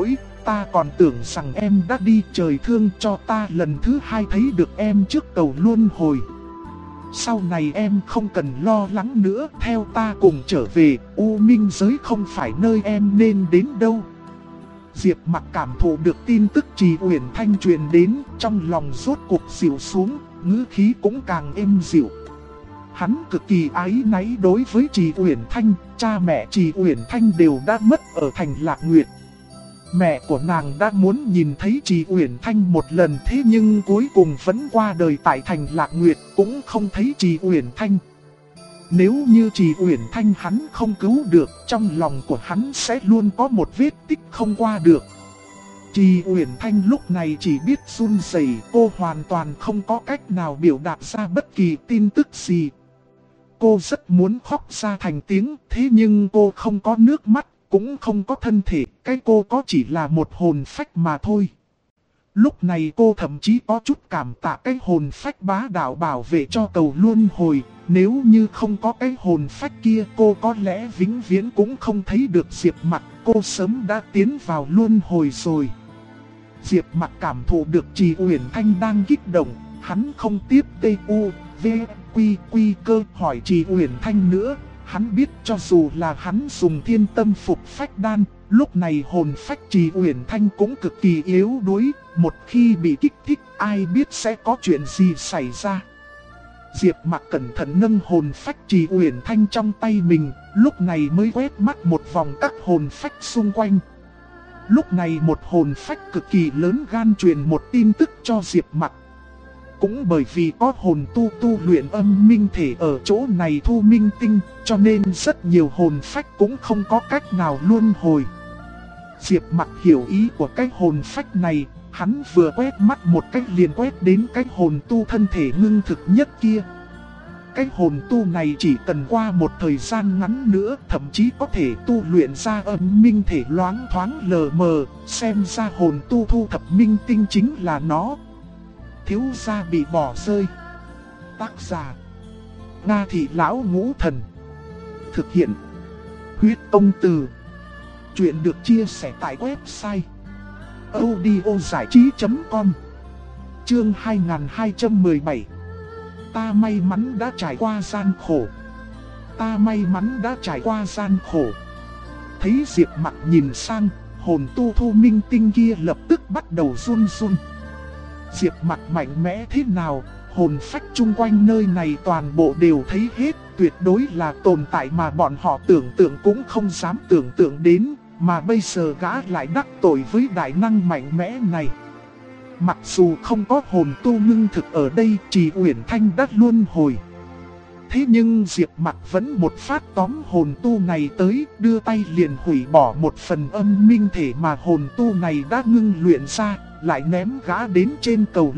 ta còn tưởng rằng em đã đi, trời thương cho ta lần thứ hai thấy được em trước cầu luân hồi. Sau này em không cần lo lắng nữa, theo ta cùng trở về, U Minh giới không phải nơi em nên đến đâu. Diệp Mặc cảm thụ được tin tức Trì Uyển Thanh truyền đến, trong lòng rốt cuộc dịu xuống, ngữ khí cũng càng êm dịu. Hắn cực kỳ áy náy đối với Trì Uyển Thanh, cha mẹ Trì Uyển Thanh đều đã mất ở thành Lạc Nguyệt. Mẹ của nàng đã muốn nhìn thấy Trì Uyển Thanh một lần, thế nhưng cuối cùng vẫn qua đời tại thành Lạc Nguyệt, cũng không thấy Trì Uyển Thanh. Nếu như Trì Uyển Thanh hắn không cứu được, trong lòng của hắn sẽ luôn có một vết tích không qua được. Trì Uyển Thanh lúc này chỉ biết run rẩy, cô hoàn toàn không có cách nào biểu đạt ra bất kỳ tin tức gì. Cô rất muốn khóc ra thành tiếng, thế nhưng cô không có nước mắt, cũng không có thân thể, cái cô có chỉ là một hồn phách mà thôi. Lúc này cô thậm chí có chút cảm tạ cái hồn phách bá đạo bảo vệ cho cầu luân hồi. Nếu như không có cái hồn phách kia, cô có lẽ vĩnh viễn cũng không thấy được Diệp Mặc, cô sớm đã tiến vào luân hồi rồi. Diệp Mặc cảm thụ được Trì Uyển Thanh đang kích động, hắn không tiếp Quy cơ hỏi Trì Uyển Thanh nữa. Hắn biết cho dù là hắn dùng thiên tâm phục phách đan, lúc này hồn phách Trì Uyển Thanh cũng cực kỳ yếu đuối, một khi bị kích thích ai biết sẽ có chuyện gì xảy ra. Diệp Mặc cẩn thận nâng hồn phách Trì Uyển Thanh trong tay mình, lúc này mới quét mắt một vòng các hồn phách xung quanh. Lúc này một hồn phách cực kỳ lớn gan truyền một tin tức cho Diệp Mặc. Cũng bởi vì có hồn tu luyện âm minh thể ở chỗ này thu minh tinh, cho nên rất nhiều hồn phách cũng không có cách nào luân hồi. Diệp Mặc hiểu ý của cái hồn phách này, hắn vừa quét mắt một cách liền quét đến cái hồn tu thân thể ngưng thực nhất kia. Cái hồn tu này chỉ cần qua một thời gian ngắn nữa, thậm chí có thể tu luyện ra âm minh thể loáng thoáng lờ mờ, xem ra hồn tu thu thập minh tinh chính là nó. Thiếu gia bị bỏ rơi. Tác giả: Nga Thị Lão Ngũ Thần. Thực hiện: Huyết Công Từ. Chuyện được chia sẻ tại website audiozảichí.com. Chương 2217. Ta may mắn đã trải qua gian khổ. Ta may mắn đã trải qua gian khổ. Thấy Diệp Mặc nhìn sang, hồn tu thu minh tinh kia lập tức bắt đầu run run. Diệp Mặc mạnh mẽ thế nào, hồn phách chung quanh nơi này toàn bộ đều thấy hết, tuyệt đối là tồn tại mà bọn họ tưởng tượng cũng không dám tưởng tượng đến, mà bây giờ gã lại đắc tội với đại năng mạnh mẽ này. Mặc dù không có hồn tu ngưng thực ở đây, Trì Uyển Thanh đã luân hồi. Thế nhưng Diệp Mặc vẫn một phát tóm hồn tu này tới, đưa tay liền hủy bỏ một phần âm minh thể mà hồn tu này đã ngưng luyện ra, lại ném gã đến trên cầu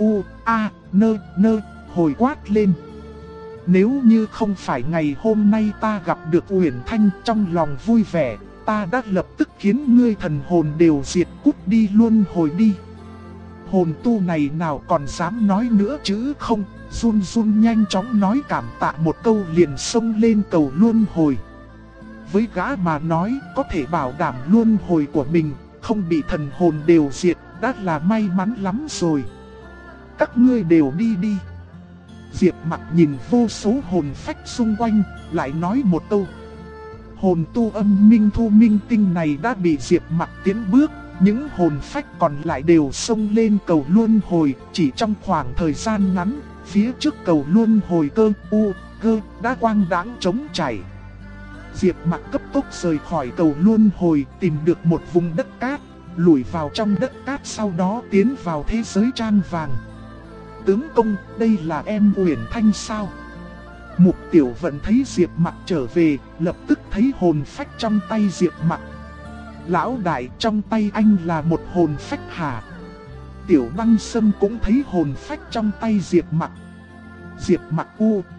hồi quát lên. Nếu như không phải ngày hôm nay ta gặp được Uyển Thanh, trong lòng vui vẻ, ta đã lập tức khiến ngươi thần hồn đều diệt, cút đi luân hồi đi. Hồn tu này nào còn dám nói nữa chứ không, run run nhanh chóng nói cảm tạ một câu liền xông lên cầu luân hồi. Với gã mà nói, có thể bảo đảm luân hồi của mình, không bị thần hồn đều diệt, đã là may mắn lắm rồi. Các ngươi đều đi đi. Diệp Mặc nhìn vô số hồn phách xung quanh, lại nói một câu. Hồn tu âm minh thu minh tinh này đã bị Diệp Mặc tiến bước, những hồn phách còn lại đều xông lên cầu luân hồi. Chỉ trong khoảng thời gian ngắn, phía trước cầu luân hồi đã quang đãng trống chảy. Diệp Mặc cấp tốc rời khỏi cầu luân hồi, tìm được một vùng đất cát, lủi vào trong đất cát, sau đó tiến vào thế giới trang vàng. Tướng công, đây là em Uyển Thanh sao? Mục Tiểu Vận thấy Diệp Mặc trở về, lập tức thấy hồn phách trong tay Diệp Mặc. Lão đại, trong tay anh là một hồn phách hả? Tiểu Băng Sâm cũng thấy hồn phách trong tay Diệp Mặc. Diệp Mặc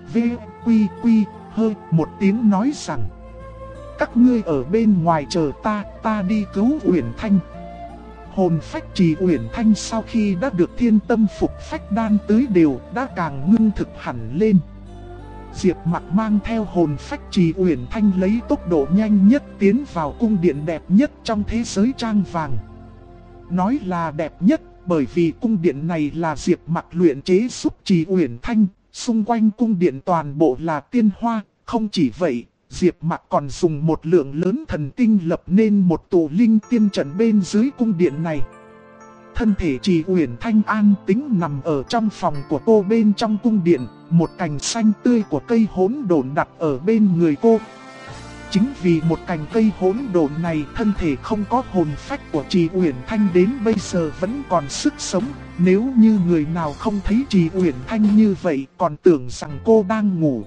một tiếng nói rằng: các ngươi ở bên ngoài chờ ta đi cứu Uyển Thanh. Hồn phách Trì Uyển Thanh sau khi đã được thiên tâm phục phách đan tưới đều đã càng ngưng thực hẳn lên. Diệp Mặc mang theo hồn phách Trì Uyển Thanh lấy tốc độ nhanh nhất tiến vào cung điện đẹp nhất trong thế giới trang vàng. nói là đẹp nhất, bởi vì cung điện này là Diệp Mặc luyện chế giúp Trì Uyển Thanh, xung quanh cung điện toàn bộ là tiên hoa, không chỉ vậy, Diệp Mặc còn dùng một lượng lớn thần tinh lập nên một tụ linh tiên trận bên dưới cung điện này. Thân thể Trì Uyển Thanh an tĩnh nằm ở trong phòng của cô bên trong cung điện, một cành xanh tươi của cây hỗn độn đặt ở bên người cô. Chính vì một cành cây hỗn độn này, thân thể không có hồn phách của Trì Uyển Thanh đến bây giờ vẫn còn sức sống. Nếu như người nào không thấy Trì Uyển Thanh như vậy còn tưởng rằng cô đang ngủ.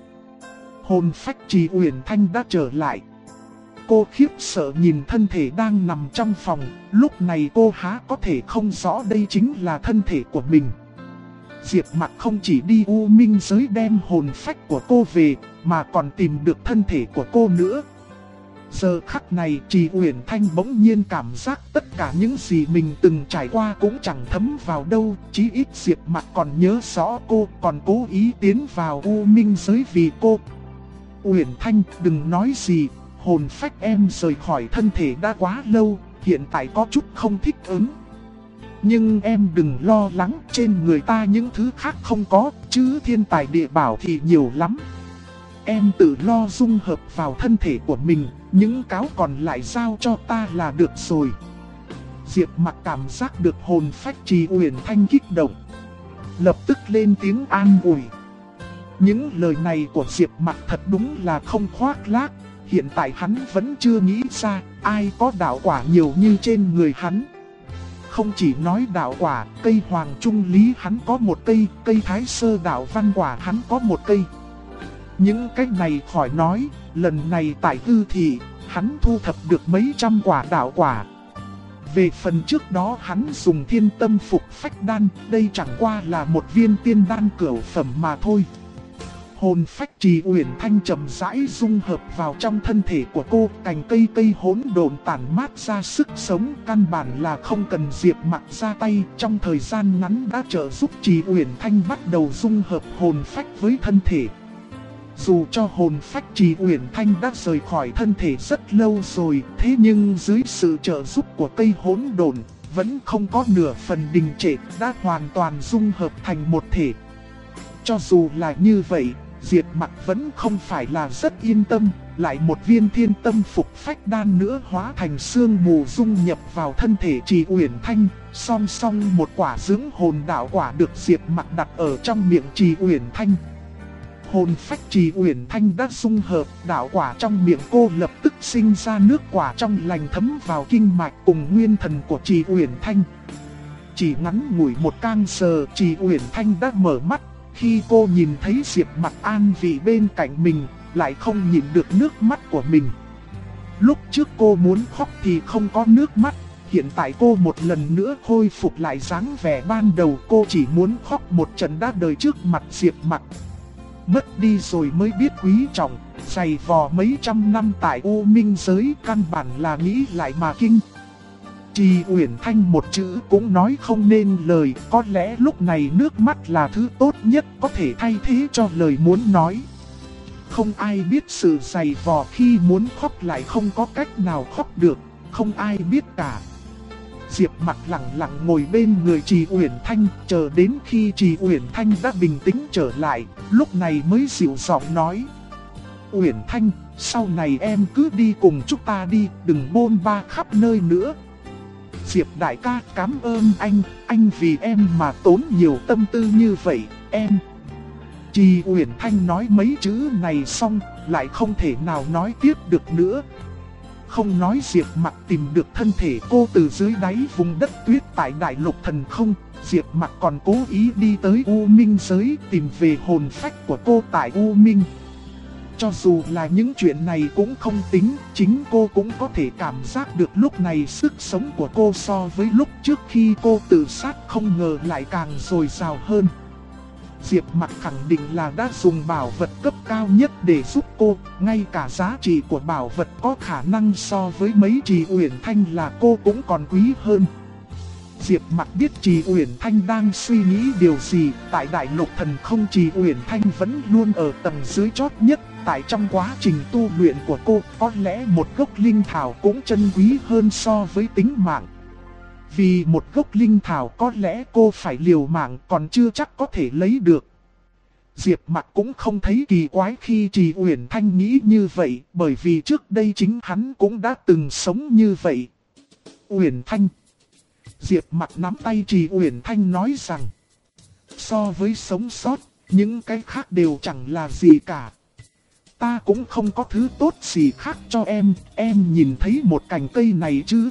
Hồn phách Trì Uyển Thanh đã trở lại. Cô khiếp sợ nhìn thân thể đang nằm trong phòng, lúc này cô há có thể không rõ đây chính là thân thể của mình. Diệp Mặc không chỉ đi U Minh giới đem hồn phách của cô về, mà còn tìm được thân thể của cô nữa. Giờ khắc này Trì Uyển Thanh bỗng nhiên cảm giác tất cả những gì mình từng trải qua cũng chẳng thấm vào đâu. Chí ít Diệp Mặc còn nhớ rõ cô, còn cố ý tiến vào U Minh giới vì cô. Uyển Thanh, đừng nói gì, hồn phách em rời khỏi thân thể đã quá lâu, hiện tại có chút không thích ứng. Nhưng em đừng lo lắng, trên người ta những thứ khác không có, chứ thiên tài địa bảo thì nhiều lắm. Em tự lo dung hợp vào thân thể của mình, những cáo còn lại giao cho ta là được rồi. Diệp Mặc cảm giác được hồn phách Trì Uyển Thanh kích động, lập tức lên tiếng an ủi. Những lời này của Diệp Mặc thật đúng là không khoác lác. Hiện tại hắn vẫn chưa nghĩ ra ai có đạo quả nhiều như trên người hắn. Không chỉ nói đạo quả, cây Hoàng Trung Lý hắn có một cây, cây Thái Sơ Đạo Văn quả hắn có một cây. Những cái này khỏi nói, lần này tại Tư Thị, hắn thu thập được mấy trăm quả đạo quả. Về phần trước đó hắn dùng Thiên Tâm Phục Phách Đan, đây chẳng qua là một viên tiên đan cửu phẩm mà thôi. Hồn phách Trì Uyển Thanh chậm rãi dung hợp vào trong thân thể của cô, cành cây hỗn độn tản mát ra sức sống, căn bản là không cần Diệp Mặc ra tay, trong thời gian ngắn đã trợ giúp Trì Uyển Thanh bắt đầu dung hợp hồn phách với thân thể. Dù cho hồn phách Trì Uyển Thanh đã rời khỏi thân thể rất lâu rồi, thế nhưng dưới sự trợ giúp của cây hỗn độn, vẫn không có nửa phần đình trệ, đã hoàn toàn dung hợp thành một thể. Cho dù là như vậy, Diệp Mặc vẫn không phải là rất yên tâm, lại một viên Thiên Tâm Phục Phách Đan nữa hóa thành sương mù dung nhập vào thân thể Trì Uyển Thanh, song song một quả dưỡng hồn đạo quả được Diệp Mặc đặt ở trong miệng Trì Uyển Thanh. Hồn phách Trì Uyển Thanh đã dung hợp, đạo quả trong miệng cô lập tức sinh ra nước quả trong lành thấm vào kinh mạch cùng nguyên thần của Trì Uyển Thanh. Chỉ ngắn ngủi một canh giờ, Trì Uyển Thanh đã mở mắt. Khi cô nhìn thấy Diệp Mặc an vị bên cạnh mình, lại không nhìn được nước mắt của mình. Lúc trước cô muốn khóc thì không có nước mắt, hiện tại cô một lần nữa khôi phục lại dáng vẻ ban đầu, cô chỉ muốn khóc một trận đã đời trước mặt Diệp Mặc. Mất đi rồi mới biết quý trọng, dày vò mấy trăm năm tại U Minh giới, căn bản là nghĩ lại mà kinh. Trì Uyển Thanh một chữ cũng nói không nên lời, có lẽ lúc này nước mắt là thứ tốt nhất có thể thay thế cho lời muốn nói. Không ai biết sự dày vò khi muốn khóc lại không có cách nào khóc được, không ai biết cả. Diệp Mặc lặng lặng ngồi bên người Trì Uyển Thanh, chờ đến khi Trì Uyển Thanh đã bình tĩnh trở lại, lúc này mới dịu giọng nói. Uyển Thanh, sau này em cứ đi cùng chúng ta đi, đừng bôn ba khắp nơi nữa. Diệp đại ca, cảm ơn anh vì em mà tốn nhiều tâm tư như vậy, em. Trì Uyển Thanh nói mấy chữ này xong, lại không thể nào nói tiếp được nữa. Không nói Diệp Mặc tìm được thân thể cô từ dưới đáy vùng đất tuyết tại Đại Lục Thần Không, Diệp Mặc còn cố ý đi tới U Minh giới tìm về hồn phách của cô tại U Minh. Cho dù là những chuyện này cũng không tính, chính cô cũng có thể cảm giác được lúc này sức sống của cô so với lúc trước khi cô tự sát không ngờ lại càng dồi dào hơn. Diệp Mặc khẳng định là đã dùng bảo vật cấp cao nhất để giúp cô, ngay cả giá trị của bảo vật có khả năng so với mấy Trì Uyển Thanh là cô cũng còn quý hơn. Diệp Mặc biết Trì Uyển Thanh đang suy nghĩ điều gì, tại Đại Lục Thần Không Trì Uyển Thanh vẫn luôn ở tầng dưới chót nhất, tại trong quá trình tu luyện của cô, có lẽ một gốc linh thảo cũng chân quý hơn so với tính mạng. Vì một gốc linh thảo có lẽ cô phải liều mạng còn chưa chắc có thể lấy được. Diệp Mặc cũng không thấy kỳ quái khi Trì Uyển Thanh nghĩ như vậy, bởi vì trước đây chính hắn cũng đã từng sống như vậy. Uyển Thanh. Diệp Mặc nắm tay Trì Uyển Thanh nói rằng, so với sống sót, những cái khác đều chẳng là gì cả. Ta cũng không có thứ tốt gì khác cho em nhìn thấy một cành cây này chứ?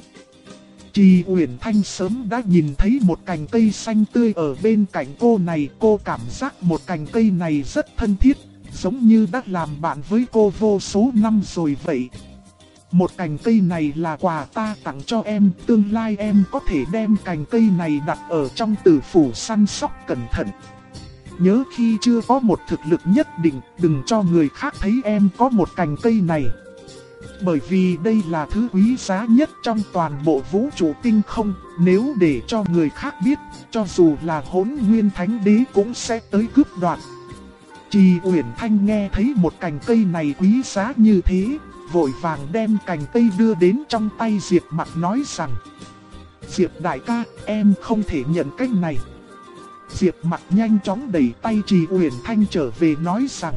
Trì Uyển Thanh sớm đã nhìn thấy một cành cây xanh tươi ở bên cạnh cô này, cô cảm giác một cành cây này rất thân thiết, giống như đã làm bạn với cô vô số năm rồi vậy. Một cành cây này là quà ta tặng cho em, tương lai em có thể đem cành cây này đặt ở trong tử phủ săn sóc cẩn thận. Nhớ khi chưa có một thực lực nhất định, đừng cho người khác thấy em có một cành cây này. Bởi vì đây là thứ quý giá nhất trong toàn bộ vũ trụ tinh không, nếu để cho người khác biết, cho dù là Hỗn Nguyên Thánh Đế cũng sẽ tới cướp đoạt. Trì Uyển Thanh nghe thấy một cành cây này quý giá như thế, vội vàng đem cành cây đưa đến trong tay Diệp Mặc nói rằng, Diệp đại ca, em không thể nhận cái này. Diệp Mặc nhanh chóng đẩy tay Trì Uyển Thanh trở về nói rằng,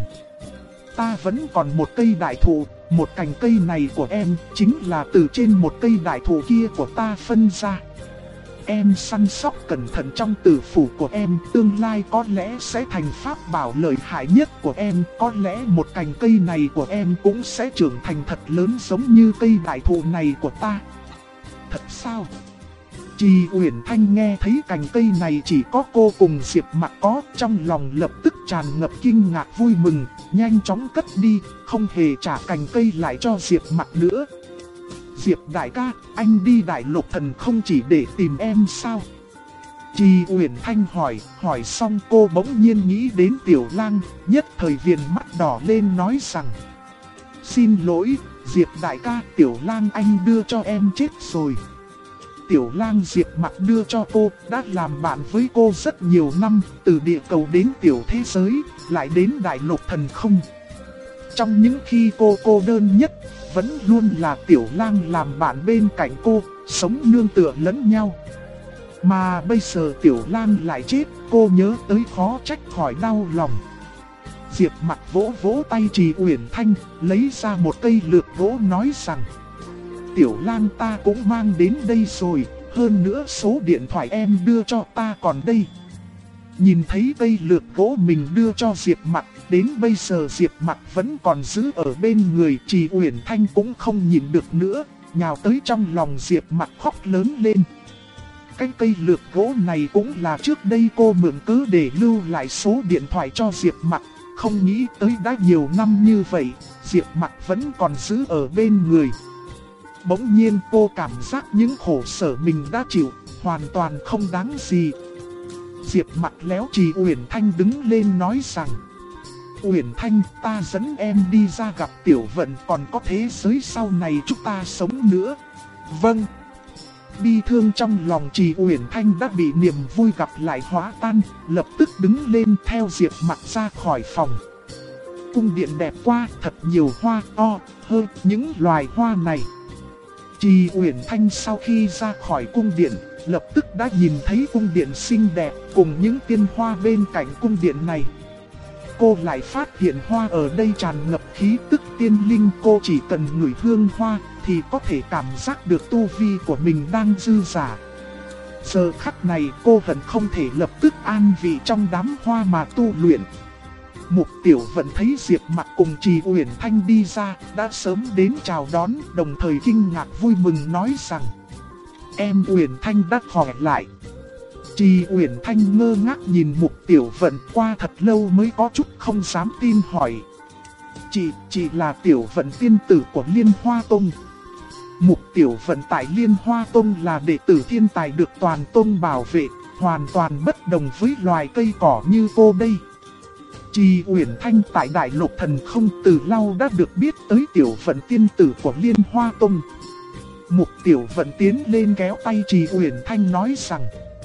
ta vẫn còn một cây đại thụ, một cành cây này của em chính là từ trên một cây đại thụ kia của ta phân ra. Em săn sóc cẩn thận trong tử phủ của em, tương lai có lẽ sẽ thành pháp bảo lợi hại nhất của em, có lẽ một cành cây này của em cũng sẽ trưởng thành thật lớn giống như cây đại thụ này của ta. Thật sao? Trì Uyển Thanh nghe thấy cành cây này chỉ có cô cùng Diệp Mặc có, trong lòng lập tức tràn ngập kinh ngạc vui mừng, nhanh chóng cất đi, không hề trả cành cây lại cho Diệp Mặc nữa. Diệp đại ca, anh đi Đại Lục Thần không chỉ để tìm em sao? Trì Uyển Thanh hỏi xong cô bỗng nhiên nghĩ đến Tiểu Lang, nhất thời viền mắt đỏ lên nói rằng, xin lỗi, Diệp đại ca, Tiểu Lang anh đưa cho em chết rồi. Tiểu Lang Diệp Mặc đưa cho cô, đã làm bạn với cô rất nhiều năm, từ địa cầu đến tiểu thế giới, lại đến Đại Lục Thần không. Trong những khi cô đơn nhất, vẫn luôn là Tiểu Lang làm bạn bên cạnh cô, sống nương tựa lẫn nhau. Mà bây giờ Tiểu Lang lại chết, cô nhớ tới khó trách khỏi đau lòng. Diệp Mặc vỗ vỗ tay Trì Uyển Thanh, lấy ra một cây lược gỗ nói rằng, Tiểu Lang ta cũng mang đến đây rồi, hơn nữa số điện thoại em đưa cho ta còn đây. Nhìn thấy cây lược gỗ mình đưa cho Diệp Mặc, đến bây giờ Diệp Mặc vẫn còn giữ ở bên người, Trì Uyển Thanh cũng không nhìn được nữa, nhào tới trong lòng Diệp Mặc khóc lớn lên. Cái cây lược gỗ này cũng là trước đây cô mượn cớ để lưu lại số điện thoại cho Diệp Mặc, không nghĩ tới đã nhiều năm như vậy, Diệp Mặc vẫn còn giữ ở bên người. Bỗng nhiên cô cảm giác những khổ sở mình đã chịu, hoàn toàn không đáng gì. Diệp Mặc léo Trì Uyển Thanh đứng lên nói rằng, Uyển Thanh, ta dẫn em đi ra gặp Tiểu Vận, còn có thế giới sau này chúng ta sống nữa. Vâng. Bi thương trong lòng Trì Uyển Thanh đã bị niềm vui gặp lại hóa tan, lập tức đứng lên theo Diệp Mặc ra khỏi phòng. Cung điện đẹp quá, thật nhiều hoa to, hơn những loài hoa này. Trì Uyển Thanh sau khi ra khỏi cung điện, lập tức đã nhìn thấy cung điện xinh đẹp cùng những tiên hoa bên cạnh cung điện này. Cô lại phát hiện hoa ở đây tràn ngập khí tức tiên linh, cô chỉ cần ngửi hương hoa thì có thể cảm giác được tu vi của mình đang dư dả. Giờ khắc này cô hận không thể lập tức an vị trong đám hoa mà tu luyện. Mục Tiểu Vận thấy Diệp Mặc cùng Trì Uyển Thanh đi ra, đã sớm đến chào đón, đồng thời kinh ngạc vui mừng nói rằng, em Uyển Thanh đã khỏe lại. Trì Uyển Thanh ngơ ngác nhìn Mục Tiểu Vận, qua thật lâu mới có chút không dám tin hỏi, chị là Tiểu Vận tiên tử của Liên Hoa Tông. Mục Tiểu Vận tại Liên Hoa Tông là đệ tử thiên tài được toàn tông bảo vệ, hoàn toàn bất đồng với loài cây cỏ như cô đây. Trì Uyển Thanh tại Đại Lục Thần không từ lâu đã được biết tới Tiểu Vận tiên tử của Liên Hoa Tông. Mục Tiểu Vận tiến lên kéo tay Trì Uyển Thanh nói rằng,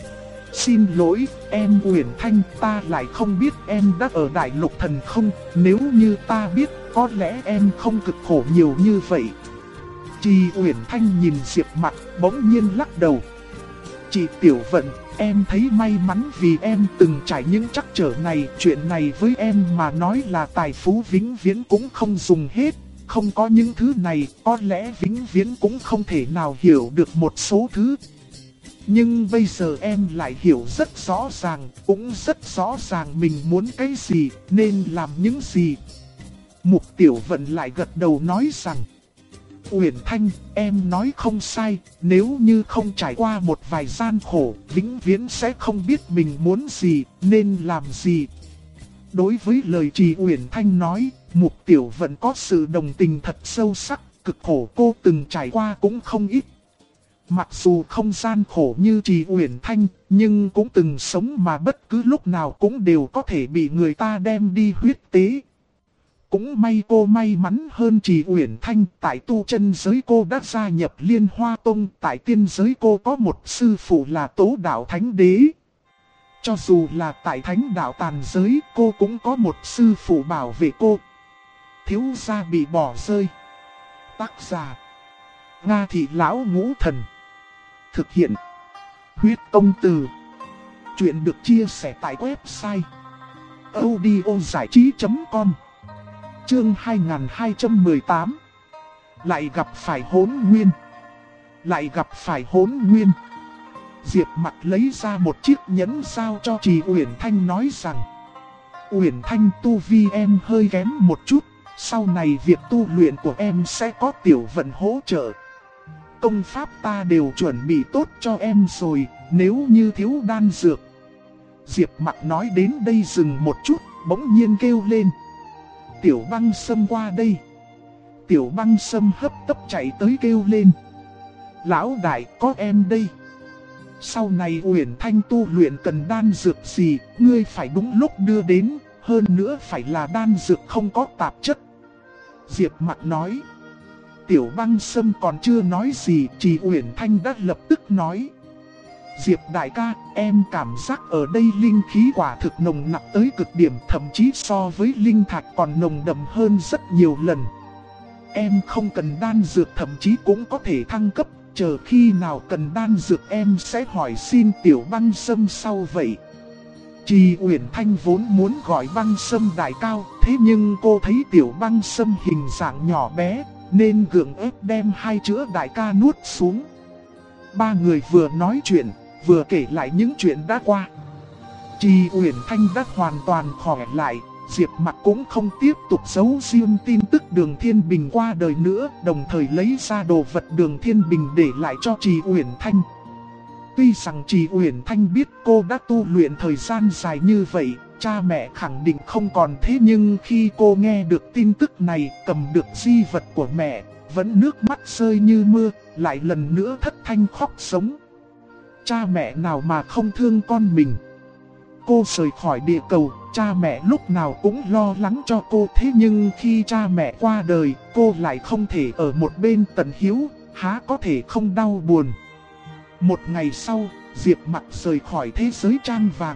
xin lỗi, em Uyển Thanh, ta lại không biết em đã ở Đại Lục Thần không, nếu như ta biết, có lẽ em không cực khổ nhiều như vậy. Trì Uyển Thanh nhìn Diệp Mặc, bỗng nhiên lắc đầu. Chị Tiểu Vận, em thấy may mắn vì em từng trải những trắc trở này. Chuyện này với em mà nói là tài phú vĩnh viễn cũng không dùng hết. Không có những thứ này, có lẽ vĩnh viễn cũng không thể nào hiểu được một số thứ. Nhưng bây giờ em lại hiểu rất rõ ràng, cũng rất rõ ràng mình muốn cái gì, nên làm những gì. Mục Tiểu Vận lại gật đầu nói rằng, Uyển Thanh, em nói không sai, nếu như không trải qua một vài gian khổ, vĩnh viễn sẽ không biết mình muốn gì, nên làm gì. Đối với lời Trì Uyển Thanh nói, Mục Tiểu Vận có sự đồng tình thật sâu sắc, cực khổ cô từng trải qua cũng không ít. Mặc dù không gian khổ như Trì Uyển Thanh, nhưng cũng từng sống mà bất cứ lúc nào cũng đều có thể bị người ta đem đi huyết tế. Cũng may cô may mắn hơn Trì Uyển Thanh, tại tu chân giới cô đã gia nhập Liên Hoa Tông, tại tiên giới cô có một sư phụ là Tố Đạo Thánh Đế. Cho dù là tại Thánh Đạo Tàn Giới, cô cũng có một sư phụ bảo vệ cô. Thiếu gia bị bỏ rơi. Tác giả: Nga Thị Lão Ngũ Thần. Thực hiện: Huyết Công Từ. Chuyện được chia sẻ tại website audiozảichí.com. Chương 2218. Lại gặp phải Hỗn Nguyên. Lại gặp phải Hỗn Nguyên. Diệp Mặc lấy ra một chiếc nhẫn giao cho Trì Uyển Thanh nói rằng, Uyển Thanh, tu vi em hơi kém một chút, sau này việc tu luyện của em sẽ có Tiểu Vận hỗ trợ. Công pháp ta đều chuẩn bị tốt cho em rồi, nếu như thiếu đan dược. Diệp Mặc nói đến đây dừng một chút, bỗng nhiên kêu lên, Tiểu Băng Sâm qua đây. Tiểu Băng Sâm hấp tấp chạy tới kêu lên, lão đại, có em đây. Sau này Uyển Thanh tu luyện cần đan dược gì, ngươi phải đúng lúc đưa đến, hơn nữa phải là đan dược không có tạp chất. Diệp Mặc nói. Tiểu Băng Sâm còn chưa nói gì, Trì Uyển Thanh đã lập tức nói, Diệp đại ca, em cảm giác ở đây linh khí quả thực nồng nặc tới cực điểm, thậm chí so với linh thạch còn nồng đậm hơn rất nhiều lần. Em không cần đan dược, thậm chí cũng có thể thăng cấp, chờ khi nào cần đan dược em sẽ hỏi xin Tiểu Băng Sâm sau vậy. Trì Uyển Thanh vốn muốn gọi Băng Sâm đại cao, thế nhưng cô thấy Tiểu Băng Sâm hình dạng nhỏ bé, nên gượng ép đem hai chữ đại ca nuốt xuống. Ba người vừa nói chuyện, vừa kể lại những chuyện đã qua. Trì Uyển Thanh đã hoàn toàn khỏe lại, Diệp Mặc cũng không tiếp tục giấu riêng tin tức Đường Thiên Bình qua đời nữa, đồng thời lấy ra đồ vật Đường Thiên Bình để lại cho Trì Uyển Thanh. Tuy rằng Trì Uyển Thanh biết cô đã tu luyện thời gian dài như vậy, cha mẹ khẳng định không còn, thế nhưng khi cô nghe được tin tức này, cầm được di vật của mẹ, vẫn nước mắt rơi như mưa, lại lần nữa thất thanh khóc sống. Cha mẹ nào mà không thương con mình. Cô rời khỏi địa cầu, cha mẹ lúc nào cũng lo lắng cho cô, thế nhưng khi cha mẹ qua đời, cô lại không thể ở một bên tận hiếu, há có thể không đau buồn. Một ngày sau, Diệp Mặc rời khỏi thế giới trang vàng.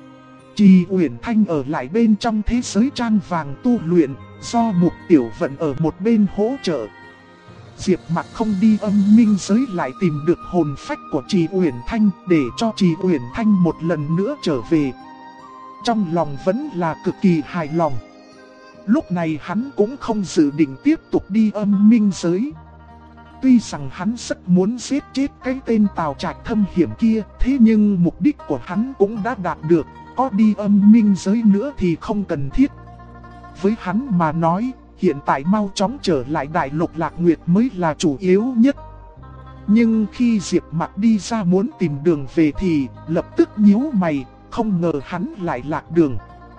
Trì Uyển Thanh ở lại bên trong thế giới trang vàng tu luyện, do Mục Tiểu Vận ở một bên hỗ trợ. Diệp Mặc không đi âm minh giới lại tìm được hồn phách của Trì Uyển Thanh để cho Trì Uyển Thanh một lần nữa trở về. Trong lòng vẫn là cực kỳ hài lòng. Lúc này hắn cũng không dự định tiếp tục đi âm minh giới. Tuy rằng hắn rất muốn giết chết cái tên Tào Trạch thâm hiểm kia, thế nhưng mục đích của hắn cũng đã đạt được, có đi âm minh giới nữa thì không cần thiết. Với hắn mà nói, hiện tại mau chóng trở lại Đại Lục Lạc Nguyệt mới là chủ yếu nhất. Nhưng khi Diệp Mặc đi ra muốn tìm đường về thì lập tức nhíu mày, không ngờ hắn lại lạc đường.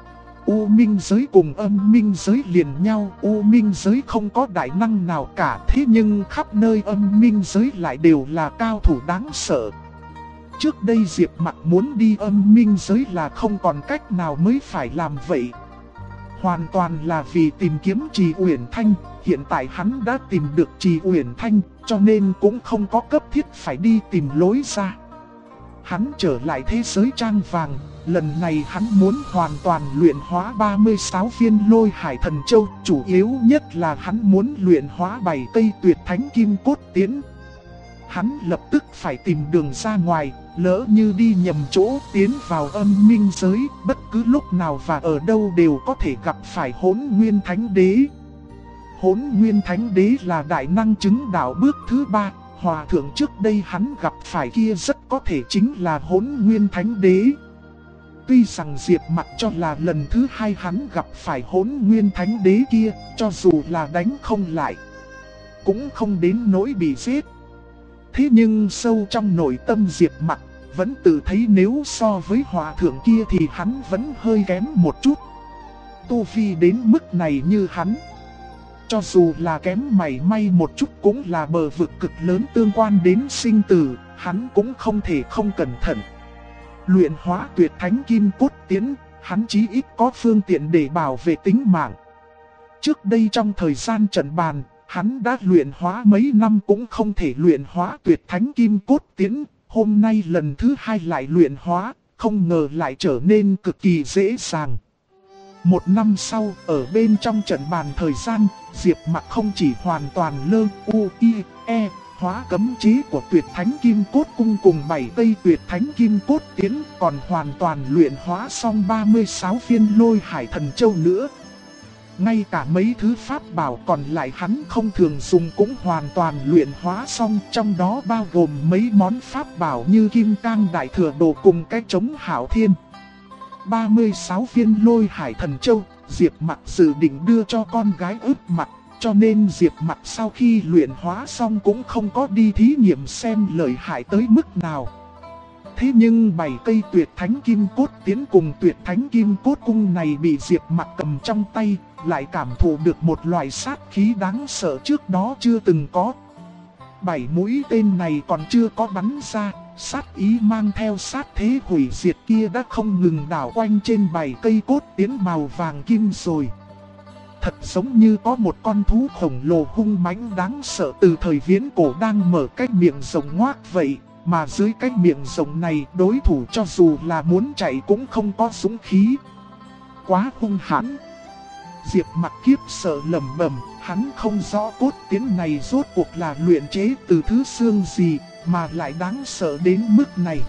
U minh giới cùng âm minh giới liền nhau, U minh giới không có đại năng nào cả, thế nhưng khắp nơi âm minh giới lại đều là cao thủ đáng sợ. Trước đây Diệp Mặc muốn đi âm minh giới là không còn cách nào mới phải làm vậy. Hoàn toàn là vì tìm kiếm Trì Uyển Thanh, hiện tại hắn đã tìm được Trì Uyển Thanh, cho nên cũng không có cấp thiết phải đi tìm lối ra. Hắn trở lại thế giới trang vàng, lần này hắn muốn hoàn toàn luyện hóa 36 viên Lôi Hải Thần Châu, chủ yếu nhất là hắn muốn luyện hóa 7 cây Tuyệt Thánh Kim Cốt Tiễn. hắn lập tức phải tìm đường ra ngoài, lỡ như đi nhầm chỗ tiến vào âm minh giới, bất cứ lúc nào và ở đâu đều có thể gặp phải Hỗn Nguyên Thánh Đế. Hỗn Nguyên Thánh Đế là đại năng chứng đạo bước thứ 3, hòa thượng trước đây hắn gặp phải kia rất có thể chính là Hỗn Nguyên Thánh Đế. Tuy rằng Diệp Mặc cho là lần thứ 2 hắn gặp phải Hỗn Nguyên Thánh Đế kia, cho dù là đánh không lại, cũng không đến nỗi bị giết. Thế nhưng sâu trong nội tâm Diệp Mặc vẫn tự thấy nếu so với hòa thượng kia thì hắn vẫn hơi kém một chút. Tu vi đến mức này như hắn, cho dù là kém mảy may một chút cũng là bờ vực cực lớn tương quan đến sinh tử, hắn cũng không thể không cẩn thận. Luyện hóa tuyệt thánh kim cốt tiến, hắn chí ít có phương tiện để bảo vệ tính mạng. Trước đây trong thời gian trận bàn, hắn đã luyện hóa mấy năm cũng không thể luyện hóa tuyệt thánh kim cốt tiến. Hôm nay lần thứ 2 lại luyện hóa, không ngờ lại trở nên cực kỳ dễ dàng. Một năm sau, ở bên trong trận bàn thời gian, Diệp Mặc không chỉ hoàn toàn lơ hóa cấm chế của tuyệt thánh kim cốt cung cùng 7 cây tuyệt thánh kim cốt tiến, còn hoàn toàn luyện hóa xong 36 viên lôi hải thần châu nữa. Ngay cả mấy thứ pháp bảo còn lại hắn không thường dùng cũng hoàn toàn luyện hóa xong, trong đó bao gồm mấy món pháp bảo như kim cang đại thừa đồ cùng cái trống hảo thiên. 36 viên lôi hải thần châu, Diệp Mặc dự định đưa cho con gái ướp mặt, cho nên Diệp Mặc sau khi luyện hóa xong cũng không có đi thí nghiệm xem lợi hại tới mức nào. Thế nhưng 7 cây tuyệt thánh kim cốt tiến cùng tuyệt thánh kim cốt cung này bị Diệp Mặc cầm trong tay, lại cảm thụ được một loại sát khí đáng sợ trước đó chưa từng có. 7 mũi tên này còn chưa có bắn ra, sát ý mang theo sát thế hủy diệt kia đã không ngừng đảo quanh trên 7 cây cốt tiến màu vàng kim rồi. Thật giống như có một con thú khổng lồ hung mãnh đáng sợ từ thời viễn cổ đang mở cái miệng rộng ngoác vậy. Mà dưới cái miệng rộng này đối thủ cho dù là muốn chạy cũng không có dũng khí. Quá hung hãn. Diệp Mặc khiếp sợ lẩm bẩm, hắn không rõ cốt tiến này rốt cuộc là luyện chế từ thứ xương gì mà lại đáng sợ đến mức này.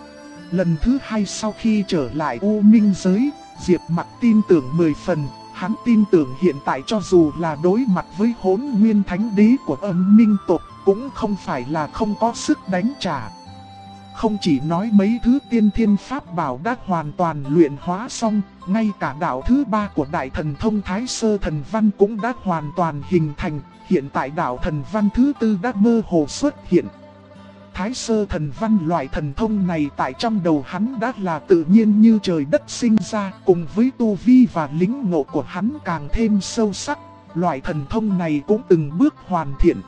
Lần thứ 2 sau khi trở lại U Minh giới, Diệp Mặc tin tưởng 10 phần. Hắn tin tưởng hiện tại cho dù là đối mặt với Hỗn Nguyên Thánh Đế của âm minh tộc, cũng không phải là không có sức đánh trả. Không chỉ nói mấy thứ tiên thiên pháp bảo đã hoàn toàn luyện hóa xong, ngay cả đạo thứ 3 của đại thần thông Thái Sơ Thần Văn cũng đã hoàn toàn hình thành, hiện tại đạo thần văn thứ 4 đã mơ hồ xuất hiện. Thái Sơ Thần Văn loại thần thông này tại trong đầu hắn đã là tự nhiên như trời đất sinh ra, cùng với tu vi và lĩnh ngộ của hắn càng thêm sâu sắc, loại thần thông này cũng từng bước hoàn thiện.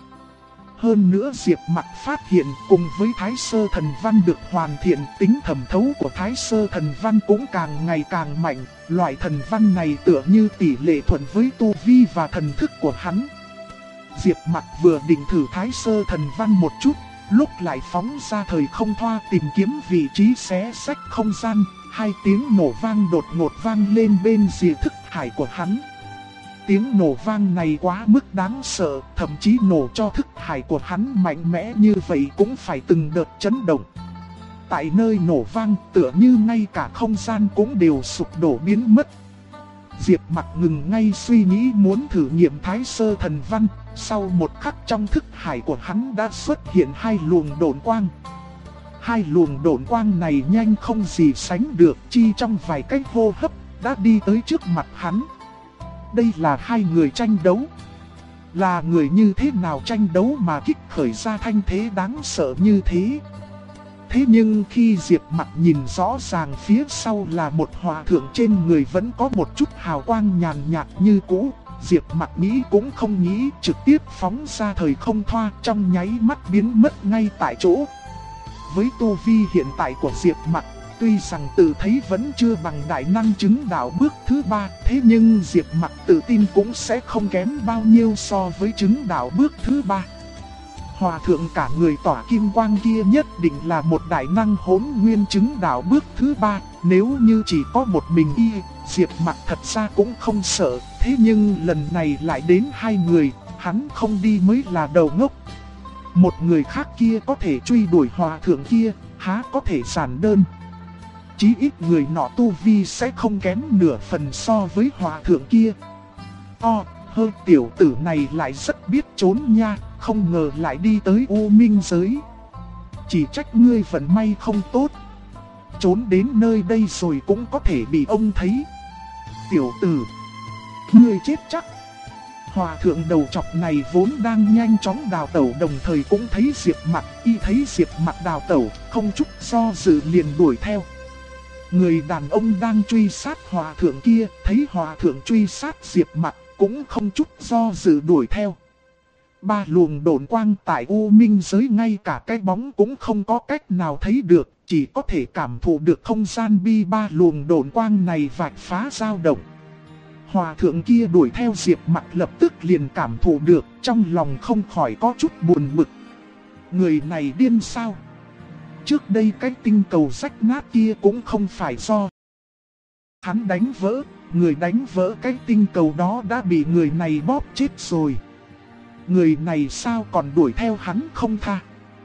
Hơn nữa Diệp Mặc phát hiện cùng với Thái Sơ Thần Văn được hoàn thiện, tính thẩm thấu của Thái Sơ Thần Văn cũng càng ngày càng mạnh, loại thần văn này tựa như tỷ lệ thuận với tu vi và thần thức của hắn. Diệp Mặc vừa định thử Thái Sơ Thần Văn một chút, lúc lại phóng ra thời không thoa tìm kiếm vị trí xé xách không gian, 2 tiếng nổ vang đột ngột vang lên bên rìa thức hải của hắn. Tiếng nổ vang này quá mức đáng sợ, thậm chí nổ cho thức hải của hắn mạnh mẽ như vậy cũng phải từng đợt chấn động. Tại nơi nổ vang tựa như ngay cả không gian cũng đều sụp đổ biến mất. Diệp Mặc ngừng ngay suy nghĩ muốn thử nghiệm Thái Sơ Thần Văn, sau một khắc trong thức hải của hắn đã xuất hiện 2 luồng độn quang. 2 luồng độn quang này nhanh không gì sánh được, chi trong vài cái hô hấp đã đi tới trước mặt hắn. Đây là 2 người tranh đấu. Là người như thế nào tranh đấu mà kích khởi ra thanh thế đáng sợ như thế? Thế nhưng khi Diệp Mặc nhìn rõ ràng phía sau là một hòa thượng trên người vẫn có một chút hào quang nhàn nhạt như cũ, Diệp Mặc nghĩ cũng không nghĩ, trực tiếp phóng ra thời không thoa, trong nháy mắt biến mất ngay tại chỗ. Với tu vi hiện tại của Diệp Mặc, tuy rằng tự thấy vẫn chưa bằng đại năng chứng đạo bước thứ 3, thế nhưng Diệp Mặc tự tin cũng sẽ không kém bao nhiêu so với chứng đạo bước thứ 3. Hòa thượng cả người tỏa kim quang kia nhất định là một đại năng Hỗn Nguyên chứng đạo bước thứ 3, nếu như chỉ có một mình y, Diệp Mặc thật ra cũng không sợ, thế nhưng lần này lại đến 2 người, hắn không đi mới là đầu ngốc. Một người khác kia có thể truy đuổi hòa thượng kia, há có thể giản đơn. Chí ít người nọ tu vi sẽ không kém nửa phần so với hòa thượng kia. Hơi tiểu tử này lại rất biết trốn nha, không ngờ lại đi tới U Minh giới. Chỉ trách ngươi vận may không tốt. Trốn đến nơi đây rồi cũng có thể bị ông thấy. Tiểu tử, ngươi chết chắc. Hòa thượng đầu chọc này vốn đang nhanh chóng đào tẩu, đồng thời cũng thấy Diệp Mặc. Y thấy Diệp Mặc đào tẩu, không chút do dự liền đuổi theo. Người đàn ông đang truy sát hòa thượng kia, thấy hòa thượng truy sát Diệp Mặc, cũng không chút do dự đuổi theo. Ba luồng độn quang tại U Minh giới, ngay cả cái bóng cũng không có cách nào thấy được, chỉ có thể cảm thụ được không gian bi ba luồng độn quang này vạch phá dao động. Hòa thượng kia đuổi theo Diệp Mặc lập tức liền cảm thụ được, trong lòng không khỏi có chút buồn bực. Người này điên sao? Trước đây cái tinh cầu rách nát kia cũng không phải do hắn đánh vỡ, người đánh vỡ cái tinh cầu đó đã bị người này bóp chết rồi. Người này sao còn đuổi theo hắn không tha?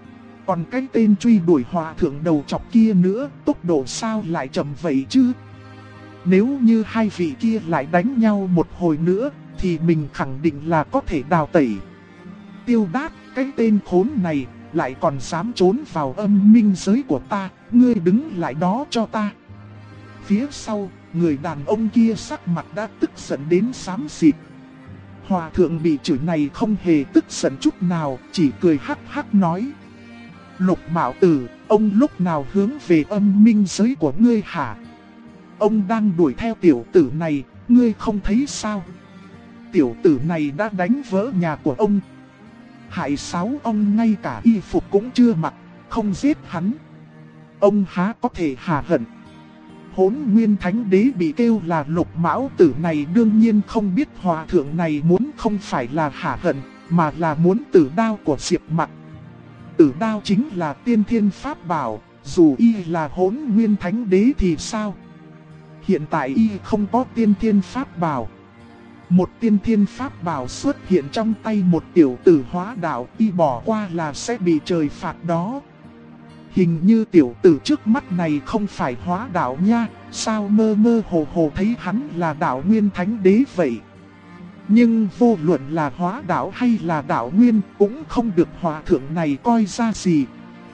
Còn cái tên truy đuổi hòa thượng đầu chọc kia nữa, tốc độ sao lại chậm vậy chứ? Nếu như hai vị kia lại đánh nhau một hồi nữa, thì mình khẳng định là có thể đào tẩy. Tiêu Đát, cái tên khốn này, lại còn dám trốn vào âm minh giới của ta, ngươi đứng lại đó cho ta. Phía sau, người đàn ông kia sắc mặt đã tức giận đến xám xịt. Hòa thượng bị chửi này không hề tức giận chút nào, chỉ cười hắc hắc nói. Lục Mạo Tử, ông lúc nào hướng về âm minh giới của ngươi hả? Ông đang đuổi theo tiểu tử này, ngươi không thấy sao? Tiểu tử này đã đánh vỡ nhà của ông. Hại sáu ông ngay cả y phục cũng chưa mặc, không giết hắn. Ông há có thể hà hận? Hỗn Nguyên Thánh Đế bị kêu là Lục Mão Tử này đương nhiên không biết hòa thượng này muốn không phải là hà hận, mà là muốn tử đao của Diệp Mặc. Tử đao chính là tiên thiên pháp bảo, dù y là Hỗn Nguyên Thánh Đế thì sao? Hiện tại y không có tiên thiên pháp bảo. Một tiên thiên pháp bảo xuất hiện trong tay một tiểu tử hóa đạo, y bỏ qua là sẽ bị trời phạt đó. Hình như tiểu tử trước mắt này không phải hóa đạo nha, sao mơ mơ hồ hồ thấy hắn là đạo nguyên thánh đế vậy. Nhưng vô luận là hóa đạo hay là đạo nguyên cũng không được hòa thượng này coi ra gì.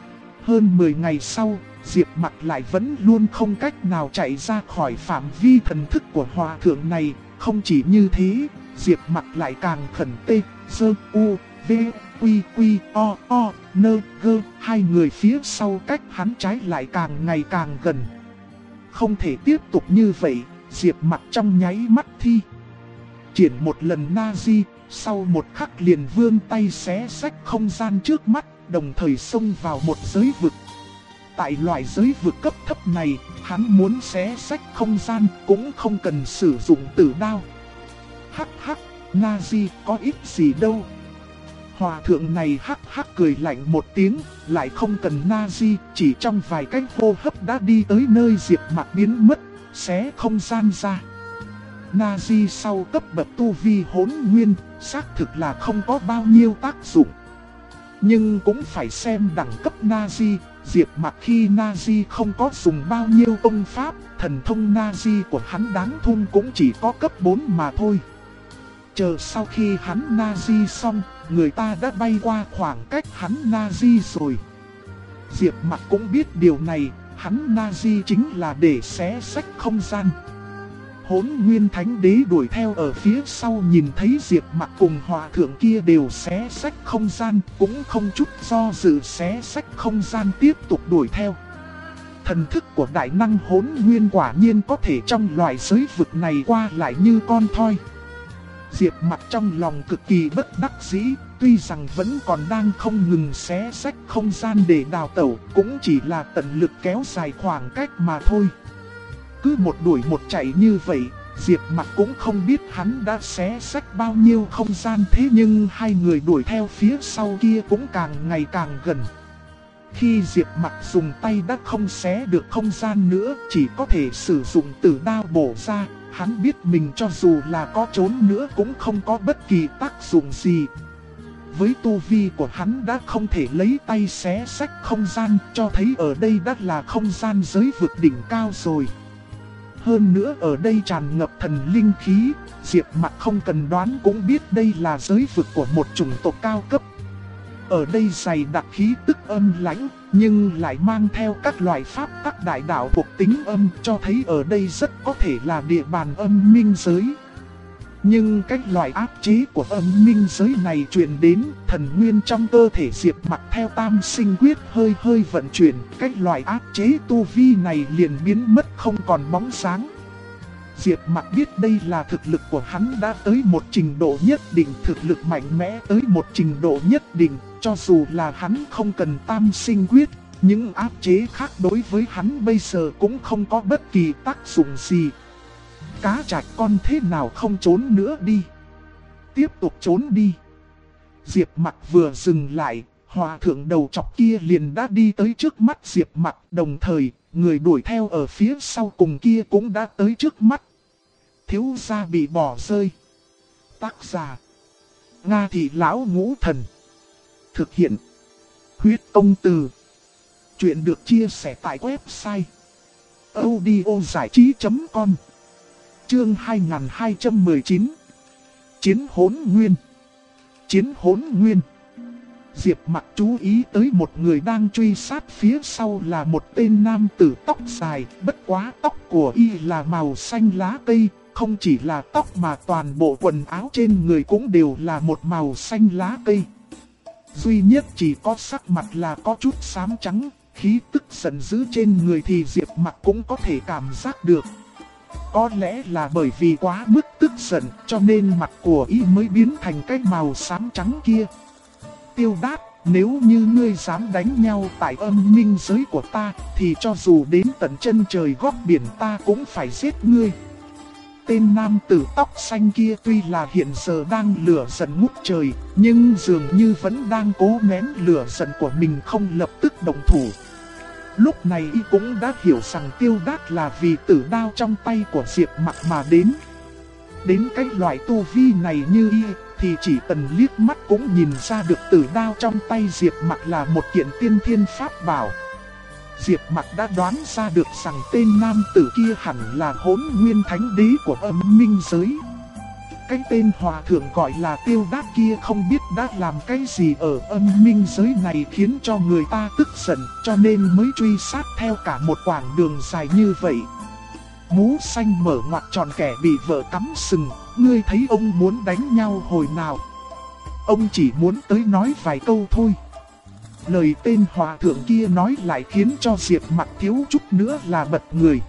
Hơn 10 ngày sau, Diệp Mặc lại vẫn luôn không cách nào chạy ra khỏi phạm vi thần thức của hòa thượng này. Không chỉ như thế, Diệp Mặc lại càng khẩn tê, sơ, u, v, quy, quy, o, nơ, gơ. Hai người phía sau cách hắn trái lại càng ngày càng gần. Không thể tiếp tục như vậy, Diệp Mặc trong nháy mắt thi triển một lần Nazi, sau một khắc liền vươn tay xé rách không gian trước mắt, đồng thời xông vào một giới vực. Tại loại giới vực cấp thấp này, hắn muốn xé rách không gian cũng không cần sử dụng tử đao. Hắc hắc, Nazi có ít gì đâu. Hòa thượng này hắc hắc cười lạnh một tiếng, lại không cần Nazi, chỉ trong vài cái hô hấp đã đi tới nơi Diệp Mặc biến mất, xé không gian ra. Nazi sau cấp bậc tu vi hỗn nguyên, xác thực là không có bao nhiêu tác dụng. Nhưng cũng phải xem đẳng cấp Nazi. Diệp Mặc khi Nazi không có dùng bao nhiêu công pháp, thần thông Nazi của hắn đáng thun cũng chỉ có cấp 4 mà thôi. Chờ sau khi hắn Nazi xong, người ta đã bay qua khoảng cách hắn Nazi rồi. Diệp Mặc cũng biết điều này, hắn Nazi chính là để xé rách không gian. Hỗn Nguyên Thánh Đế đuổi theo ở phía sau, nhìn thấy Diệp Mặc cùng hòa thượng kia đều xé rách không gian, cũng không chút do dự xé rách không gian tiếp tục đuổi theo. Thần thức của đại năng Hỗn Nguyên quả nhiên có thể trong loại giới vực này qua lại như con thoi. Diệp Mặc trong lòng cực kỳ bất đắc dĩ, tuy rằng vẫn còn đang không ngừng xé rách không gian để đào tẩu, cũng chỉ là tận lực kéo dài khoảng cách mà thôi. Cứ một đuổi một chạy như vậy, Diệp Mặc cũng không biết hắn đã xé rách bao nhiêu không gian, thế nhưng hai người đuổi theo phía sau kia cũng càng ngày càng gần. Khi Diệp Mặc dùng tay đã không xé được không gian nữa, chỉ có thể sử dụng tử đao bổ ra, hắn biết mình cho dù là có trốn nữa cũng không có bất kỳ tác dụng gì. với tu vi của hắn đã không thể lấy tay xé xách không gian, cho thấy ở đây đã là không gian giới vực đỉnh cao rồi. Hơn nữa ở đây tràn ngập thần linh khí, Diệp Mặc không cần đoán cũng biết đây là giới vực của một chủng tộc cao cấp. Ở đây dày đặc khí tức âm lãnh, nhưng lại mang theo các loại pháp tắc đại đạo thuộc tính âm, cho thấy ở đây rất có thể là địa bàn âm minh giới. Nhưng cách loại áp chế của âm minh giới này truyền đến, thần nguyên trong cơ thể Diệp Mặc theo tam sinh quyết hơi hơi vận chuyển, cách loại áp chế tu vi này liền biến mất không còn bóng dáng. Diệp Mặc biết đây là thực lực của hắn đã tới một trình độ nhất định, thực lực mạnh mẽ tới một trình độ nhất định, cho dù là hắn không cần tam sinh quyết, những áp chế khác đối với hắn bây giờ cũng không có bất kỳ tác dụng gì. Cá trạch con thế nào không trốn nữa đi. Tiếp tục trốn đi. Diệp Mặc vừa dừng lại, hòa thượng đầu chọc kia liền đã đi tới trước mắt Diệp Mặc, đồng thời, người đuổi theo ở phía sau cùng kia cũng đã tới trước mắt. Thiếu gia bị bỏ rơi. Tác giả: Nga Thị Lão Ngũ Thần. Thực hiện: Huyết Công Từ. Chuyện được chia sẻ tại website audiozảichí.com. Chương 2219. Chiến Hỗn Nguyên. Chiến Hỗn Nguyên. Diệp Mặc chú ý tới một người đang truy sát, phía sau là một tên nam tử tóc dài, bất quá tóc của y là màu xanh lá cây, không chỉ là tóc mà toàn bộ quần áo trên người cũng đều là một màu xanh lá cây. Duy nhất chỉ có sắc mặt là có chút xám trắng, khí tức giận dữ trên người thì Diệp Mặc cũng có thể cảm giác được. Có lẽ là bởi vì quá mức tức giận cho nên mặt của y mới biến thành cái màu xám trắng kia. Tiêu Đát, nếu như ngươi dám đánh nhau tại âm minh giới của ta thì cho dù đến tận chân trời góc biển ta cũng phải giết ngươi. Tên nam tử tóc xanh kia tuy là hiện giờ đang lửa giận ngút trời, nhưng dường như vẫn đang cố nén lửa giận của mình không lập tức động thủ. Lúc này y cũng đã hiểu rằng Tiêu Đát là vì tử đao trong tay của Diệp Mặc mà đến. Đến cái loại tu vi này như y thì chỉ cần liếc mắt cũng nhìn ra được tử đao trong tay Diệp Mặc là một kiện tiên thiên pháp bảo. Diệp Mặc đã đoán ra được rằng tên nam tử kia hẳn là Hỗn Nguyên Thánh Đế của âm minh giới. Cái tên hòa thượng gọi là Tiêu Đát kia không biết đã làm cái gì ở âm minh giới này khiến cho người ta tức giận, cho nên mới truy sát theo cả một quãng đường dài như vậy. Mũ xanh mở ngoặt tròn kẻ bị vợ cắm sừng, ngươi thấy ông muốn đánh nhau hồi nào? Ông chỉ muốn tới nói vài câu thôi. Lời tên hòa thượng kia nói lại khiến cho Diệp Mặc thiếu chút nữa là bật người.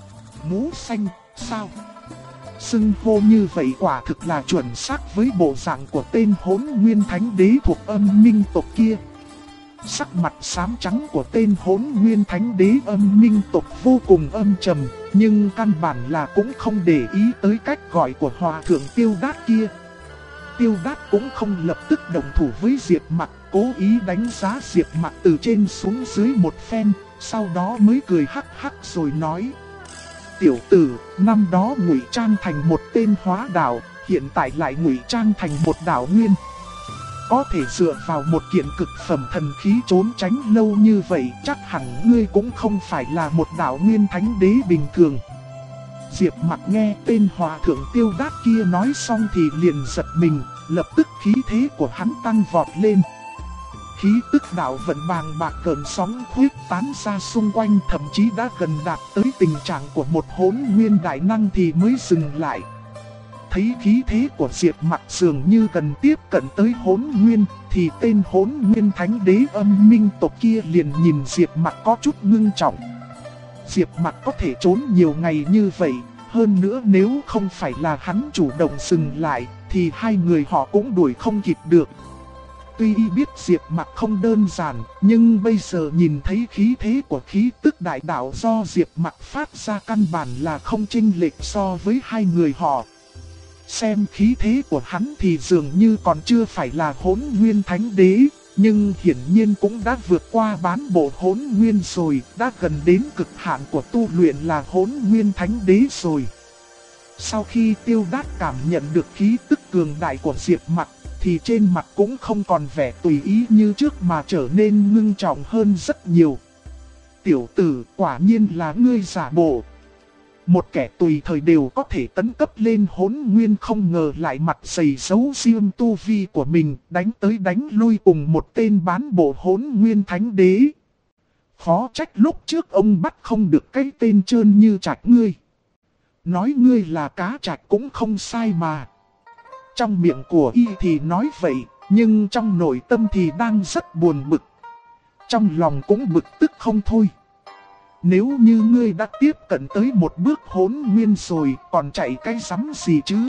Mũ xanh, sao? Xưng hô như vậy quả thực là chuẩn xác với bộ dạng của tên Hỗn Nguyên Thánh Đế thuộc âm minh tộc kia. Sắc mặt xám trắng của tên Hỗn Nguyên Thánh Đế âm minh tộc vô cùng âm trầm, nhưng căn bản là cũng không để ý tới cách gọi của hòa thượng Tiêu Đát kia. Tiêu Đát cũng không lập tức động thủ với Diệp Mặc, cố ý đánh giá Diệp Mặc từ trên xuống dưới một phen, sau đó mới cười hắc hắc rồi nói: Tiểu tử, năm đó ngụy trang thành một tên hóa đạo, hiện tại lại ngụy trang thành một đạo nguyên. Có thể dựa vào một kiện cực phẩm thần khí trốn tránh lâu như vậy, chắc hẳn ngươi cũng không phải là một đạo nguyên thánh đế bình thường. Diệp Mặc nghe tên hòa thượng Tiêu Đát kia nói xong thì liền giật mình, lập tức khí thế của hắn tăng vọt lên. Khí tức đạo vận bàng bạc cơn sóng khuyết tán ra xung quanh, thậm chí đã gần đạt tới tình trạng của một Hỗn Nguyên đại năng thì mới dừng lại. Thấy khí thế của Diệp Mặc dường như gần tiếp cận tới Hỗn Nguyên, thì tên Hỗn Nguyên Thánh Đế âm minh tộc kia liền nhìn Diệp Mặc có chút ngưng trọng. Diệp Mặc có thể trốn nhiều ngày như vậy, hơn nữa nếu không phải là hắn chủ động dừng lại, thì hai người họ cũng đuổi không kịp được. Tuy y biết Diệp Mặc không đơn giản, nhưng bây giờ nhìn thấy khí thế của khí tức đại đạo do Diệp Mặc phát ra căn bản là không chênh lệch so với hai người họ. Xem khí thế của hắn thì dường như còn chưa phải là Hỗn Nguyên Thánh Đế, nhưng hiển nhiên cũng đã vượt qua bán bộ Hỗn Nguyên rồi, đã gần đến cực hạn của tu luyện là Hỗn Nguyên Thánh Đế rồi. Sau khi Tiêu Đát cảm nhận được khí tức cường đại của Diệp Mặc, thì trên mặt cũng không còn vẻ tùy ý như trước mà trở nên ngưng trọng hơn rất nhiều. Tiểu tử, quả nhiên là ngươi giả bộ. Một kẻ tùy thời đều có thể tấn cấp lên hỗn nguyên, không ngờ lại mặt dày giấu riêng tu vi của mình, đánh tới đánh lui cùng một tên bán bộ hỗn nguyên thánh đế. Khó trách lúc trước ông bắt không được cái tên trơn như Trạch ngươi. Nói ngươi là cá trạch cũng không sai mà. Trong miệng của y thì nói vậy, nhưng trong nội tâm thì đang rất buồn bực. Trong lòng cũng bực tức không thôi. Nếu như ngươi đã tiếp cận tới một bước hỗn nguyên rồi, còn chạy cái rắm gì chứ?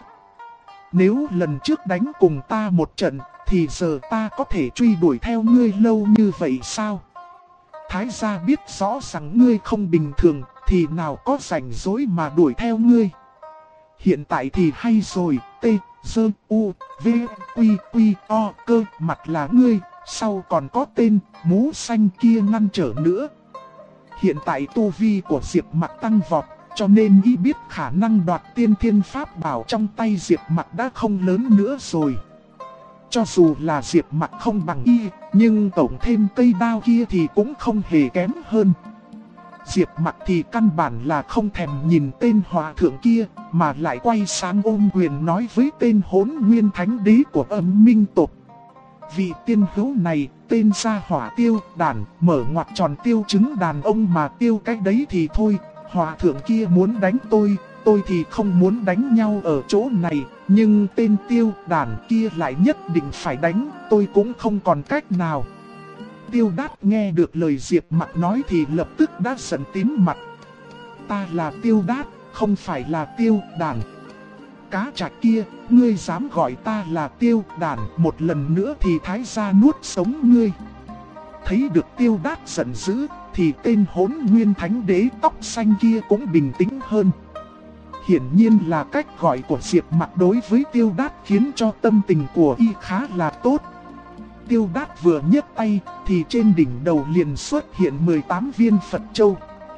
Nếu lần trước đánh cùng ta một trận, thì giờ ta có thể truy đuổi theo ngươi lâu như vậy sao? Thái gia biết rõ rằng ngươi không bình thường, thì nào có rảnh rỗi mà đuổi theo ngươi. Hiện tại thì hay rồi, T, D, U, V, Quy, Quy, O, cơ, mặt là ngươi, sau còn có tên, mũ xanh kia ngăn trở nữa. Hiện tại tu vi của Diệp Mặc tăng vọt, cho nên y biết khả năng đoạt tiên thiên pháp bảo trong tay Diệp Mặc đã không lớn nữa rồi. Cho dù là Diệp Mặc không bằng y, nhưng tổng thêm cây đao kia thì cũng không hề kém hơn. Diệp Mặc thì căn bản là không thèm nhìn tên hòa thượng kia, mà lại quay sang ôm quyền nói với tên hỗn nguyên thánh đế của Âm Minh tộc. Vị tiên hữu này, tên gia hỏa tiêu đàn, mở ngoặc tròn tiêu trứng đàn ông mà tiêu cái đấy thì thôi. Hòa thượng kia muốn đánh tôi thì không muốn đánh nhau ở chỗ này, nhưng tên tiêu đàn kia lại nhất định phải đánh, tôi cũng không còn cách nào. Tiêu Đát nghe được lời Diệp Mặc nói thì lập tức đã giận tím mặt. Ta là Tiêu Đát, không phải là Tiêu Đàn. Cá trạch kia, ngươi dám gọi ta là Tiêu Đàn một lần nữa thì thái gia nuốt sống ngươi. Thấy được Tiêu Đát giận dữ, thì tên hỗn nguyên thánh đế tóc xanh kia cũng bình tĩnh hơn. Hiển nhiên là cách gọi của Diệp Mặc đối với Tiêu Đát khiến cho tâm tình của y khá là tốt. Tiêu Đát vừa nhấc tay thì trên đỉnh đầu liền xuất hiện 18 viên Phật Châu.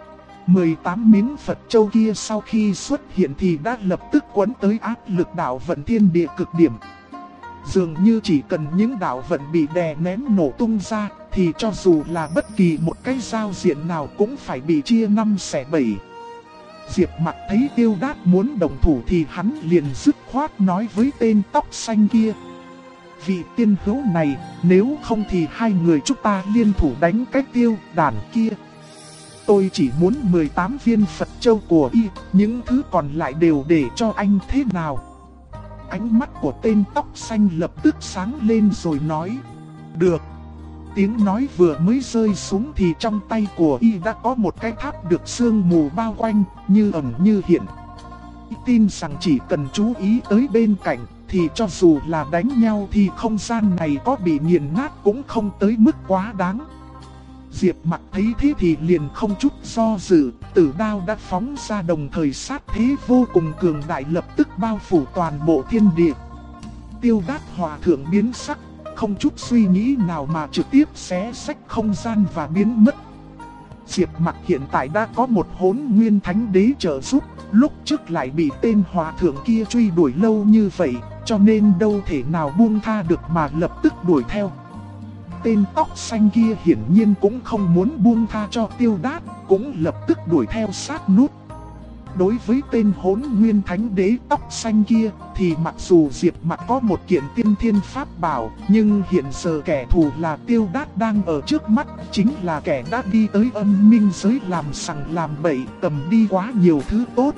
18 miếng Phật Châu kia sau khi xuất hiện thì đã lập tức quấn tới áp lực đạo vận thiên địa cực điểm. Dường như chỉ cần những đạo vận bị đè nén nổ tung ra thì cho dù là bất kỳ một cái giao diện nào cũng phải bị chia 5 xẻ 7. Diệp Mặc thấy Tiêu Đát muốn đồng thủ thì hắn liền dứt khoát nói với tên tóc xanh kia. Vị tiên hữu này, nếu không thì hai người chúng ta liên thủ đánh cái Tiêu đàn kia. Tôi chỉ muốn 18 viên Phật Châu của y, những thứ còn lại đều để cho anh thế nào? Ánh mắt của tên tóc xanh lập tức sáng lên rồi nói. Được. Tiếng nói vừa mới rơi xuống thì trong tay của y đã có một cái tháp được sương mù bao quanh, như ẩn như hiện. Y tin rằng chỉ cần chú ý tới bên cạnh, thì cho dù là đánh nhau thì không gian này có bị nghiền nát cũng không tới mức quá đáng. Diệp Mặc thấy thế thì liền không chút do dự, tử đao đã phóng ra đồng thời sát thế vô cùng cường đại lập tức bao phủ toàn bộ thiên địa. Tiêu Đát hòa thượng biến sắc, không chút suy nghĩ nào mà trực tiếp xé xách không gian và biến mất. Diệp Mặc hiện tại đã có một hỗn nguyên thánh đế trợ giúp, lúc trước lại bị tên hòa thượng kia truy đuổi lâu như vậy, cho nên đâu thể nào buông tha được mà lập tức đuổi theo. Tên tóc xanh kia hiển nhiên cũng không muốn buông tha cho Tiêu Đát, cũng lập tức đuổi theo sát nút. Đối với tên hỗn nguyên thánh đế tóc xanh kia thì mặc dù Diệp Mặc có một kiện tiên thiên pháp bảo, nhưng hiện giờ kẻ thù là Tiêu Đát đang ở trước mắt, chính là kẻ đã đi tới âm minh giới làm sằng làm bậy, cầm đi quá nhiều thứ tốt.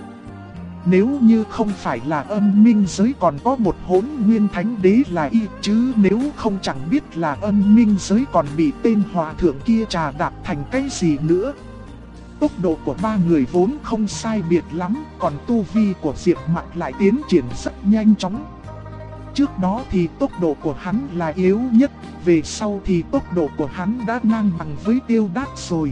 Nếu như không phải là âm minh giới còn có một hỗn nguyên thánh đế là y, chứ nếu không chẳng biết là âm minh giới còn bị tên hòa thượng kia trà đạp thành cái gì nữa. Tốc độ của ba người vốn không sai biệt lắm, còn tu vi của Diệp Mặc lại tiến triển rất nhanh chóng. Trước đó thì tốc độ của hắn là yếu nhất, về sau thì tốc độ của hắn đã ngang bằng với Tiêu Đát rồi.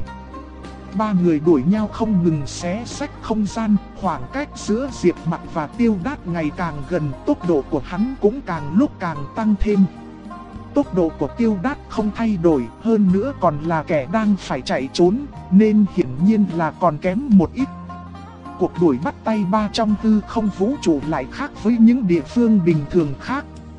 Ba người đuổi nhau không ngừng xé xách không gian, khoảng cách giữa Diệp Mặc và Tiêu Đát ngày càng gần, tốc độ của hắn cũng càng lúc càng tăng thêm. Tốc độ của Tiêu Đát không thay đổi, hơn nữa còn là kẻ đang phải chạy trốn, nên hiển nhiên là còn kém một ít. Cuộc đuổi bắt tay ba trong hư không vũ trụ lại khác với những địa phương bình thường khác.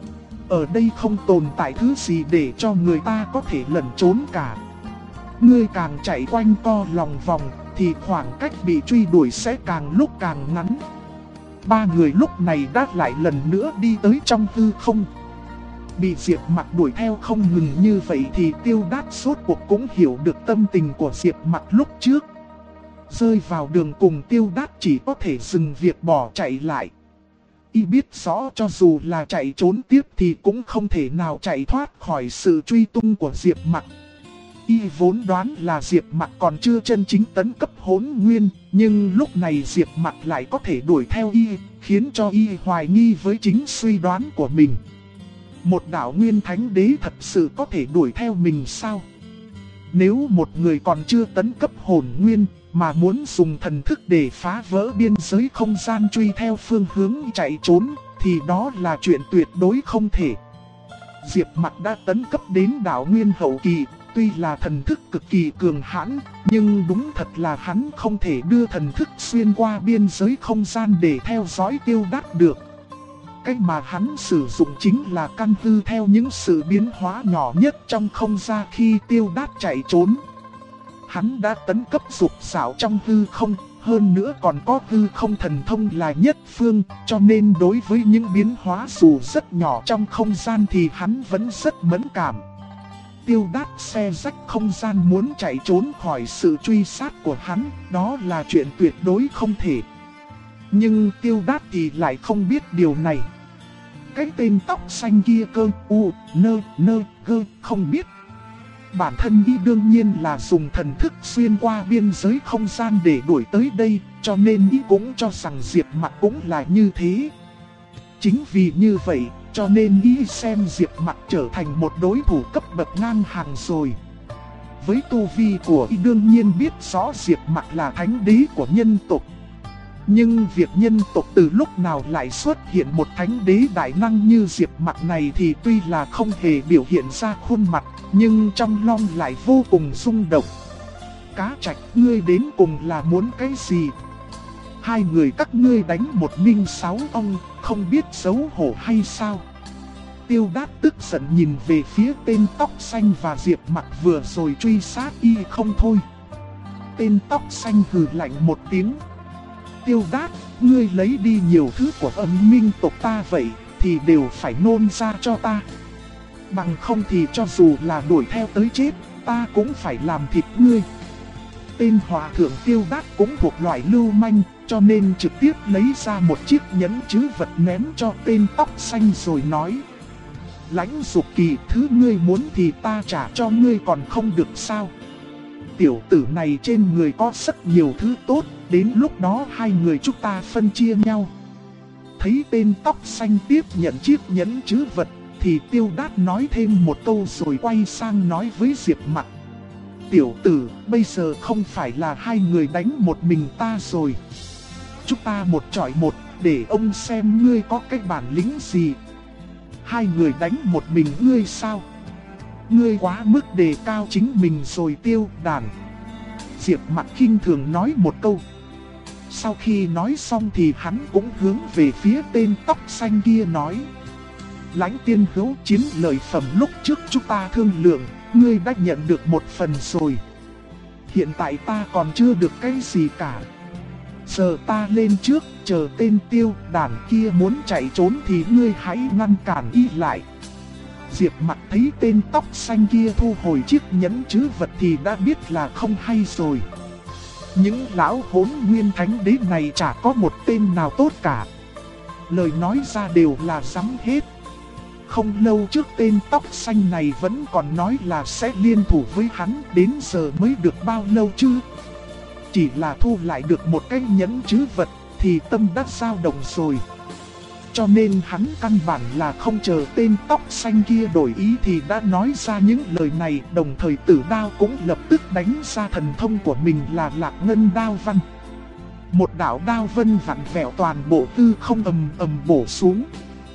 Ở đây không tồn tại thứ gì để cho người ta có thể lẩn trốn cả. Ngươi càng chạy quanh co lòng vòng thì khoảng cách bị truy đuổi sẽ càng lúc càng ngắn. Ba người lúc này đã lại lần nữa đi tới trong hư không. Bị Diệp Mặc đuổi theo không ngừng như vậy thì Tiêu Đát rốt cuộc cũng hiểu được tâm tình của Diệp Mặc lúc trước. Rơi vào đường cùng, Tiêu Đát chỉ có thể dừng việc bỏ chạy lại. Y biết rõ cho dù là chạy trốn tiếp thì cũng không thể nào chạy thoát khỏi sự truy tung của Diệp Mặc. Y vốn đoán là Diệp Mặc còn chưa chân chính tấn cấp Hỗn Nguyên, nhưng lúc này Diệp Mặc lại có thể đuổi theo Y, khiến cho Y hoài nghi với chính suy đoán của mình. Một đạo Nguyên Thánh Đế thật sự có thể đuổi theo mình sao? Nếu một người còn chưa tấn cấp Hỗn Nguyên mà muốn dùng thần thức để phá vỡ biên giới không gian truy theo phương hướng chạy trốn thì đó là chuyện tuyệt đối không thể. Diệp Mặc đã tấn cấp đến đạo Nguyên hậu kỳ, tuy là thần thức cực kỳ cường hãn, nhưng đúng thật là hắn không thể đưa thần thức xuyên qua biên giới không gian để theo dõi Tiêu Đát được. Cách mà hắn sử dụng chính là căn cứ theo những sự biến hóa nhỏ nhất trong không gian khi Tiêu Đát chạy trốn. Hắn đã tấn cấp dục xảo trong hư không, hơn nữa còn có hư không thần thông là nhất phương, cho nên đối với những biến hóa dù rất nhỏ trong không gian thì hắn vẫn rất mẫn cảm. Tiêu Đát xé rách không gian muốn chạy trốn khỏi sự truy sát của hắn, đó là chuyện tuyệt đối không thể. Nhưng Tiêu Đát thì lại không biết điều này. Cái tên tóc xanh kia cơ, cơ, không biết. Bản thân Y đương nhiên là dùng thần thức xuyên qua biên giới không gian để đuổi tới đây, cho nên Y cũng cho rằng Diệp Mặc cũng là như thế. Chính vì như vậy, cho nên Y xem Diệp Mặc trở thành một đối thủ cấp bậc ngang hàng rồi. Với tu vi của Y đương nhiên biết rõ Diệp Mặc là thánh đế của nhân tộc. Nhưng việc nhân tộc từ lúc nào lại xuất hiện một thánh đế đại năng như Diệp Mặc này thì tuy là không hề biểu hiện ra khuôn mặt, nhưng trong lòng lại vô cùng rung động. Cá Trạch, ngươi đến cùng là muốn cái gì? Hai người các ngươi đánh một minh sáu ông, không biết xấu hổ hay sao? Tiêu Đát tức giận nhìn về phía tên tóc xanh và Diệp Mặc vừa rồi truy sát Y không thôi. Tên tóc xanh hừ lạnh một tiếng. Tiêu Đát, ngươi lấy đi nhiều thứ của Âm Minh tộc ta vậy thì đều phải nôn ra cho ta. Bằng không thì cho dù là đuổi theo tới chết, ta cũng phải làm thịt ngươi. Tên hòa thượng Tiêu Đát cũng thuộc loại lưu manh, cho nên trực tiếp lấy ra một chiếc nhẫn trữ vật ném cho tên tóc xanh rồi nói: Lãnh Dục Kỳ, thứ ngươi muốn thì ta trả cho ngươi còn không được sao? Tiểu tử này trên người có rất nhiều thứ tốt, đến lúc đó hai người chúng ta phân chia nhau. Thấy tên tóc xanh tiếp nhận chiếc nhẫn trữ vật thì Tiêu Đát nói thêm một câu rồi quay sang nói với Diệp Mặc: Tiểu tử, bây giờ không phải là hai người đánh một mình ta rồi. Chúng ta một chọi một, để ông xem ngươi có cái bản lĩnh gì. Hai người đánh một mình ngươi sao? Ngươi quá mức đề cao chính mình rồi Tiêu Đàn. Diệp Mặc khinh thường nói một câu. Sau khi nói xong thì hắn cũng hướng về phía tên tóc xanh kia nói: Lãnh Tiên Hữu, chiến lợi phẩm lúc trước chúng ta thương lượng, ngươi đã nhận được một phần rồi. Hiện tại ta còn chưa được cái gì cả. Giờ ta lên trước, chờ tên Tiêu Đàn kia muốn chạy trốn thì ngươi hãy ngăn cản Y lại. Diệp Mặc thấy tên tóc xanh kia thu hồi chiếc nhẫn trữ vật thì đã biết là không hay rồi. Những lão Hỗn Nguyên thánh đế này chả có một tên nào tốt cả. Lời nói ra đều là dám hết. Không lâu trước tên tóc xanh này vẫn còn nói là sẽ liên thủ với hắn, đến giờ mới được bao lâu chứ? Chỉ là thu lại được một cái nhẫn trữ vật thì tâm đã dao động rồi. Cho nên hắn căn bản là không chờ tên tóc xanh kia đổi ý thì đã nói ra những lời này, đồng thời Tử Đao cũng lập tức đánh ra thần thông của mình là Lạc Ngân Đao Văn. Một đạo đao vân vặn vẹo toàn bộ tư không ầm ầm bổ xuống.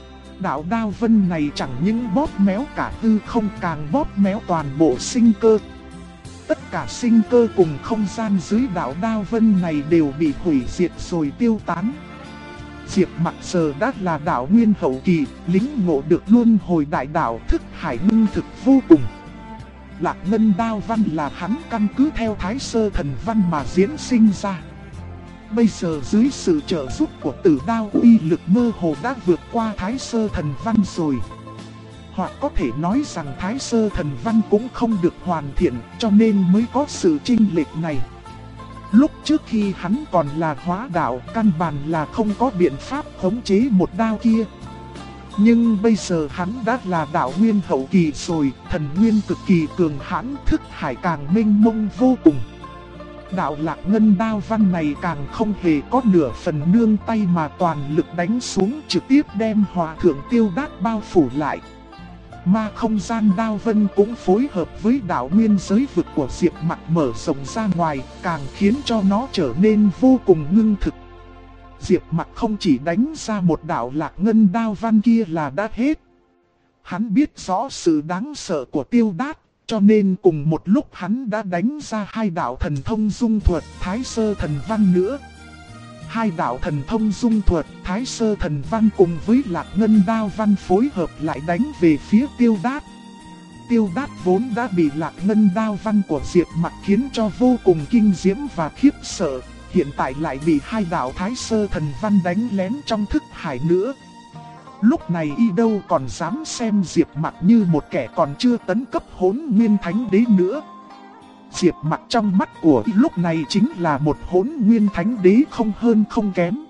Đạo đao vân này chẳng những bóp méo cả tư không, càng bóp méo toàn bộ sinh cơ. Tất cả sinh cơ cùng không gian dưới đạo đao vân này đều bị hủy diệt rồi tiêu tán. Diệp Mặc giờ đã là đạo nguyên hậu kỳ, lĩnh ngộ được luân hồi đại đạo, thức hải ngưng thực vô cùng. Lạc ngân đao văn là hắn căn cứ theo Thái Sơ thần văn mà diễn sinh ra. Bây giờ dưới sự trợ giúp của Tử Đao, uy lực mơ hồ đã vượt qua Thái Sơ thần văn rồi. Hoặc có thể nói rằng Thái Sơ thần văn cũng không được hoàn thiện, cho nên mới có sự chênh lệch này. Lúc trước khi hắn còn là hóa đạo, căn bản là không có biện pháp khống chế một đao kia. Nhưng bây giờ hắn đã là đạo nguyên hậu kỳ rồi, thần nguyên cực kỳ cường hãn, thức hải càng mênh mông vô cùng. Đạo Lạc Ngân đao văn này càng không hề có nửa phần nương tay mà toàn lực đánh xuống, trực tiếp đem Hòa Thượng Tiêu Đát bao phủ lại. Ma không gian đao vân cũng phối hợp với đạo nguyên giới vực của Diệp Mặc mở rộng ra ngoài, càng khiến cho nó trở nên vô cùng ngưng thực. Diệp Mặc không chỉ đánh ra một đạo Lạc Ngân đao văn kia là đã hết. Hắn biết rõ sự đáng sợ của Tiêu Đát, cho nên cùng một lúc hắn đã đánh ra hai đạo thần thông dung thuật Thái Sơ thần văn nữa. Hai đạo thần thông dung thuật Thái Sơ thần văn cùng với Lạc Ngân đao văn phối hợp lại đánh về phía Tiêu Đát. Tiêu Đát vốn đã bị Lạc Ngân đao văn của Diệp Mặc khiến cho vô cùng kinh diễm và khiếp sợ, hiện tại lại bị hai đạo Thái Sơ thần văn đánh lén trong thức hải nữa. Lúc này y đâu còn dám xem Diệp Mặc như một kẻ còn chưa tấn cấp Hỗn Nguyên Thánh Đế nữa. Diệp Mặc trong mắt của y lúc này chính là một Hỗn Nguyên Thánh Đế không hơn không kém.